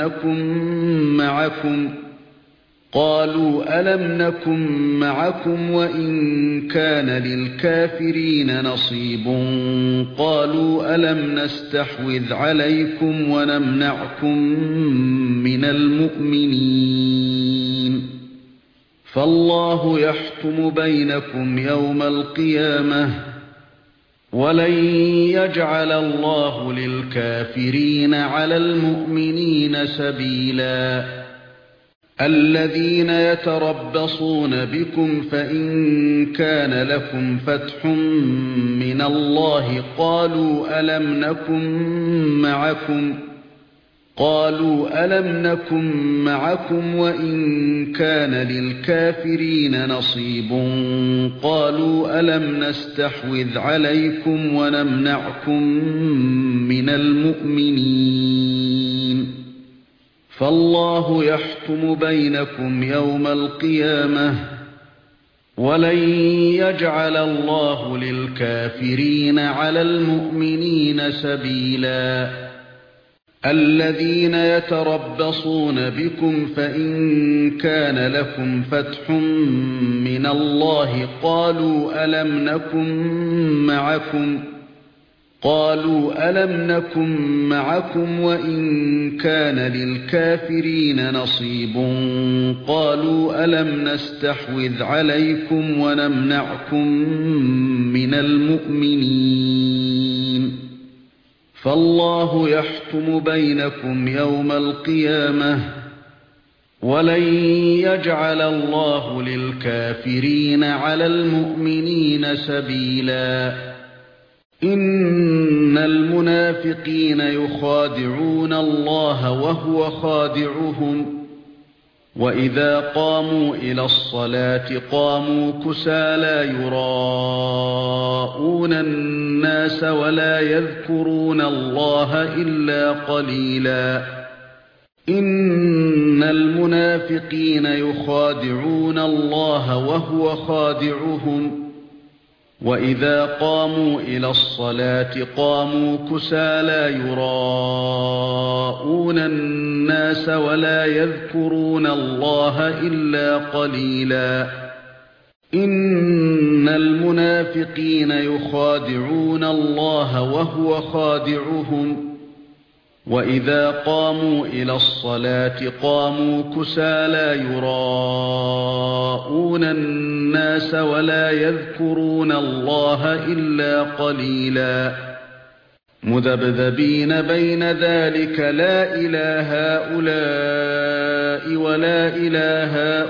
ألم نكن معكم وإن كان للكافرين نصيب قالوا ألم نستحوذ عليكم ونمنعكم من المؤمنين فالله يحكم بينكم يوم القيامة ولن يجعل الله للكافرين على المؤمنين سبيلا الذين يتربصون بكم فإن كان لكم فتح من الله قالوا ألم نكن معكم وإن كان للكافرين نصيب قالوا ألم نستحوذ عليكم ونمنعكم من المؤمنين فالله يحكم بينكم يوم القيامة ولن يجعل الله للكافرين على المؤمنين سبيلا الذين يتربصون بكم فإن كان لكم فتح من الله قالوا ألم نكن معكم وإن كان للكافرين نصيب قالوا ألم نستحوذ عليكم ونمنعكم من المؤمنين فالله يحكم بينكم يوم القيامة ولن يجعل الله للكافرين على المؤمنين سبيلا إن المنافقين يخادعون الله وهو خادعهم وإذا قاموا إلى الصلاة قاموا كسالى يراءون الناس ولا يذكرون الله إلا قليلا إن المنافقين يخادعون الله وهو خادعهم وإذا قاموا إلى الصلاة قاموا كسالى يراءون الناس ولا يذكرون الله إلا قليلا إن المنافقين يخادعون الله وهو خادعهم وَإِذَا قَامُوا إِلَى الصَّلَاةِ قَامُوا كُسَالَى يُرَاءُونَ النَّاسَ وَلَا يَذْكُرُونَ اللَّهَ إِلَّا قَلِيلًا مُذَبْذَبِينَ بَيْنَ ذَلِكَ لَا إِلَى هَؤُلَاءِ وَلَا إِلَى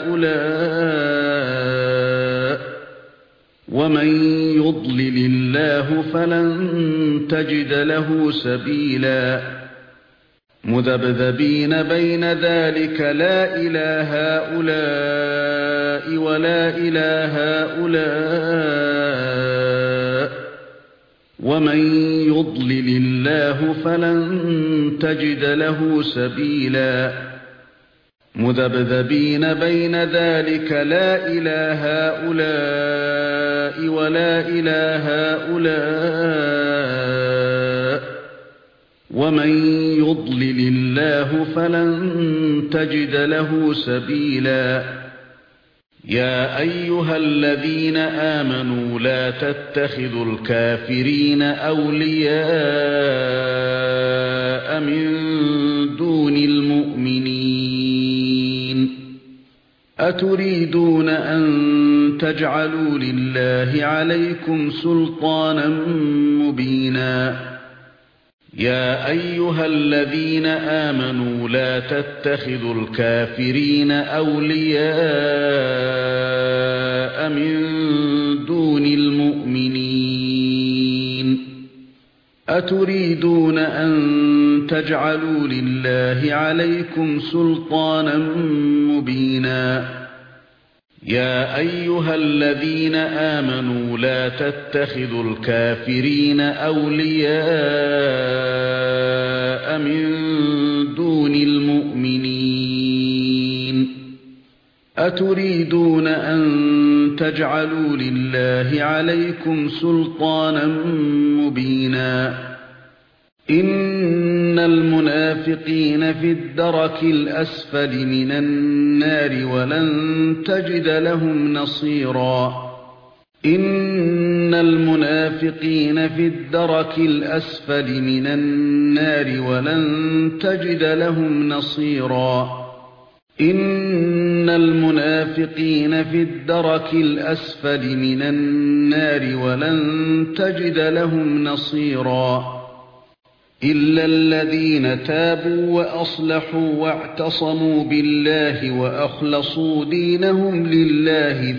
هَؤُلَاءِ وَمَن يُضْلِلِ اللَّهُ فَلَن تَجِدَ لَهُ سَبِيلًا مُذَبْذَبِينَ بَيْنَ ذَلِكَ لَا إِلَى هَؤُلَاءِ وَلَا إِلَى هَؤُلَاءِ وَمَن يُضْلِلِ اللَّهُ فَلَن تَجِدَ لَهُ سَبِيلًا مُذَبْذَبِينَ بَيْنَ ذَلِكَ لَا إِلَى هَؤُلَاءِ وَلَا إِلَى هَؤُلَاءِ وَمَن يُضْلِلِ اللَّهُ فَلَن تَجِدَ لَهُ سَبِيلًا يَا أَيُّهَا الَّذِينَ آمَنُوا لَا تَتَّخِذُوا الْكَافِرِينَ أَوْلِيَاءَ مِن دُونِ الْمُؤْمِنِينَ أَتُرِيدُونَ أَن تَجْعَلُوا لِلَّهِ عَلَيْكُمْ سُلْطَانًا مُبِينًا يَا أَيُّهَا الَّذِينَ آمَنُوا لَا تَتَّخِذُوا الْكَافِرِينَ أَوْلِيَاءَ مِن دُونِ الْمُؤْمِنِينَ أَتُرِيدُونَ أَن تَجْعَلُوا لِلَّهِ عَلَيْكُمْ سُلْطَانًا مُبِينًا يَا أَيُّهَا الَّذِينَ آمَنُوا لَا تَتَّخِذُوا الْكَافِرِينَ أَوْلِيَاءَ مِن دُونِ الْمُؤْمِنِينَ أَتُرِيدُونَ أَن تَجْعَلُوا لِلَّهِ عَلَيْكُمْ سُلْطَانًا مُبِينًا إِنَّ الْمُنَافِقِينَ فِي الدَّرَكِ الْأَسْفَلِ مِنَ النَّارِ وَلَن تَجِدَ لَهُمْ نَصِيرًا إِنَّ الْمُنَافِقِينَ في الدَّرَكِ الْأَسْفَلِ مِنَ النَّارِ وَلَن تَجِدَ لَهُمْ نَصِيرًا إِنَّ الْمُنَافِقِينَ في الدَّرَكِ الْأَسْفَلِ مِنَ النَّارِ وَلَن تَجِدَ لَهُمْ نَصِيرًا إِلَّا الَّذِينَ تَابُوا وَأَصْلَحُوا وَاعْتَصَمُوا بِاللَّهِ وَأَخْلَصُوا دِينَهُمْ لِلَّهِ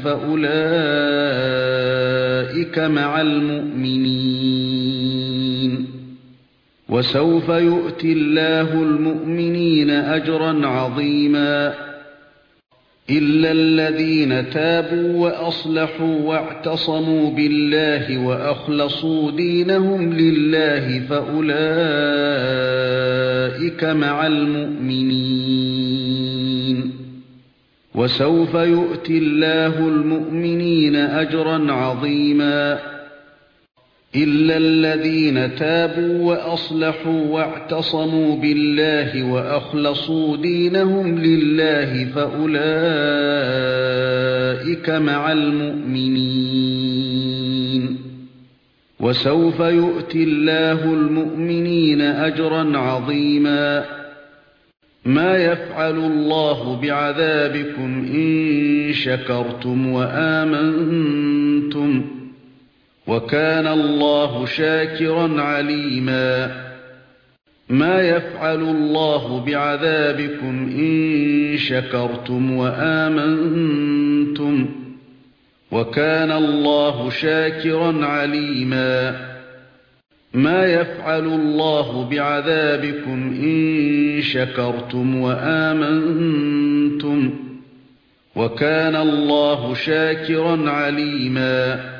فَأُولَئِكَ مَعَ الْمُؤْمِنِينَ وَسَوْفَ يُؤْتِ اللَّهُ الْمُؤْمِنِينَ أَجْرًا عَظِيمًا إِلَّا الَّذِينَ تَابُوا وَأَصْلَحُوا وَاعْتَصَمُوا بِاللَّهِ وَأَخْلَصُوا دِينَهُمْ لِلَّهِ فَأُولَئِكَ مَعَ الْمُؤْمِنِينَ وَسَوْفَ يُؤْتِ اللَّهُ الْمُؤْمِنِينَ أَجْرًا عَظِيمًا إِلَّا الَّذِينَ تَابُوا وَأَصْلَحُوا وَاعْتَصَمُوا بِاللَّهِ وَأَخْلَصُوا دِينَهُمْ لِلَّهِ فَأُولَئِكَ مَعَ الْمُؤْمِنِينَ وَسَوْفَ يُؤْتِ اللَّهُ الْمُؤْمِنِينَ أَجْرًا عَظِيمًا مَا يَفْعَلُ اللَّهُ بِعَذَابِكُمْ إِن شَكَرْتُمْ وَآمَنتُمْ وَكَانَ اللَّهُ شَاكِرًا عَلِيمًا مَا يَفْعَلُ اللَّهُ بِعَذَابِكُمْ إِن شَكَرْتُمْ وَآمَنتُمْ وَكَانَ اللَّهُ شَاكِرًا عَلِيمًا مَا يَفْعَلُ اللَّهُ بِعَذَابِكُمْ إِن شَكَرْتُمْ وَآمَنتُمْ وَكَانَ اللَّهُ شَاكِرًا عَلِيمًا